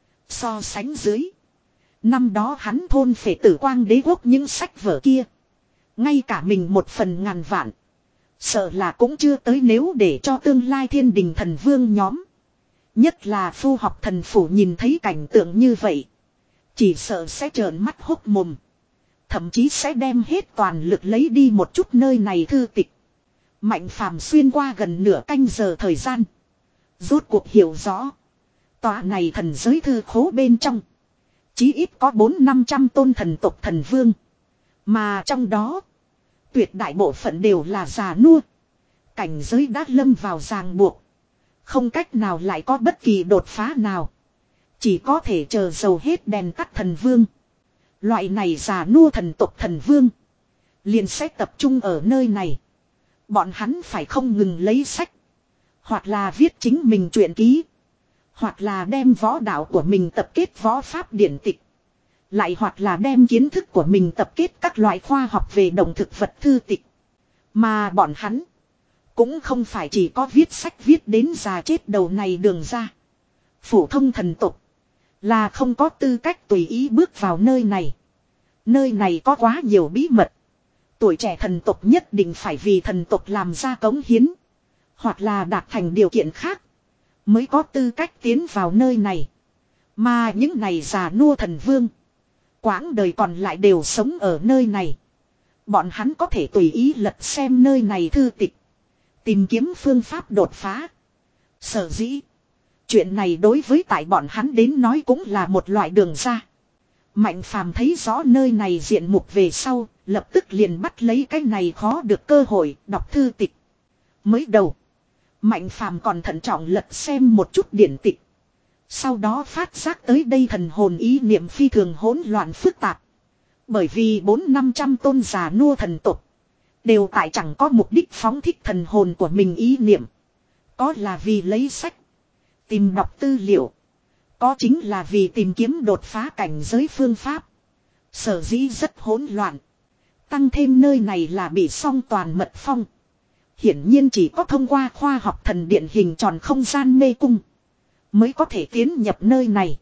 So sánh dưới. Năm đó hắn thôn phệ tử quang đế quốc những sách vở kia. Ngay cả mình một phần ngàn vạn. Sợ là cũng chưa tới nếu để cho tương lai thiên đình thần vương nhóm. Nhất là phu học thần phủ nhìn thấy cảnh tượng như vậy. Chỉ sợ sẽ trợn mắt hốc mồm. Thậm chí sẽ đem hết toàn lực lấy đi một chút nơi này thư tịch. Mạnh Phàm xuyên qua gần nửa canh giờ thời gian. Rốt cuộc hiểu rõ. Tòa này thần giới thư khố bên trong. Chí ít có bốn năm trăm tôn thần tộc thần vương. Mà trong đó. Tuyệt đại bộ phận đều là già nua. Cảnh giới đã lâm vào ràng buộc. Không cách nào lại có bất kỳ đột phá nào. Chỉ có thể chờ dầu hết đèn tắt thần vương. Loại này già nua thần tộc thần vương. Liền sẽ tập trung ở nơi này. Bọn hắn phải không ngừng lấy sách. Hoặc là viết chính mình truyện ký. Hoặc là đem võ đạo của mình tập kết võ pháp điển tịch. Lại hoặc là đem kiến thức của mình tập kết các loại khoa học về động thực vật thư tịch. Mà bọn hắn. Cũng không phải chỉ có viết sách viết đến già chết đầu này đường ra. Phổ thông thần tộc. Là không có tư cách tùy ý bước vào nơi này. Nơi này có quá nhiều bí mật. Tuổi trẻ thần tộc nhất định phải vì thần tộc làm ra cống hiến. Hoặc là đạt thành điều kiện khác. Mới có tư cách tiến vào nơi này. Mà những này già nua thần vương. Quãng đời còn lại đều sống ở nơi này. Bọn hắn có thể tùy ý lật xem nơi này thư tịch. Tìm kiếm phương pháp đột phá. Sở dĩ. Chuyện này đối với tại bọn hắn đến nói cũng là một loại đường ra. Mạnh Phàm thấy rõ nơi này diện mục về sau, lập tức liền bắt lấy cái này khó được cơ hội đọc thư tịch. Mới đầu, Mạnh Phàm còn thận trọng lật xem một chút điển tịch. Sau đó phát giác tới đây thần hồn ý niệm phi thường hỗn loạn phức tạp. Bởi vì bốn năm trăm tôn già nua thần tộc đều tại chẳng có mục đích phóng thích thần hồn của mình ý niệm. Có là vì lấy sách, tìm đọc tư liệu. Có chính là vì tìm kiếm đột phá cảnh giới phương pháp. Sở dĩ rất hỗn loạn. Tăng thêm nơi này là bị song toàn mật phong. Hiển nhiên chỉ có thông qua khoa học thần điện hình tròn không gian mê cung. Mới có thể tiến nhập nơi này.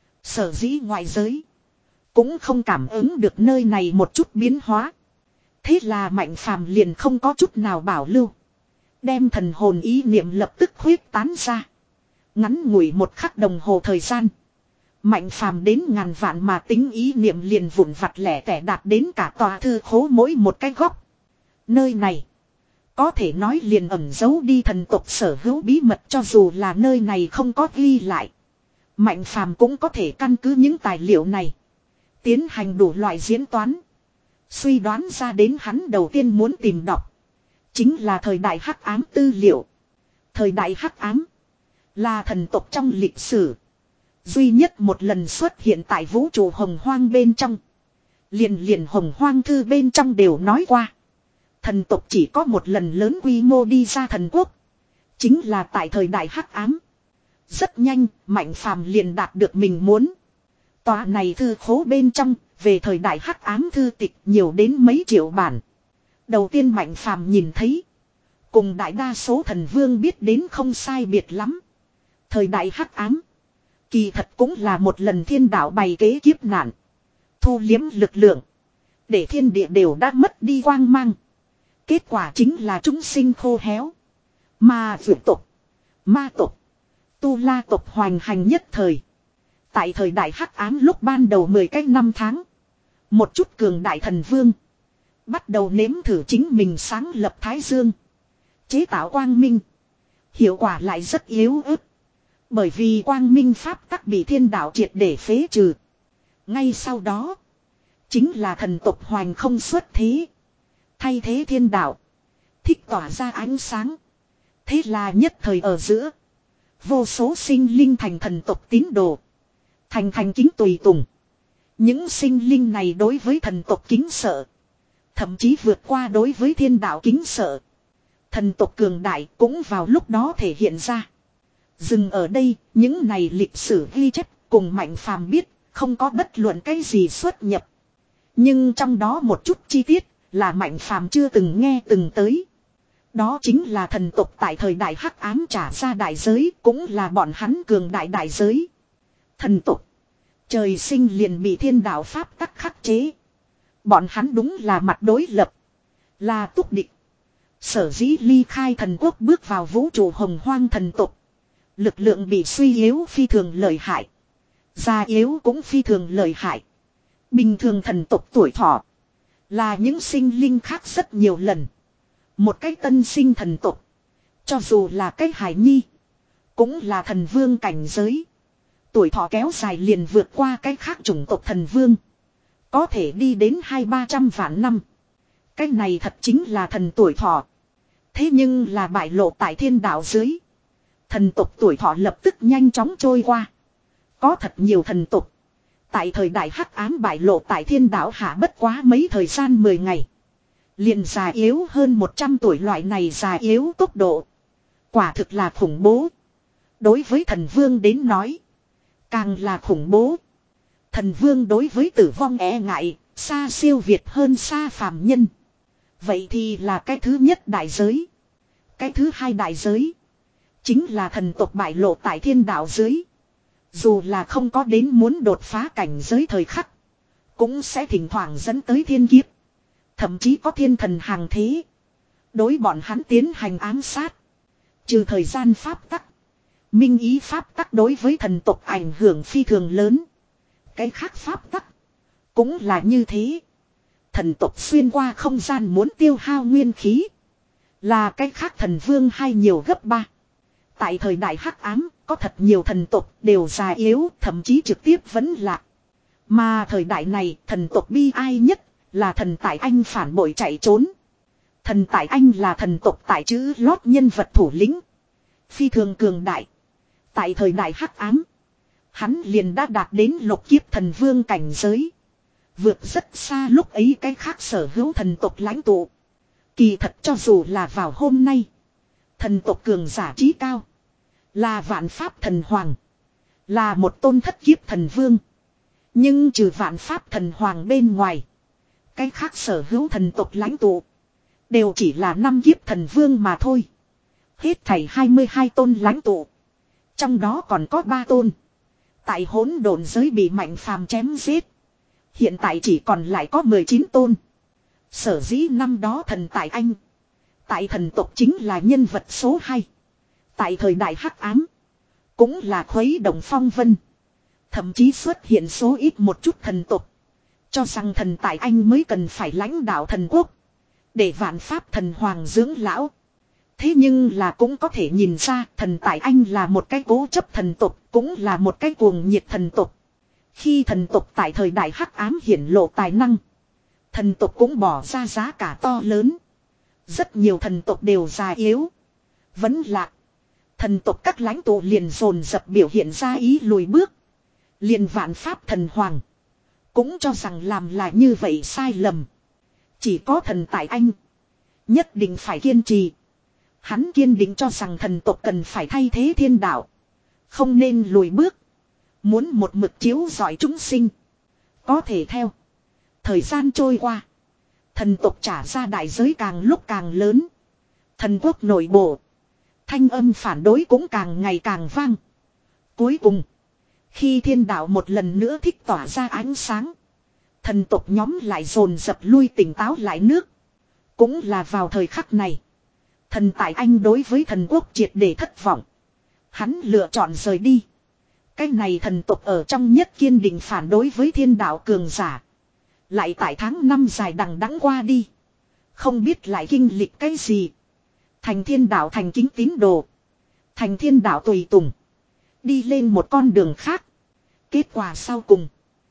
Sở dĩ ngoại giới. Cũng không cảm ứng được nơi này một chút biến hóa. Thế là Mạnh Phàm liền không có chút nào bảo lưu. Đem thần hồn ý niệm lập tức huyết tán ra. Ngắn ngủi một khắc đồng hồ thời gian. Mạnh phàm đến ngàn vạn mà tính ý niệm liền vụn vặt lẻ tẻ đạt đến cả tòa thư khố mỗi một cái góc. Nơi này. Có thể nói liền ẩn giấu đi thần tộc sở hữu bí mật, cho dù là nơi này không có ghi lại. Mạnh phàm cũng có thể căn cứ những tài liệu này. Tiến hành đủ loại diễn toán. Suy đoán ra đến hắn đầu tiên muốn tìm đọc. Chính là thời đại hắc ám tư liệu. Thời đại hắc ám. Là thần tộc trong lịch sử. Duy nhất một lần xuất hiện tại vũ trụ hồng hoang bên trong. Liền liền hồng hoang thư bên trong đều nói qua. Thần tộc chỉ có một lần lớn quy mô đi ra thần quốc. Chính là tại thời đại hắc ám. Rất nhanh, Mạnh phàm liền đạt được mình muốn. Tòa này thư khố bên trong, về thời đại hắc ám thư tịch nhiều đến mấy triệu bản. Đầu tiên Mạnh phàm nhìn thấy. Cùng đại đa số thần vương biết đến không sai biệt lắm. Thời đại hắc ám. Kỳ thật cũng là một lần thiên đạo bày kế kiếp nạn. Thu liếm lực lượng. Để thiên địa đều đã mất đi quang mang. Kết quả chính là chúng sinh khô héo. Mà vượt tộc. Ma tộc. Tu La tộc hoành hành nhất thời. Tại thời đại hắc ám lúc ban đầu mười cái năm tháng. Một chút cường đại thần vương. Bắt đầu nếm thử chính mình sáng lập Thái Dương. Chế tạo quang minh. Hiệu quả lại rất yếu ớt. Bởi vì quang minh pháp tắc bị thiên đạo triệt để phế trừ. Ngay sau đó. Chính là thần tộc hoành không xuất thế. Thay thế thiên đạo. Thích tỏa ra ánh sáng. Thế là nhất thời ở giữa. Vô số sinh linh thành thần tộc tín đồ. Thành thành kính tùy tùng. Những sinh linh này đối với thần tộc kính sợ. Thậm chí vượt qua đối với thiên đạo kính sợ. Thần tộc cường đại cũng vào lúc đó thể hiện ra. Dừng ở đây, những này lịch sử ghi chép cùng Mạnh phàm biết, không có bất luận cái gì xuất nhập. Nhưng trong đó một chút chi tiết là Mạnh phàm chưa từng nghe từng tới. Đó chính là thần tộc tại thời đại hắc ám trả ra đại giới, cũng là bọn hắn cường đại đại giới. Thần tộc trời sinh liền bị thiên đạo pháp tắc khắc chế. Bọn hắn đúng là mặt đối lập, là túc địch. Sở dĩ ly khai thần quốc bước vào vũ trụ hồng hoang thần tộc. Lực lượng bị suy yếu phi thường lợi hại. Già yếu cũng phi thường lợi hại. Bình thường thần tộc tuổi thọ là những sinh linh khác rất nhiều lần. Một cái tân sinh thần tộc. Cho dù là cái hài nhi. Cũng là thần vương cảnh giới. Tuổi thọ kéo dài liền vượt qua cái khác chủng tộc thần vương. Có thể đi đến hai ba trăm vạn năm. Cái này thật chính là thần tuổi thọ. Thế nhưng là bại lộ tại thiên đạo dưới. Thần tộc tuổi thọ lập tức nhanh chóng trôi qua. Có thật nhiều thần tộc. Tại thời đại hắc ám bại lộ tại thiên đạo hạ bất quá mấy thời gian mười ngày. Liền già yếu hơn một trăm tuổi, loại này già yếu tốc độ. Quả thực là khủng bố. Đối với thần vương đến nói. Càng là khủng bố. Thần vương đối với tử vong e ngại. Xa siêu việt hơn xa phàm nhân. Vậy thì là cái thứ nhất đại giới. Cái thứ hai đại giới. Chính là thần tộc bại lộ tại thiên đạo dưới. Dù là không có đến muốn đột phá cảnh giới thời khắc. Cũng sẽ thỉnh thoảng dẫn tới thiên kiếp. Thậm chí có thiên thần hàng thế. Đối bọn hắn tiến hành ám sát. Trừ thời gian pháp tắc. Minh ý pháp tắc đối với thần tộc ảnh hưởng phi thường lớn. Cái khác pháp tắc. Cũng là như thế. Thần tộc xuyên qua không gian muốn tiêu hao nguyên khí. Là cái khác thần vương hay nhiều gấp ba. Tại thời đại hắc ám, có thật nhiều thần tộc đều già yếu, thậm chí trực tiếp vẫn lạc. Mà thời đại này, thần tộc bi ai nhất là thần tại anh phản bội chạy trốn. Thần tại anh là thần tộc tại chữ lót nhân vật thủ lĩnh. Phi thường cường đại. Tại thời đại hắc ám, hắn liền đã đạt đến lục kiếp thần vương cảnh giới. Vượt rất xa lúc ấy cái khác sở hữu thần tộc lãnh tụ. Kỳ thật cho dù là vào hôm nay, thần tộc cường giả trí cao. Là vạn pháp thần hoàng. Là một tôn thất kiếp thần vương. Nhưng trừ vạn pháp thần hoàng bên ngoài. Cái khác sở hữu thần tộc lãnh tụ. Đều chỉ là năm kiếp thần vương mà thôi. Hết thảy hai mươi hai tôn lãnh tụ. Trong đó còn có ba tôn. Tại hỗn độn giới bị Mạnh phàm chém giết. Hiện tại chỉ còn lại có mười chín tôn. Sở dĩ năm đó thần tại anh. Tại thần tộc chính là nhân vật số hai. Tại thời đại hắc ám. Cũng là khuấy động phong vân. Thậm chí xuất hiện số ít một chút thần tục. Cho rằng thần tại anh mới cần phải lãnh đạo thần quốc. Để vạn pháp thần hoàng dưỡng lão. Thế nhưng là cũng có thể nhìn ra thần tại anh là một cái cố chấp thần tục. Cũng là một cái cuồng nhiệt thần tục. Khi thần tục tại thời đại hắc ám hiển lộ tài năng. Thần tục cũng bỏ ra giá cả to lớn. Rất nhiều thần tục đều già yếu. Vẫn lạ. Thần tục các lãnh tụ liền dồn dập biểu hiện ra ý lùi bước. Liền vạn pháp thần hoàng. Cũng cho rằng làm là như vậy sai lầm. Chỉ có thần tại anh. Nhất định phải kiên trì. Hắn kiên định cho rằng thần tục cần phải thay thế thiên đạo. Không nên lùi bước. Muốn một mực chiếu rọi chúng sinh. Có thể theo. Thời gian trôi qua. Thần tục trả ra đại giới càng lúc càng lớn. Thần quốc nội bộ. Thanh âm phản đối cũng càng ngày càng vang. Cuối cùng. Khi thiên đạo một lần nữa thích tỏa ra ánh sáng. Thần tục nhóm lại dồn dập lui tỉnh táo lại nước. Cũng là vào thời khắc này. Thần tại anh đối với thần quốc triệt để thất vọng. Hắn lựa chọn rời đi. Cái này thần tục ở trong nhất kiên định phản đối với thiên đạo cường giả. Lại tại tháng năm dài đằng đẵng qua đi. Không biết lại kinh lịch cái gì. Thành thiên đạo thành kính tín đồ. Thành thiên đạo tùy tùng. Đi lên một con đường khác. Kết quả sau cùng.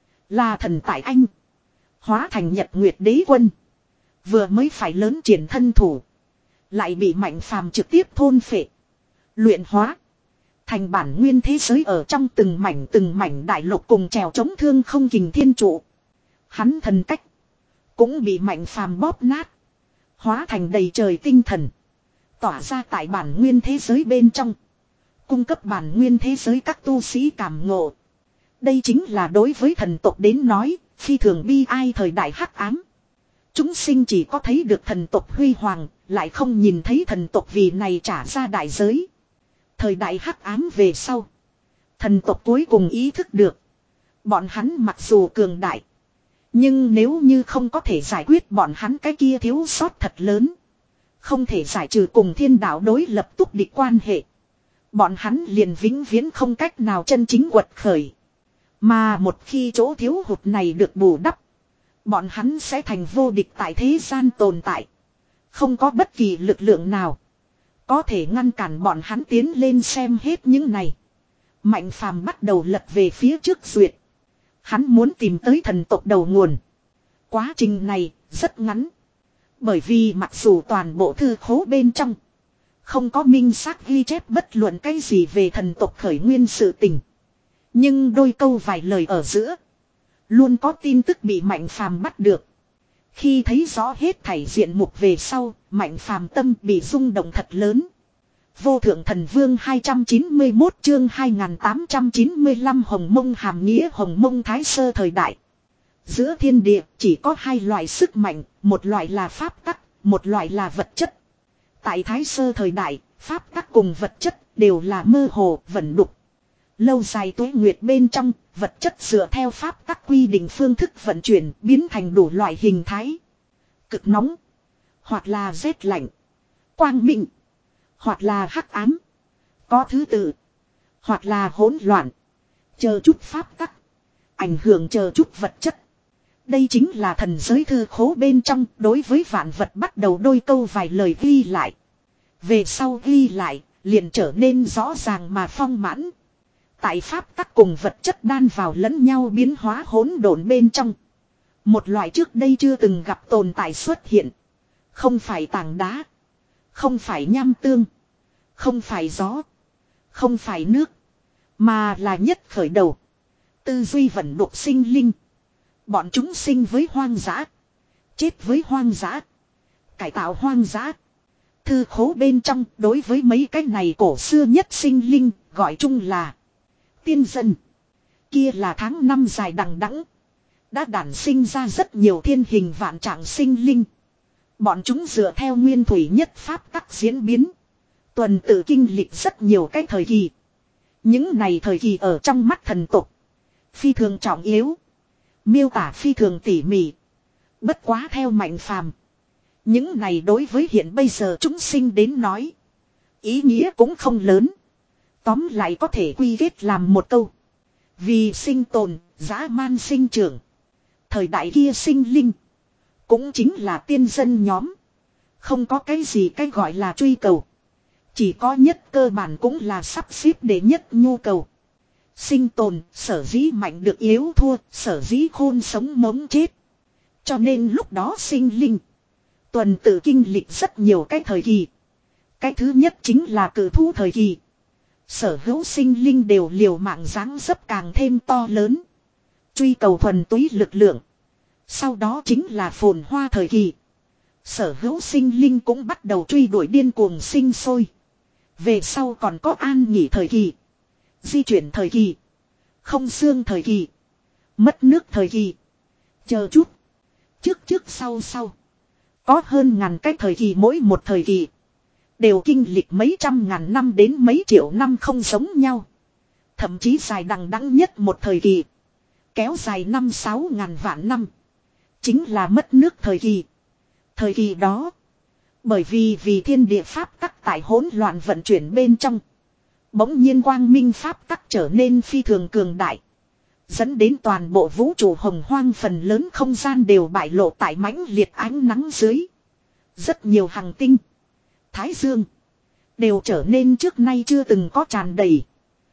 Là thần tại anh. Hóa thành nhật nguyệt đế quân. Vừa mới phải lớn triển thân thủ. Lại bị mạnh phàm trực tiếp thôn phệ. Luyện hóa. Thành bản nguyên thế giới ở trong từng mảnh từng mảnh đại lục cùng trèo chống thương không kình thiên trụ. Hắn thần cách. Cũng bị mạnh phàm bóp nát. Hóa thành đầy trời tinh thần. Tỏa ra tại bản nguyên thế giới bên trong. Cung cấp bản nguyên thế giới các tu sĩ cảm ngộ. Đây chính là đối với thần tộc đến nói. Phi thường bi ai thời đại hắc ám. Chúng sinh chỉ có thấy được thần tộc huy hoàng. Lại không nhìn thấy thần tộc vì này trả ra đại giới. Thời đại hắc ám về sau. Thần tộc cuối cùng ý thức được. Bọn hắn mặc dù cường đại. Nhưng nếu như không có thể giải quyết bọn hắn cái kia thiếu sót thật lớn. Không thể giải trừ cùng thiên đạo đối lập túc địch quan hệ. Bọn hắn liền vĩnh viễn không cách nào chân chính quật khởi. Mà một khi chỗ thiếu hụt này được bù đắp. Bọn hắn sẽ thành vô địch tại thế gian tồn tại. Không có bất kỳ lực lượng nào. Có thể ngăn cản bọn hắn tiến lên xem hết những này. Mạnh phàm bắt đầu lật về phía trước duyệt. Hắn muốn tìm tới thần tộc đầu nguồn. Quá trình này rất ngắn. Bởi vì mặc dù toàn bộ thư khố bên trong. Không có minh xác ghi chép bất luận cái gì về thần tộc khởi nguyên sự tình. Nhưng đôi câu vài lời ở giữa. Luôn có tin tức bị mạnh phàm bắt được. Khi thấy rõ hết thảy diện mục về sau, mạnh phàm tâm bị rung động thật lớn. Vô thượng thần vương hai trăm chín mươi mốt chương hai nghìn tám trăm chín mươi lăm Hồng Mông hàm nghĩa Hồng Mông Thái Sơ thời đại. Giữa thiên địa chỉ có hai loại sức mạnh, một loại là pháp tắc, một loại là vật chất. Tại Thái Sơ thời đại, pháp tắc cùng vật chất đều là mơ hồ, vẩn đục. Lâu dài tuế nguyệt bên trong, vật chất dựa theo pháp tắc quy định phương thức vận chuyển biến thành đủ loại hình thái. Cực nóng, hoặc là rét lạnh, quang minh, hoặc là hắc ám, có thứ tự, hoặc là hỗn loạn, chờ chút pháp tắc, ảnh hưởng chờ chút vật chất. Đây chính là thần giới thư khố bên trong đối với vạn vật bắt đầu đôi câu vài lời ghi lại. Về sau ghi lại, liền trở nên rõ ràng mà phong mãn. Tại pháp tắc cùng vật chất đan vào lẫn nhau biến hóa hỗn độn bên trong. Một loại trước đây chưa từng gặp tồn tại xuất hiện. Không phải tảng đá. Không phải nham tương. Không phải gió. Không phải nước. Mà là nhất khởi đầu. Tư duy vận đục sinh linh. Bọn chúng sinh với hoang dã. Chết với hoang dã. Cải tạo hoang dã. Thư khố bên trong đối với mấy cái này cổ xưa nhất sinh linh gọi chung là tiên dân. Kia là tháng năm dài đằng đẵng. Đã đản sinh ra rất nhiều thiên hình vạn trạng sinh linh. Bọn chúng dựa theo nguyên thủy nhất pháp tắc diễn biến. Tuần tự kinh lịch rất nhiều cái thời kỳ. Những này thời kỳ ở trong mắt thần tục. Phi thường trọng yếu. Miêu tả phi thường tỉ mỉ. Bất quá theo mạnh phàm. Những này đối với hiện bây giờ chúng sinh đến nói. Ý nghĩa cũng không lớn. Tóm lại có thể quy kết làm một câu. Vì sinh tồn, dã man sinh trưởng. Thời đại kia sinh linh. Cũng chính là tiên dân nhóm. Không có cái gì cái gọi là truy cầu. Chỉ có nhất cơ bản cũng là sắp xếp để nhất nhu cầu. Sinh tồn, sở dĩ mạnh được yếu thua, sở dĩ khôn sống mống chết. Cho nên lúc đó sinh linh. Tuần tự kinh lịch rất nhiều cái thời kỳ. Cái thứ nhất chính là cử thú thời kỳ. Sở hữu sinh linh đều liều mạng dáng dấp càng thêm to lớn. Truy cầu thuần túy lực lượng. Sau đó chính là phồn hoa thời kỳ. Sở hữu sinh linh cũng bắt đầu truy đuổi điên cuồng sinh sôi. Về sau còn có an nghỉ thời kỳ. Di chuyển thời kỳ. Không xương thời kỳ. Mất nước thời kỳ. Chờ chút. Trước trước sau sau. Có hơn ngàn cái thời kỳ, mỗi một thời kỳ. Đều kinh lịch mấy trăm ngàn năm đến mấy triệu năm không giống nhau. Thậm chí dài đằng đẵng nhất một thời kỳ. Kéo dài năm sáu ngàn vạn năm. Chính là mất nước thời kỳ. Thời kỳ đó. Bởi vì vì thiên địa pháp tắc tại hỗn loạn vận chuyển bên trong. Bỗng nhiên quang minh pháp tắc trở nên phi thường cường đại. Dẫn đến toàn bộ vũ trụ hồng hoang phần lớn không gian đều bại lộ tại mãnh liệt ánh nắng dưới. Rất nhiều hành tinh. Thái dương. Đều trở nên trước nay chưa từng có tràn đầy.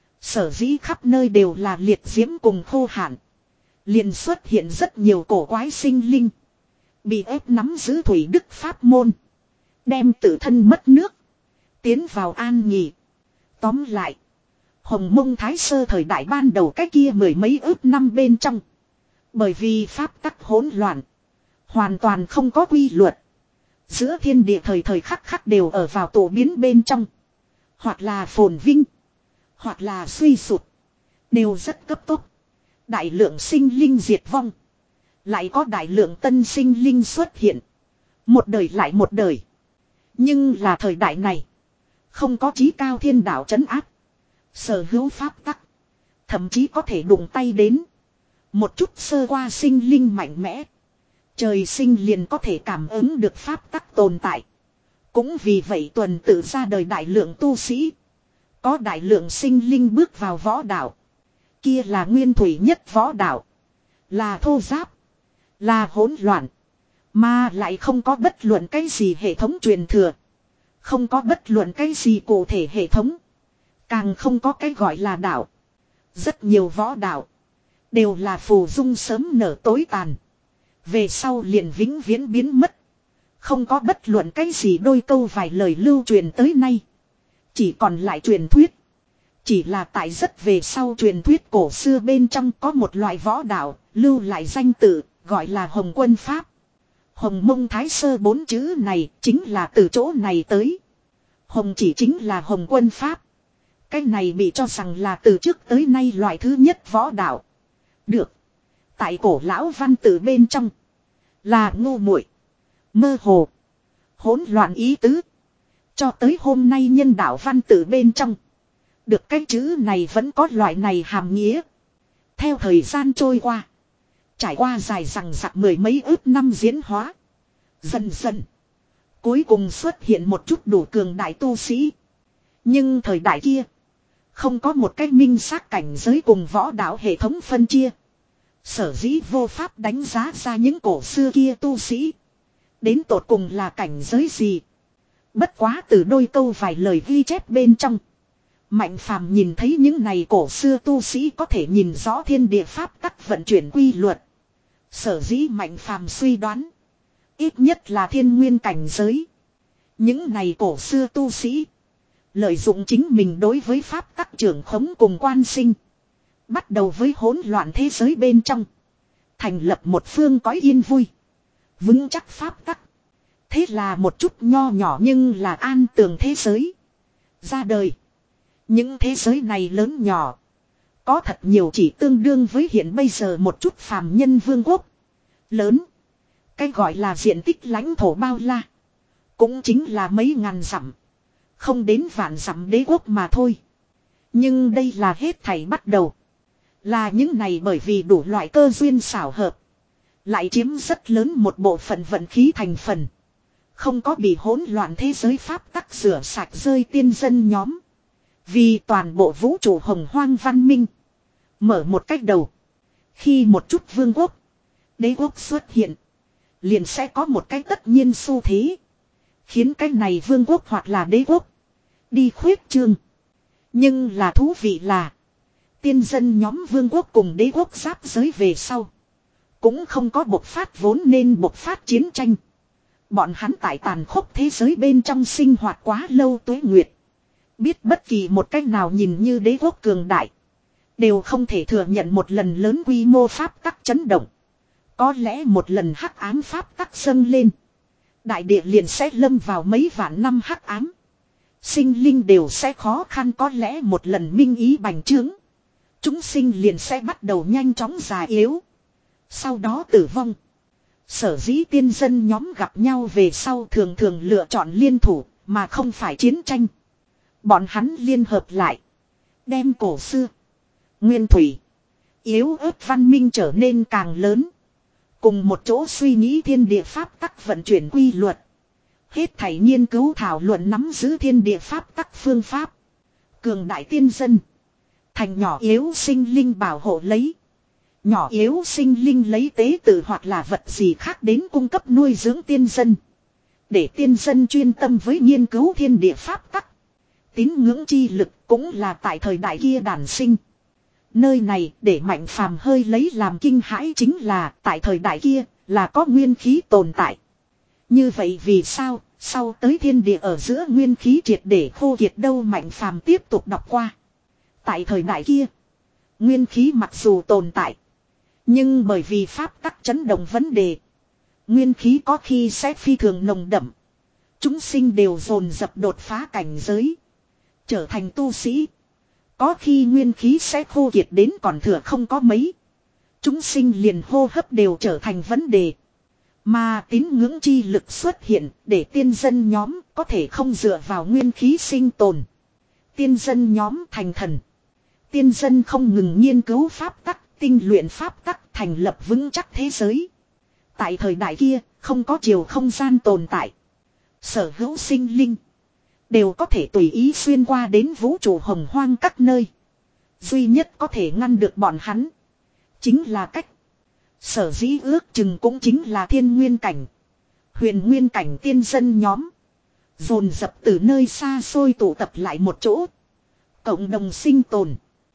Sở dĩ khắp nơi đều là liệt diễm cùng khô hạn. Liền xuất hiện rất nhiều cổ quái sinh linh. Bị ép nắm giữ thủy đức pháp môn. Đem tự thân mất nước. Tiến vào an nghỉ. Tóm lại. Hồng Mông Thái Sơ thời đại ban đầu cái kia mười mấy ước năm bên trong. Bởi vì pháp tắc hỗn loạn. Hoàn toàn không có quy luật. Giữa thiên địa thời thời khắc khắc đều ở vào tổ biến bên trong. Hoặc là phồn vinh. Hoặc là suy sụp. Đều rất cấp tốc. Đại lượng sinh linh diệt vong. Lại có đại lượng tân sinh linh xuất hiện. Một đời lại một đời. Nhưng là thời đại này. Không có chí cao thiên đạo trấn áp. Sở hữu pháp tắc. Thậm chí có thể đụng tay đến. Một chút sơ qua sinh linh mạnh mẽ. Trời sinh liền có thể cảm ứng được pháp tắc tồn tại. Cũng vì vậy tuần tự ra đời đại lượng tu sĩ. Có đại lượng sinh linh bước vào võ đạo. Kia là nguyên thủy nhất võ đạo. Là thô giáp. Là hỗn loạn. Mà lại không có bất luận cái gì hệ thống truyền thừa. Không có bất luận cái gì cụ thể hệ thống. Càng không có cái gọi là đạo. Rất nhiều võ đạo. Đều là phù dung sớm nở tối tàn. Về sau liền vĩnh viễn biến mất. Không có bất luận cái gì đôi câu vài lời lưu truyền tới nay. Chỉ còn lại truyền thuyết. Chỉ là tại rất về sau truyền thuyết cổ xưa bên trong có một loại võ đạo. Lưu lại danh tự gọi là Hồng Quân Pháp. Hồng Mông Thái Sơ bốn chữ này chính là từ chỗ này tới. Hồng chỉ chính là Hồng Quân Pháp. Cái này bị cho rằng là từ trước tới nay loại thứ nhất võ đạo. Được. Tại cổ lão văn tự bên trong. Là ngu muội, mơ hồ, hỗn loạn ý tứ. Cho tới hôm nay nhân đạo văn tự bên trong. Được cái chữ này vẫn có loại này hàm nghĩa. Theo thời gian trôi qua. Trải qua dài rằng rặc mười mấy ước năm diễn hóa. Dần dần. Cuối cùng xuất hiện một chút đủ cường đại tu sĩ. Nhưng thời đại kia. Không có một cái minh xác cảnh giới cùng võ đạo hệ thống phân chia. Sở dĩ vô pháp đánh giá ra những cổ xưa kia tu sĩ. Đến tột cùng là cảnh giới gì. Bất quá từ đôi câu vài lời ghi chép bên trong. Mạnh phàm nhìn thấy những này cổ xưa tu sĩ có thể nhìn rõ thiên địa pháp tắc vận chuyển quy luật. Sở dĩ mạnh phàm suy đoán. Ít nhất là thiên nguyên cảnh giới. Những này cổ xưa tu sĩ. Lợi dụng chính mình đối với pháp tắc trưởng khống cùng quan sinh. Bắt đầu với hỗn loạn thế giới bên trong. Thành lập một phương cõi yên vui. Vững chắc pháp tắc. Thế là một chút nho nhỏ nhưng là an tường thế giới. Ra đời. Những thế giới này lớn nhỏ. Có thật nhiều chỉ tương đương với hiện bây giờ một chút phàm nhân vương quốc. Lớn. Cái gọi là diện tích lãnh thổ bao la. Cũng chính là mấy ngàn dặm. Không đến vạn dặm đế quốc mà thôi. Nhưng đây là hết thảy bắt đầu. Là những này bởi vì đủ loại cơ duyên xảo hợp. Lại chiếm rất lớn một bộ phận vận khí thành phần. Không có bị hỗn loạn thế giới pháp tắc rửa sạch rơi tiên dân nhóm. Vì toàn bộ vũ trụ hồng hoang văn minh. Mở một cách đầu. Khi một chút vương quốc, đế quốc xuất hiện, liền sẽ có một cái tất nhiên xu thế. Khiến cái này vương quốc hoặc là đế quốc đi khuyết trương. Nhưng là thú vị là tiên dân nhóm vương quốc cùng đế quốc giáp giới về sau cũng không có bộc phát vốn nên bộc phát chiến tranh. Bọn hắn tại tàn khốc thế giới bên trong sinh hoạt quá lâu tuế nguyệt. Biết bất kỳ một cách nào nhìn như đế quốc cường đại đều không thể thừa nhận một lần lớn quy mô pháp tắc chấn động. Có lẽ một lần hắc ám pháp tắc dâng lên, đại địa liền sẽ lâm vào mấy vạn năm hắc ám. Sinh linh đều sẽ khó khăn, có lẽ một lần minh ý bành trướng, chúng sinh liền sẽ bắt đầu nhanh chóng già yếu, sau đó tử vong. Sở dĩ tiên dân nhóm gặp nhau về sau thường thường lựa chọn liên thủ mà không phải chiến tranh. Bọn hắn liên hợp lại, đem cổ xưa, nguyên thủy, yếu ớt văn minh trở nên càng lớn. Cùng một chỗ suy nghĩ thiên địa pháp tắc vận chuyển quy luật. Hết thảy nghiên cứu thảo luận nắm giữ thiên địa pháp tắc phương pháp. Cường đại tiên dân thành nhỏ yếu sinh linh bảo hộ lấy. Nhỏ yếu sinh linh lấy tế tự hoặc là vật gì khác đến cung cấp nuôi dưỡng tiên dân. Để tiên dân chuyên tâm với nghiên cứu thiên địa pháp tắc. Tín ngưỡng chi lực cũng là tại thời đại kia đản sinh. Nơi này để Mạnh Phàm hơi lấy làm kinh hãi chính là tại thời đại kia là có nguyên khí tồn tại. Như vậy vì sao sau tới thiên địa ở giữa nguyên khí triệt để khô kiệt đâu? Mạnh Phàm tiếp tục đọc qua. Tại thời đại kia, nguyên khí mặc dù tồn tại, nhưng bởi vì pháp tắc chấn động vấn đề, nguyên khí có khi sẽ phi thường nồng đậm. Chúng sinh đều dồn dập đột phá cảnh giới, trở thành tu sĩ. Có khi nguyên khí sẽ khô kiệt đến còn thừa không có mấy. Chúng sinh liền hô hấp đều trở thành vấn đề. Mà tín ngưỡng chi lực xuất hiện để tiên dân nhóm có thể không dựa vào nguyên khí sinh tồn. Tiên dân nhóm thành thần. Tiên dân không ngừng nghiên cứu pháp tắc, tinh luyện pháp tắc, thành lập vững chắc thế giới. Tại thời đại kia, không có chiều không gian tồn tại. Sở hữu sinh linh đều có thể tùy ý xuyên qua đến vũ trụ hồng hoang các nơi. Duy nhất có thể ngăn được bọn hắn chính là cách. Sở dĩ ước chừng cũng chính là thiên nguyên cảnh, huyền nguyên cảnh tiên dân nhóm dồn dập từ nơi xa xôi tụ tập lại một chỗ, cộng đồng sinh tồn.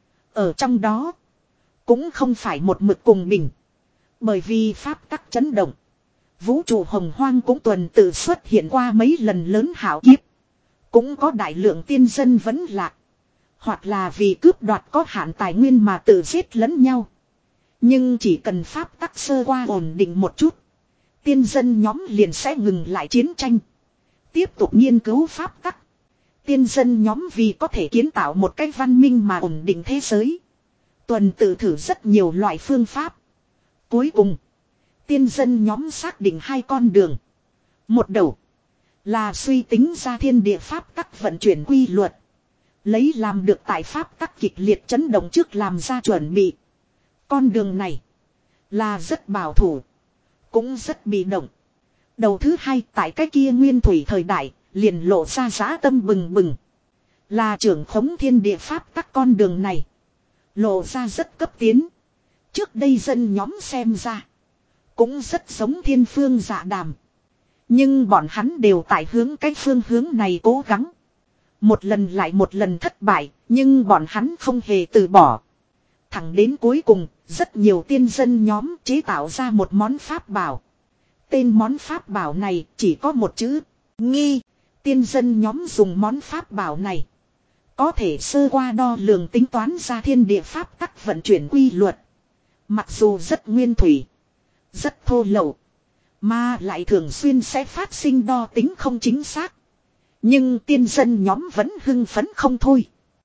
Ở trong đó cũng không phải một mực cùng mình, bởi vì pháp tắc chấn động, vũ trụ hồng hoang cũng tuần tự xuất hiện qua mấy lần lớn hạo kiếp. Cũng có đại lượng tiên dân vẫn lạc, hoặc là vì cướp đoạt có hạn tài nguyên mà tự giết lẫn nhau. Nhưng chỉ cần pháp tắc sơ qua ổn định một chút, tiên dân nhóm liền sẽ ngừng lại chiến tranh, tiếp tục nghiên cứu pháp tắc. Tiên dân nhóm vì có thể kiến tạo một cái văn minh mà ổn định thế giới, tuần tự thử rất nhiều loại phương pháp. Cuối cùng, tiên dân nhóm xác định hai con đường. Một đầu là suy tính ra thiên địa pháp tắc vận chuyển quy luật, lấy làm được tại pháp tắc kịch liệt chấn động trước làm ra chuẩn bị. Con đường này là rất bảo thủ, cũng rất bị động. Đầu thứ hai, tại cái kia nguyên thủy thời đại, liền lộ ra dã tâm bừng bừng, là trưởng khống thiên địa pháp tắc. Con đường này lộ ra rất cấp tiến. Trước đây dân nhóm xem ra cũng rất giống thiên phương dạ đàm, nhưng bọn hắn đều tại hướng cái phương hướng này cố gắng. Một lần lại một lần thất bại, nhưng bọn hắn không hề từ bỏ. Thẳng đến cuối cùng, rất nhiều tiên dân nhóm chế tạo ra một món pháp bảo. Tên món pháp bảo này chỉ có một chữ: nghi. Tiên dân nhóm dùng món pháp bảo này có thể sơ qua đo lường tính toán ra thiên địa pháp tắc vận chuyển quy luật. Mặc dù rất nguyên thủy, rất thô lậu, mà lại thường xuyên sẽ phát sinh đo tính không chính xác, nhưng tiên dân nhóm vẫn hưng phấn không thôi.